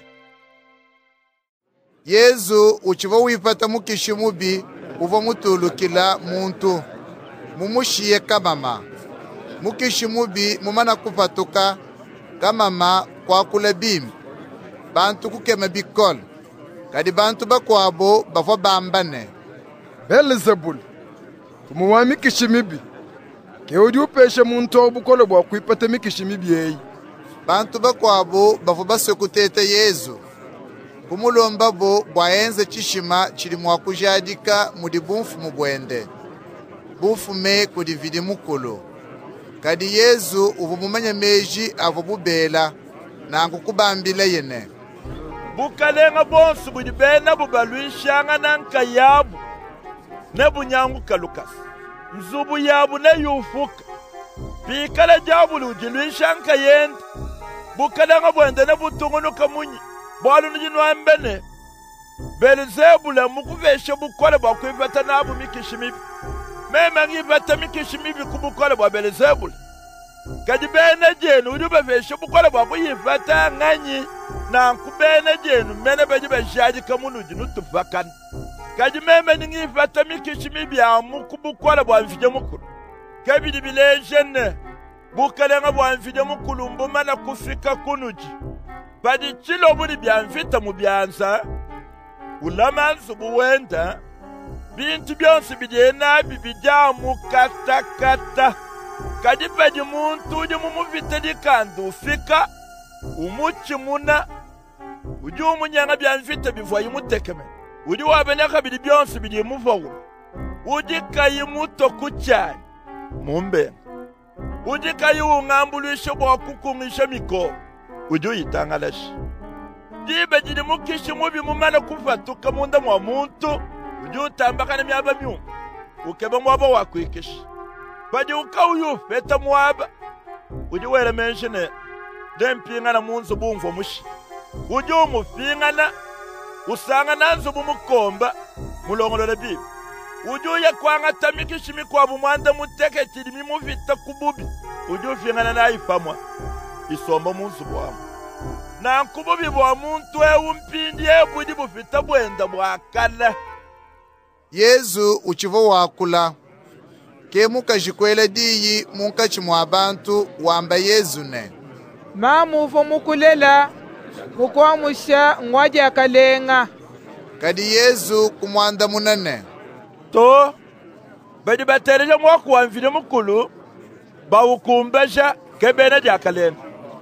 [SPEAKER 1] Yesu uchiva wipata mukishi mubi uva mutulukila muntu. Mumushiye kamama. Mukishi mubi mumana kupatuka kamama kwa kula bimbi. Bantu kukema bikol. Kadi bantu bakwabo bafo bambane.
[SPEAKER 2] Belzebul. Tumuwa mikishi mibi. Ke udi upeshe muntu obukolo bwa kuipata mikishi mibi yeyi.
[SPEAKER 1] Bantu bakwabo bafo basekutete Yesu. Kumulomba bo bwaenze chishima chili mwakujadika mudi bumfu mubwende. Bufume kudi vidi mukulu. Kadi Yesu uvumumanya meji avububela na nkukubambila yene.
[SPEAKER 15] Bukalenga bonsu budi bena bubaluishanga na nka yabu. Nebu nyangu kalukasi. Mzubu yabu ne yufuka. Pikala jabu lujiluishanga yende. Bukalenga bwende ne butungunu kamunyi. Bwalu njinu ambene. Belzebula mukuveshe bukole bwa kuivata nabu mikishimibi. Mema ngivata mikishimibi kubukole bwa Belzebula. Kadi bene jenu ujuba veshe bukole bwa kuyivata nganyi. Na nkubene jenu mene beji beshaji kamunu jinu tufakan. Kadi mema ngivata mikishimibi ya mukubukole bwa mfije mukuru. Kabidi bile jene. bukalenga bwa mvide mukulu mbumana kufika kunuji padi chilo buli bya mvita mu byanza ulamanzu buwenda bintu byonse bigenda bibijya mu katakata kadi padi muntu uje mu muvite dikandu fika umuchi muna uje umunyanga bya mvita bivwaye umutekeme uje wabeneka bidi byonse bidi muvawu uje kayimuto kucyane mumbe uje kayiwungambulishe bwa kukungisha miko uje uyitangalashi dibe jidi mukishi mubi mumana kufatuka munda mwa muntu uje utambakana myaba myungu ukeba mwaba wakwikishi padi ukauyu feta mwaba uje wele menshine dempingana munzu bumvo mushi uje umufingana usangana nzu bumukomba mulongolole bibi uje uya kwanga tamikishi mikwabu mwanda muteke chidi mimuvita kububi uje ufingana na ifamwa isomba munzu bwamu na nkububi bwa muntu ewu mpindi ebudi bufita bwenda bwakala.
[SPEAKER 1] Yesu uchivo wakula ke mukajikwele diyi munkachi mwa bantu wamba Yesu ne
[SPEAKER 21] mamuvo mukulela mukwamusha ngwaji akalenga
[SPEAKER 1] kadi Yesu kumwanda munene
[SPEAKER 15] to badi batereja mwaku wamvile mukulu bawukumbasha kebena jakalenga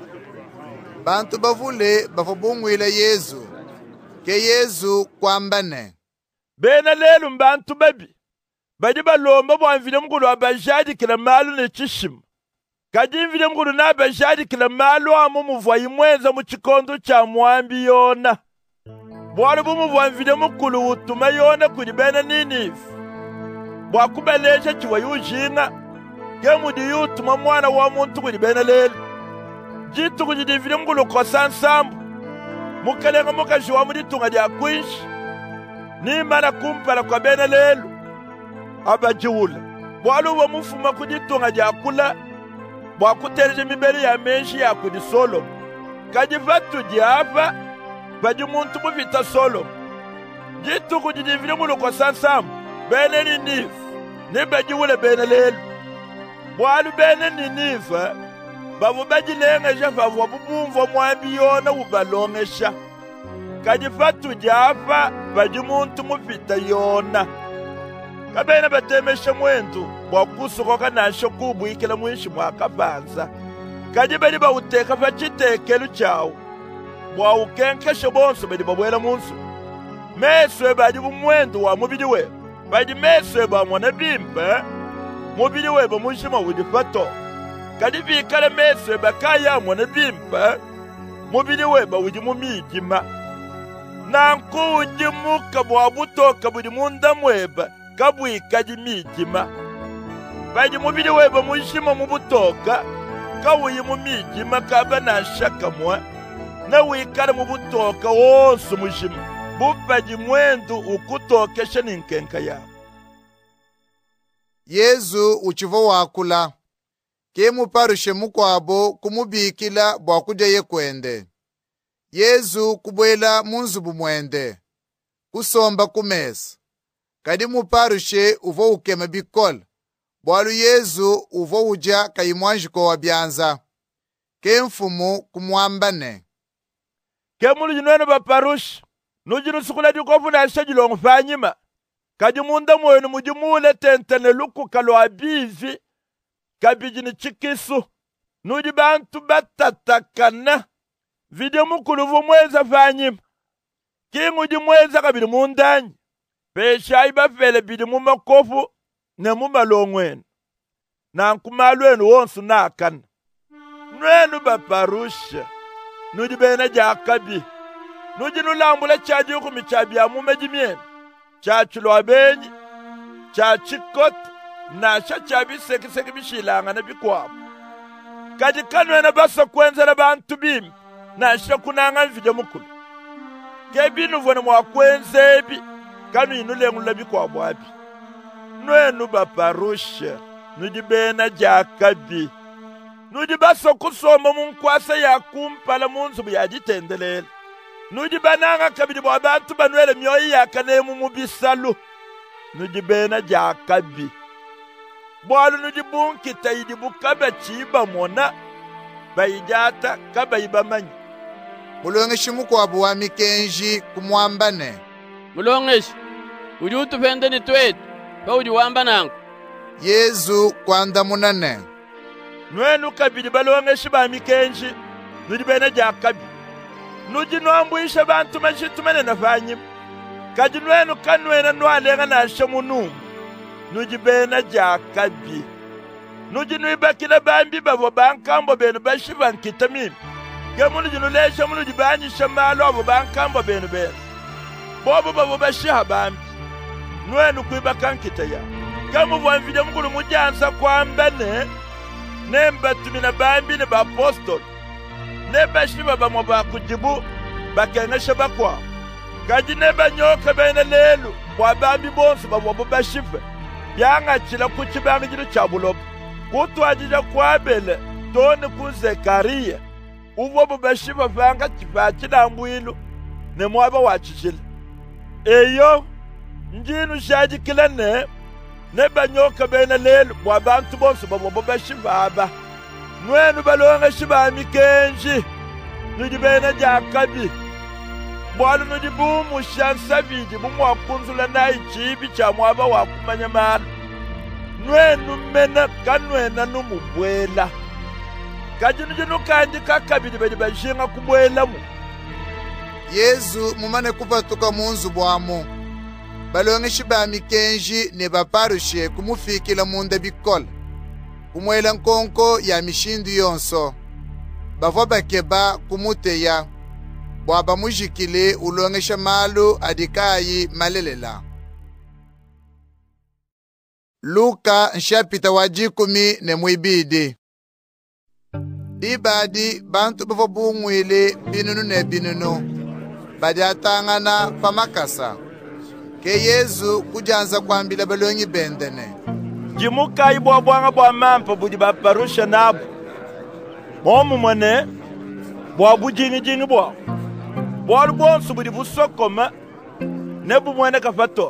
[SPEAKER 1] bantu bavule bafubungwile Yesu ke Yesu kwambane
[SPEAKER 15] bena lelu mbantu babi badi balomba bwamvile mukulu abajadi kila malu ne chishimu kadi mvile mukulu na abajadi kila malu amu muvwayi mwenza muchikondo cha mwambi yona bwari bumuvwa mvile mukulu utuma yona kuli bena ninifu bwakubelesha chiwa yujinga kemudi yutuma mwana wa muntu kuli bena lelu jitu kujidi mvile mukulu kosa nsambu mukalenga mukajiwa muditunga dia kwinshi nimana kumpala kwa bena lelu abajiwula bwalu wa mufuma kuditunga dia kula bwakutereje mibeli ya menshi ya kudi solo kajivatu diava badi muntu buvita solo jitu kujidi mvile mukulu kosa nsambu bene ninifu nibajiwule bena lelu bwalu bene ninifa babu bajilengesha vavu bubumvo mwambi yona ubalongesha kadi fatu jafa badi muntu mufita yona kabena batemesha mwendu bwakusukoka nasho kubwikila mwishi mwakabanza kadi badi bawuteka vachitekelu chawu bwawukenkesha bonso badi babwela munsu meswe badi bumwendu wa mubili we badi meswe bamwana bimba mubili we bamushima wudi fato kadi vikale meswe bakaya mwana bimba mubili we bawudi mumijima nanku uji muka bwabutoka budi munda mweba kabwikaji mijima badi mubili we bamushima mubutoka kawuyi mumijima kaba nashaka mwa na wikale mubutoka wonsu mushima bupaji mwendu ukutokesha ninkenka ya.
[SPEAKER 1] Yesu uchivo wakula ke muparushe mukwabo kumubikila bwakuja ye kwende Yesu kubwela munzu bumwende kusomba kumesa kadi muparushe uvo ukema bikola bwalu Yesu uvo uja kayimwanjiko wa byanza ke mfumu kumwambane
[SPEAKER 15] ke mulu jinwene baparushe nujinu sukula dikofu na shajilongu fanyima kadi munda mwenu mujimule tentene luku kalo abizi kabijini chikisu nudi bantu batatakana video mukulu vumweza fanyima kingu mweza kabili mundanyi pesha iba fele bidi mumakofu ne mumalongwenu na nkumalwenu wonsu nakana nwenu baparusha nudi bena jakabi nudi nulambula chaji ukumi chabi ya mumejimien chachulwa benyi chachikot na chachabi seki seki bishilanga na bikwabu kadi kanwena basa kwenzela bantu bimi na shakunanga video mukulu kebinu vwene mwakwenzebi kanu inulengula bikwabu abi nwenu baparusha nudi bena jakabi nudi basa kusoma munkwasa ya kumpala munzubu ya jitendelele nudi bananga kabidi bwa bantu banwele myoyi ya kanemu mubisalu nudi bena jakabi bwalu nudi bunkita idi bukaba chiba mona bayijata kaba ibamanyi.
[SPEAKER 1] Mulongeshi mukwabu wa mikenji kumwambane.
[SPEAKER 9] Mulongeshi, udi utupende ni twetu, pa udi wamba nangu.
[SPEAKER 1] Yezu kwanda munane.
[SPEAKER 15] Nwenu kabidi balongeshi ba mikenji, nudi bene jakabi. Nudi nuambuisha bantu majitumene na vanyim. Kaji nwenu kanwena nualenga na ashamunumu. Nudi bene jakabi. Nudi nuibakila bambi bavo bankambo benu bashiva nkita mimi. Gemunu jinulesha munu jibanyi shamalo abo bankambo benu benu. Bobo bavo bashiha bambi. Nwenu kuibaka nkita ya. Gemu vwanvide mkulu mujansa kwa mbane. Nemba tumina bambi ne ba apostol. Neba shiva ba mwa kujibu bakengesha bakwa. Kaji neba nyoka bene lelu kwa bambi bonsu ba wabo bashive. Yanga chila kuchibangi jiru chabulobu. Kutu ajija kwa bele toni ku Zekariya. Uwo bashiva vanga chipachila mwilu ne mwaba wachichile. Eyo njinu shaji kila ne neba nyoka bene lelu kwa bantu bonsu ba wabo bashiva aba. Nwenu balonga shiba mikenji nudi bene jakabi. Bwalu nudi bumu shansaviji bumu wakunzula na ichibi cha mwaba wakumanya manu. Nwenu mena kanwena numubwela. Kajinu jinu kandi kakabidi bedi bajinga kubwela mu.
[SPEAKER 1] Yezu mumane kupatuka munzu bwamu. Balongeshi ba mikenji ne baparushe kumufikila munda bikola. Kumwela nkonko ya mishindu yonso. Bavo bakeba kumuteya. Bwaba mujikile ulongesha malu adikayi malelela. Luka nshapita wajikumi ne mwibidi. Dibadi bantu bavo bungwile binunu ne binunu. Badi atangana pamakasa. Ke Yezu kujanza kwambila balongi bendene.
[SPEAKER 15] Jimuka ibo bwanga bwa mampa budi baparusha nabu. Momu mwene bwa bujingi jingi bwa. Bwa bonsu budi busokoma nebu mwene kafato.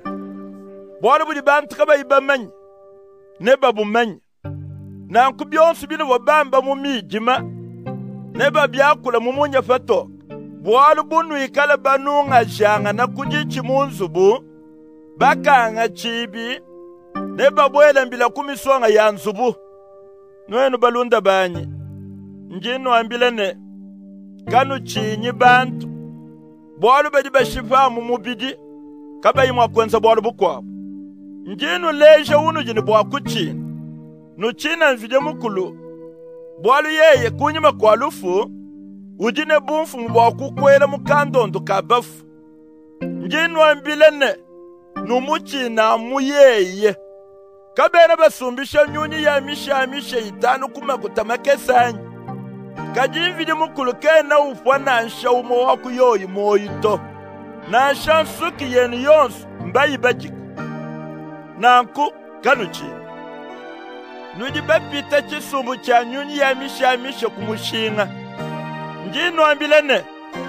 [SPEAKER 15] Bwa budi bantu kaba ibamanyi neba bumanyi. Na nkubionsu bino wabamba mumijima neba byakula mumunya fato. Bwa bunu ikala banunga janga na kujichi munzubu bakanga chibi neba bwela mbila kumisonga ya nzubu. Nwenu balunda banyi njinu ambilene kanu chinyi bantu bwalu bedi bashifa mu mubidi kaba imwa kwenza bwalu bukwabo. Njinu leje unu jini bwa kuchina nuchina nvide mukulu bwalu yeye kunyima kwa lufu ujine bumfu mbwa kukwela mukandondo kabafu. Njinu ambilene numuchina muyeye kabena basumbisha nyuni ya misha misha itanu kuma kutamake sanyi. Kajimvidi mukulu kena ufwa na nsha umo waku yoyi moyito. Na nsha nsuki yenu yonsu mbayi bajika. Na nku kanu chini. Nudi bapita chisumbu cha nyuni ya misha misha kumushinga. Njinu ambilene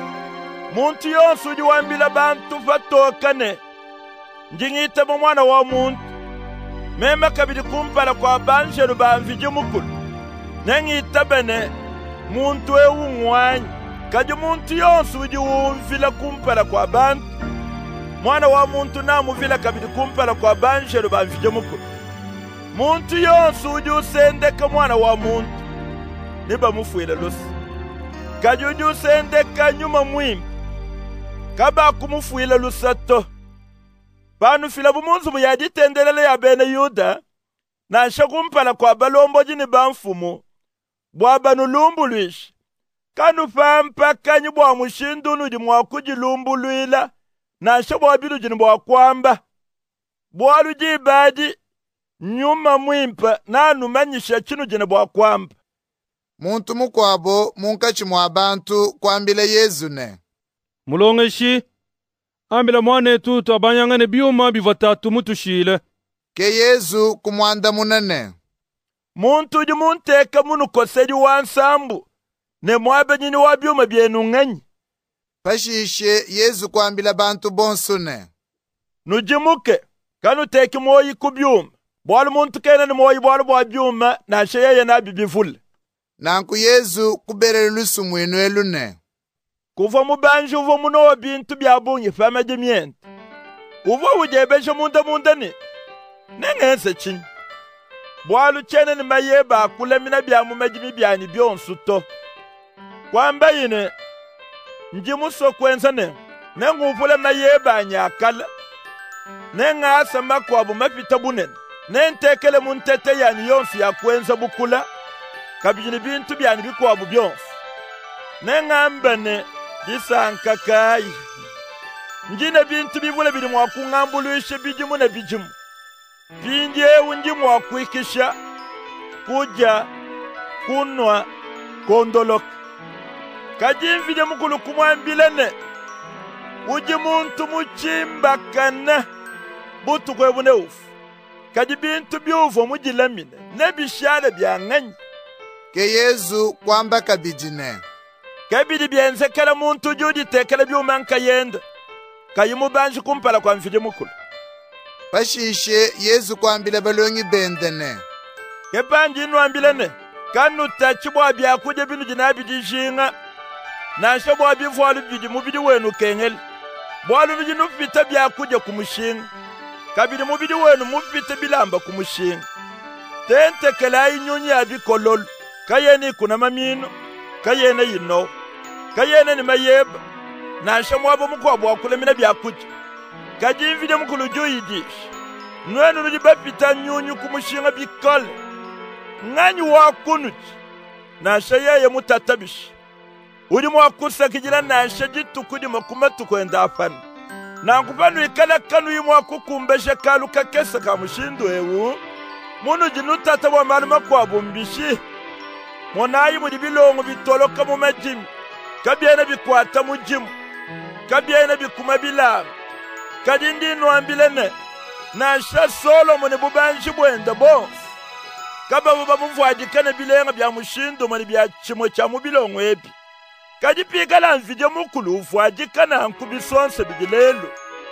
[SPEAKER 15] muntu yonsu udi wambila bantu fatokane. Njingita mwana wa muntu mema kabidi kumpala kwa banjeru banviji mukulu. Nengi itabene muntu ewu ngwanyi. Kaji muntu yonsu udi umvila kumpala kwa bantu. Mwana wa muntu na muvila kabidi kumpala kwa banjeru banviji mukulu. Muntu yonsu udi usendeka mwana wa muntu niba mufuile lusi. Kaji udi usendeka nyuma mwimi kaba kumufuile lusato. Panu fila bumunzu buyadi tendelele ya bene Yuda na shakumpala kwa balombo jini banfumu bwaba nulumbulwishi kanu pampa kanyi bwa mushindu nudi mwakuji lumbulwila na shabwabilu jini bwa kwamba bwalu jibadi nyuma mwimpa na numanyisha chinu jini bwa kwamba.
[SPEAKER 1] Muntu mukwabo munkachi mwa bantu kwambile Yezu ne.
[SPEAKER 16] Mulongeshi ambila mwane tutu abanyangane byuma bivatatu mutushile.
[SPEAKER 1] Ke Yezu kumwanda munene.
[SPEAKER 15] Muntu uji munteka munu kosedi wansambu ne mwabe nyini wa byuma byenu nganyi.
[SPEAKER 1] Pashishe Yezu kwambila bantu bonsune.
[SPEAKER 15] Nujimuke kanu teki moyi kubyuma bwalu muntu kene ni moyi bwalu bwa byuma na sheye na bibivule
[SPEAKER 1] nanku Yesu kuberele lusumu inu elune
[SPEAKER 15] kuva mubanji uvo muno bintu byabunye fama jemyente uvo ujebeshe munda munda ni nengense chin bwalu chene ni mayeba akule mina byamu majimi byani byonsuto kwamba yine njimu sokwenza ne nenguvule mayeba anyakala nengasa makwabu mapita bunene nentekele muntete yani yonsi yakwenza bukula kabijini bintu byani bikwabu byonsi nengambane bisankakai njine bintu bivule bili mwakungambuluishe bijimu na bijimu binje unji mwakwikisha kuja kunwa kondoloka kajimvije mukulu kumwambilene uji muntu muchimbakana butu kwebune ufu kaji bintu byuvo mujilamine nebishale byang'anyi
[SPEAKER 1] ke Yesu kwamba kabijine
[SPEAKER 15] kabidi byensekela muntu judi tekele byumanka yenda kayimu banji kumpala kwa mvije mukulu
[SPEAKER 1] pashishe Yesu kwambile balongi bendene
[SPEAKER 15] kepanji inwambilene kanu tachibwa byakuje binu jinabijishinga nashe bwa bivwalu bidi mubidi wenu kengele bwalu bidi nufita byakuje kumushinga kabidi mubidi wenu mufite bilamba kumushinga tente kela inyunyi abikololo kayeni kuna mamino kayene yino kayene ni mayeba nashe mwabo mukwabo wakulemina byakuje kajimvide mukulu juyidish nwenu nujibapita nyunyu kumushinga bikole ng'anyi wakunuji nashe yeye mutatabishi uri mwakusa kijira nashe jitukudi makuma tukwenda afana nankupanu ikala kanu yimwakukumbeshe kalu kakesa kamushindu ewu munu jinutata wa maluma kwa bumbishi monayi muri bilongo bitoloka mu majimi kabyene bikwata mu jimu kabyene bikuma bilanga kadindi nwambilene nashe solo mune bubanji bwenda bonsi kaba buba muvwajikane bilenga bya mushindu mani bya chimo cha mubilongo ebi kajipika la mvije mukulu uvwajikana nkubisonse bigilelo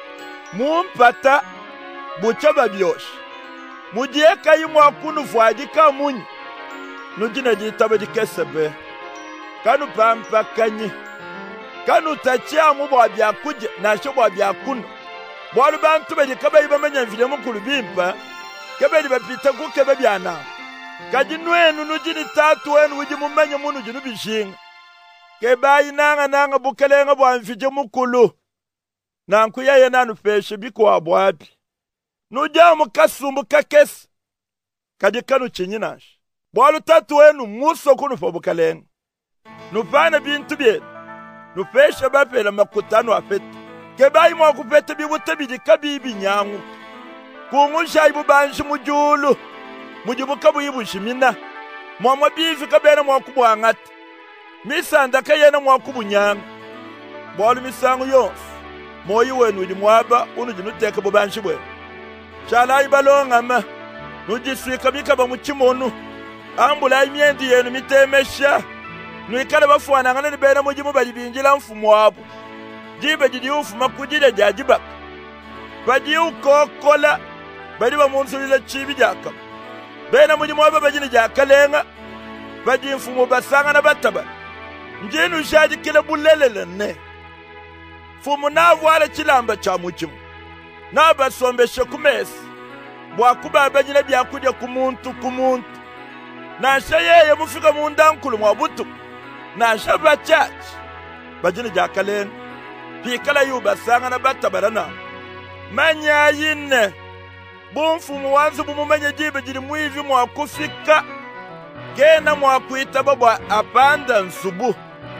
[SPEAKER 15] mumpata bucha babyoshi mudieka yimwakunu vwajika munyi nujina jitaba dikesebe kanu pampa kanyi kanu tachia mubwa byakuje nasho bwa byakuno bwalu bantu bedikaba yibamanya mvije mukulu bimpa kebeli bapita kukebe byana kajinwenu nujini tatu wenu uji mumenya munu jinu bishinga kebayi nanga nanga bukelenga bwa mvije mukulu nanku yeye nanu peshe bikuwa bwabi nuja mukasumbu kakesi kadikanu chinyinashi bwalu tatu wenu muso kunu fa bukelenga nupana bintu byedu nupeshe bapela makutano afete kebayi mwakupete bibute bidika bibi nyangu kungusha ibu banshi mujulu mujibuka buyibushimina mwamwa bifi kabena mwakubwa ngati misanda kayena mwakubunyanga bwalu misangu yonse moyi wenu uli mwaba unu jinuteka bubanshi bwenu shala ibalonga ma nujiswika bikaba muchimonu ambula imyendi yenu mitemesha nuikala bafuana ngana nibena mujimu balibinjila mfumu wabu jibe jidi ufuma kujile jajibaka baji ukokola bali bamunsulila chibi jakam bena mujimu waba bajini jakalenga baji mfumu basanga na bataba njenu shaji kile bulelele ne fumu navu ala chilamba cha mujimu na basombeshe kumesi bwakuba bajine byakuja kumuntu kumuntu nasha yeye mufika mundankulu mwabutu nasha bachachi bajini jakalenga pikala yubasanga na batabarana manya yine bumfumu wanzu bumumenye jibe jiri mwivi mwakufika gena mwakuita babwa apanda nsubu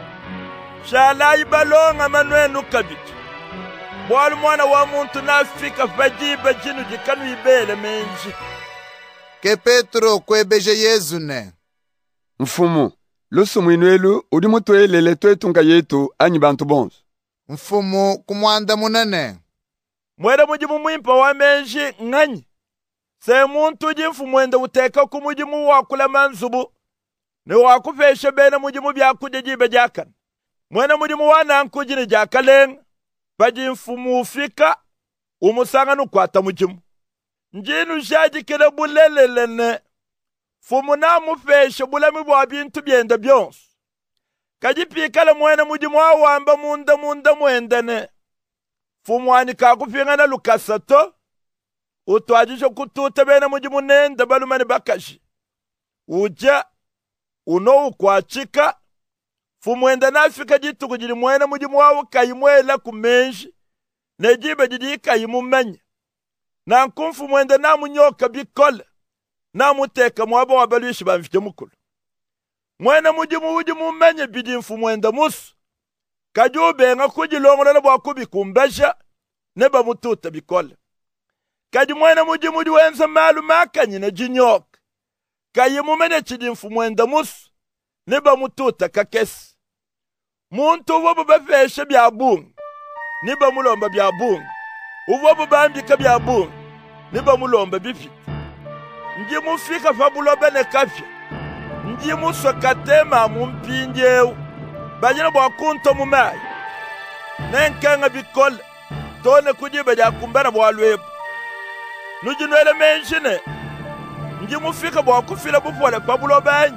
[SPEAKER 15] shala ibalonga manwenu kabiti bwalu mwana wa muntu nafika fajibe jinu jikanu ibele menji
[SPEAKER 1] ke Petro kwebeje Yesu ne
[SPEAKER 19] mfumu lusumu inwelu udi mutu elele twetunga yetu anyi bantu bonsu
[SPEAKER 1] mfumu kumwanda munene
[SPEAKER 15] mwere mujimu mwimpa wa menji ng'anyi se muntu jimfu mwende uteka kumujimu wakula manzubu ni wakufeshe bena mujimu byakuja jibe jakana mwene mujimu wana nkujini jakalenga pajimfu mufika umusanga nukwata mujimu njinu jadikile bulelelene fumu na mufeshe bulami bwa bintu byenda byonso kajipikala mwene muji mwawamba munda munda mwendene fumu wani kakupinga na lukasato utwajisho kututa bena muji munenda balumani bakashi uja uno ukwachika fumu wenda nafika jitu kujili mwene muji mwawu kayimwela kumenji nejibe jidi kayimumenye na nkumfu mwenda na munyoka bikole na muteka mwaba wabaluishi bamfite mukulu mwene muji muji mumenye bidi mfu mwenda musu kajube nga kujilongolele bwa kubikumbesha neba mututa bikole kaji mwene muji muji wenza malu makanyi na jinyoka kayimumenye chidi mfu mwenda musu neba mututa kakesi muntu wabu bafeshe bya bunga niba mulomba bya bunga uvobu bambika bya bunga niba mulomba bifite nji mufika fabulobe ne kafya nji musokatema mumpinjewu bajina bwa kunto mumayi nenkenga bikole tone kujiba ja kumbana bwa lwebu nujinwele menshine nji mufika bwa kufila bufole fabulobe anyi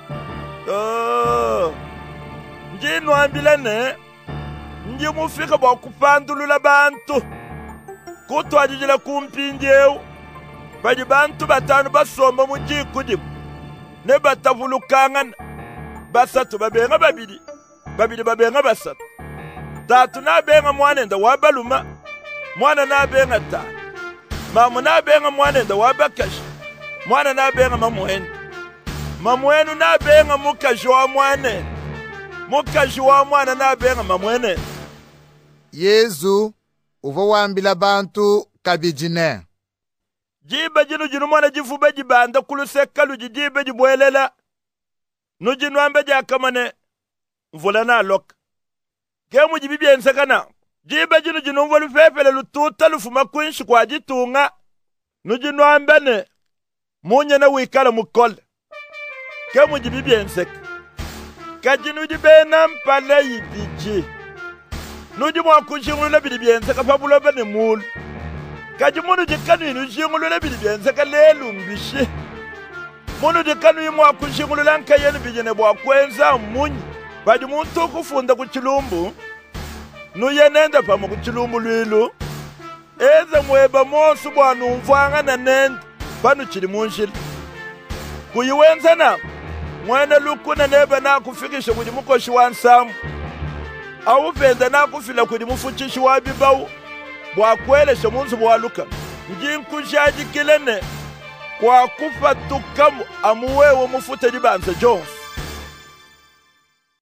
[SPEAKER 15] oh. nji nwambilene nji mufika bwa kupandulula bantu kutwajijila kumpinjewu baji bantu batanu basomba mujikudimu ne batavulukangana basatu babenga babili babili babenga basatu tatu nabenga mwanenda wabaluma mwana nabenga tanu mamu nabenga mwanenda wabakashi mwana nabenga mamuhenu mamuhenu nabenga mukashi wa mwanenda mukashi wa mwana nabenga mamwene
[SPEAKER 1] Yezu uvo wambila bantu kabijine
[SPEAKER 15] jiba jinu jinu mwana jifuba jibanda kulusekalu jijibe jibwelela nujinu ambe jakamane mvula na loka kemu jibibi ensekana jiba jinu jinu mvolu fefele lututa lufuma kunshi kwa jitunga nujinu ambe ne munye na wikala mukole kemu jibibi enseka kajinu jibena mpale yibiji nuji mwa kushingulula bidi bienseka fabulobe ne mulu kajimunu jikanu inu shingulula bidi bienseka lelu mbishi munu jikanu imu wa kushingulula nkayeni bijine bwa kwenza munyi badi muntu kufunda kuchilumbu nuye nenda pama kuchilumbu lwilu eze mweba mosu bwa numfanga na nenda panu chili munshili kuyiwenza na mwene lukuna nebe na kufikisha kudi mukoshi wansamu au fenda na kufila kudi mufuchishi wabibawu bwa kwelesha munzu bwa luka njinkushaji kilene kwa kufa tukamu amuwewe mufute jibanza Jones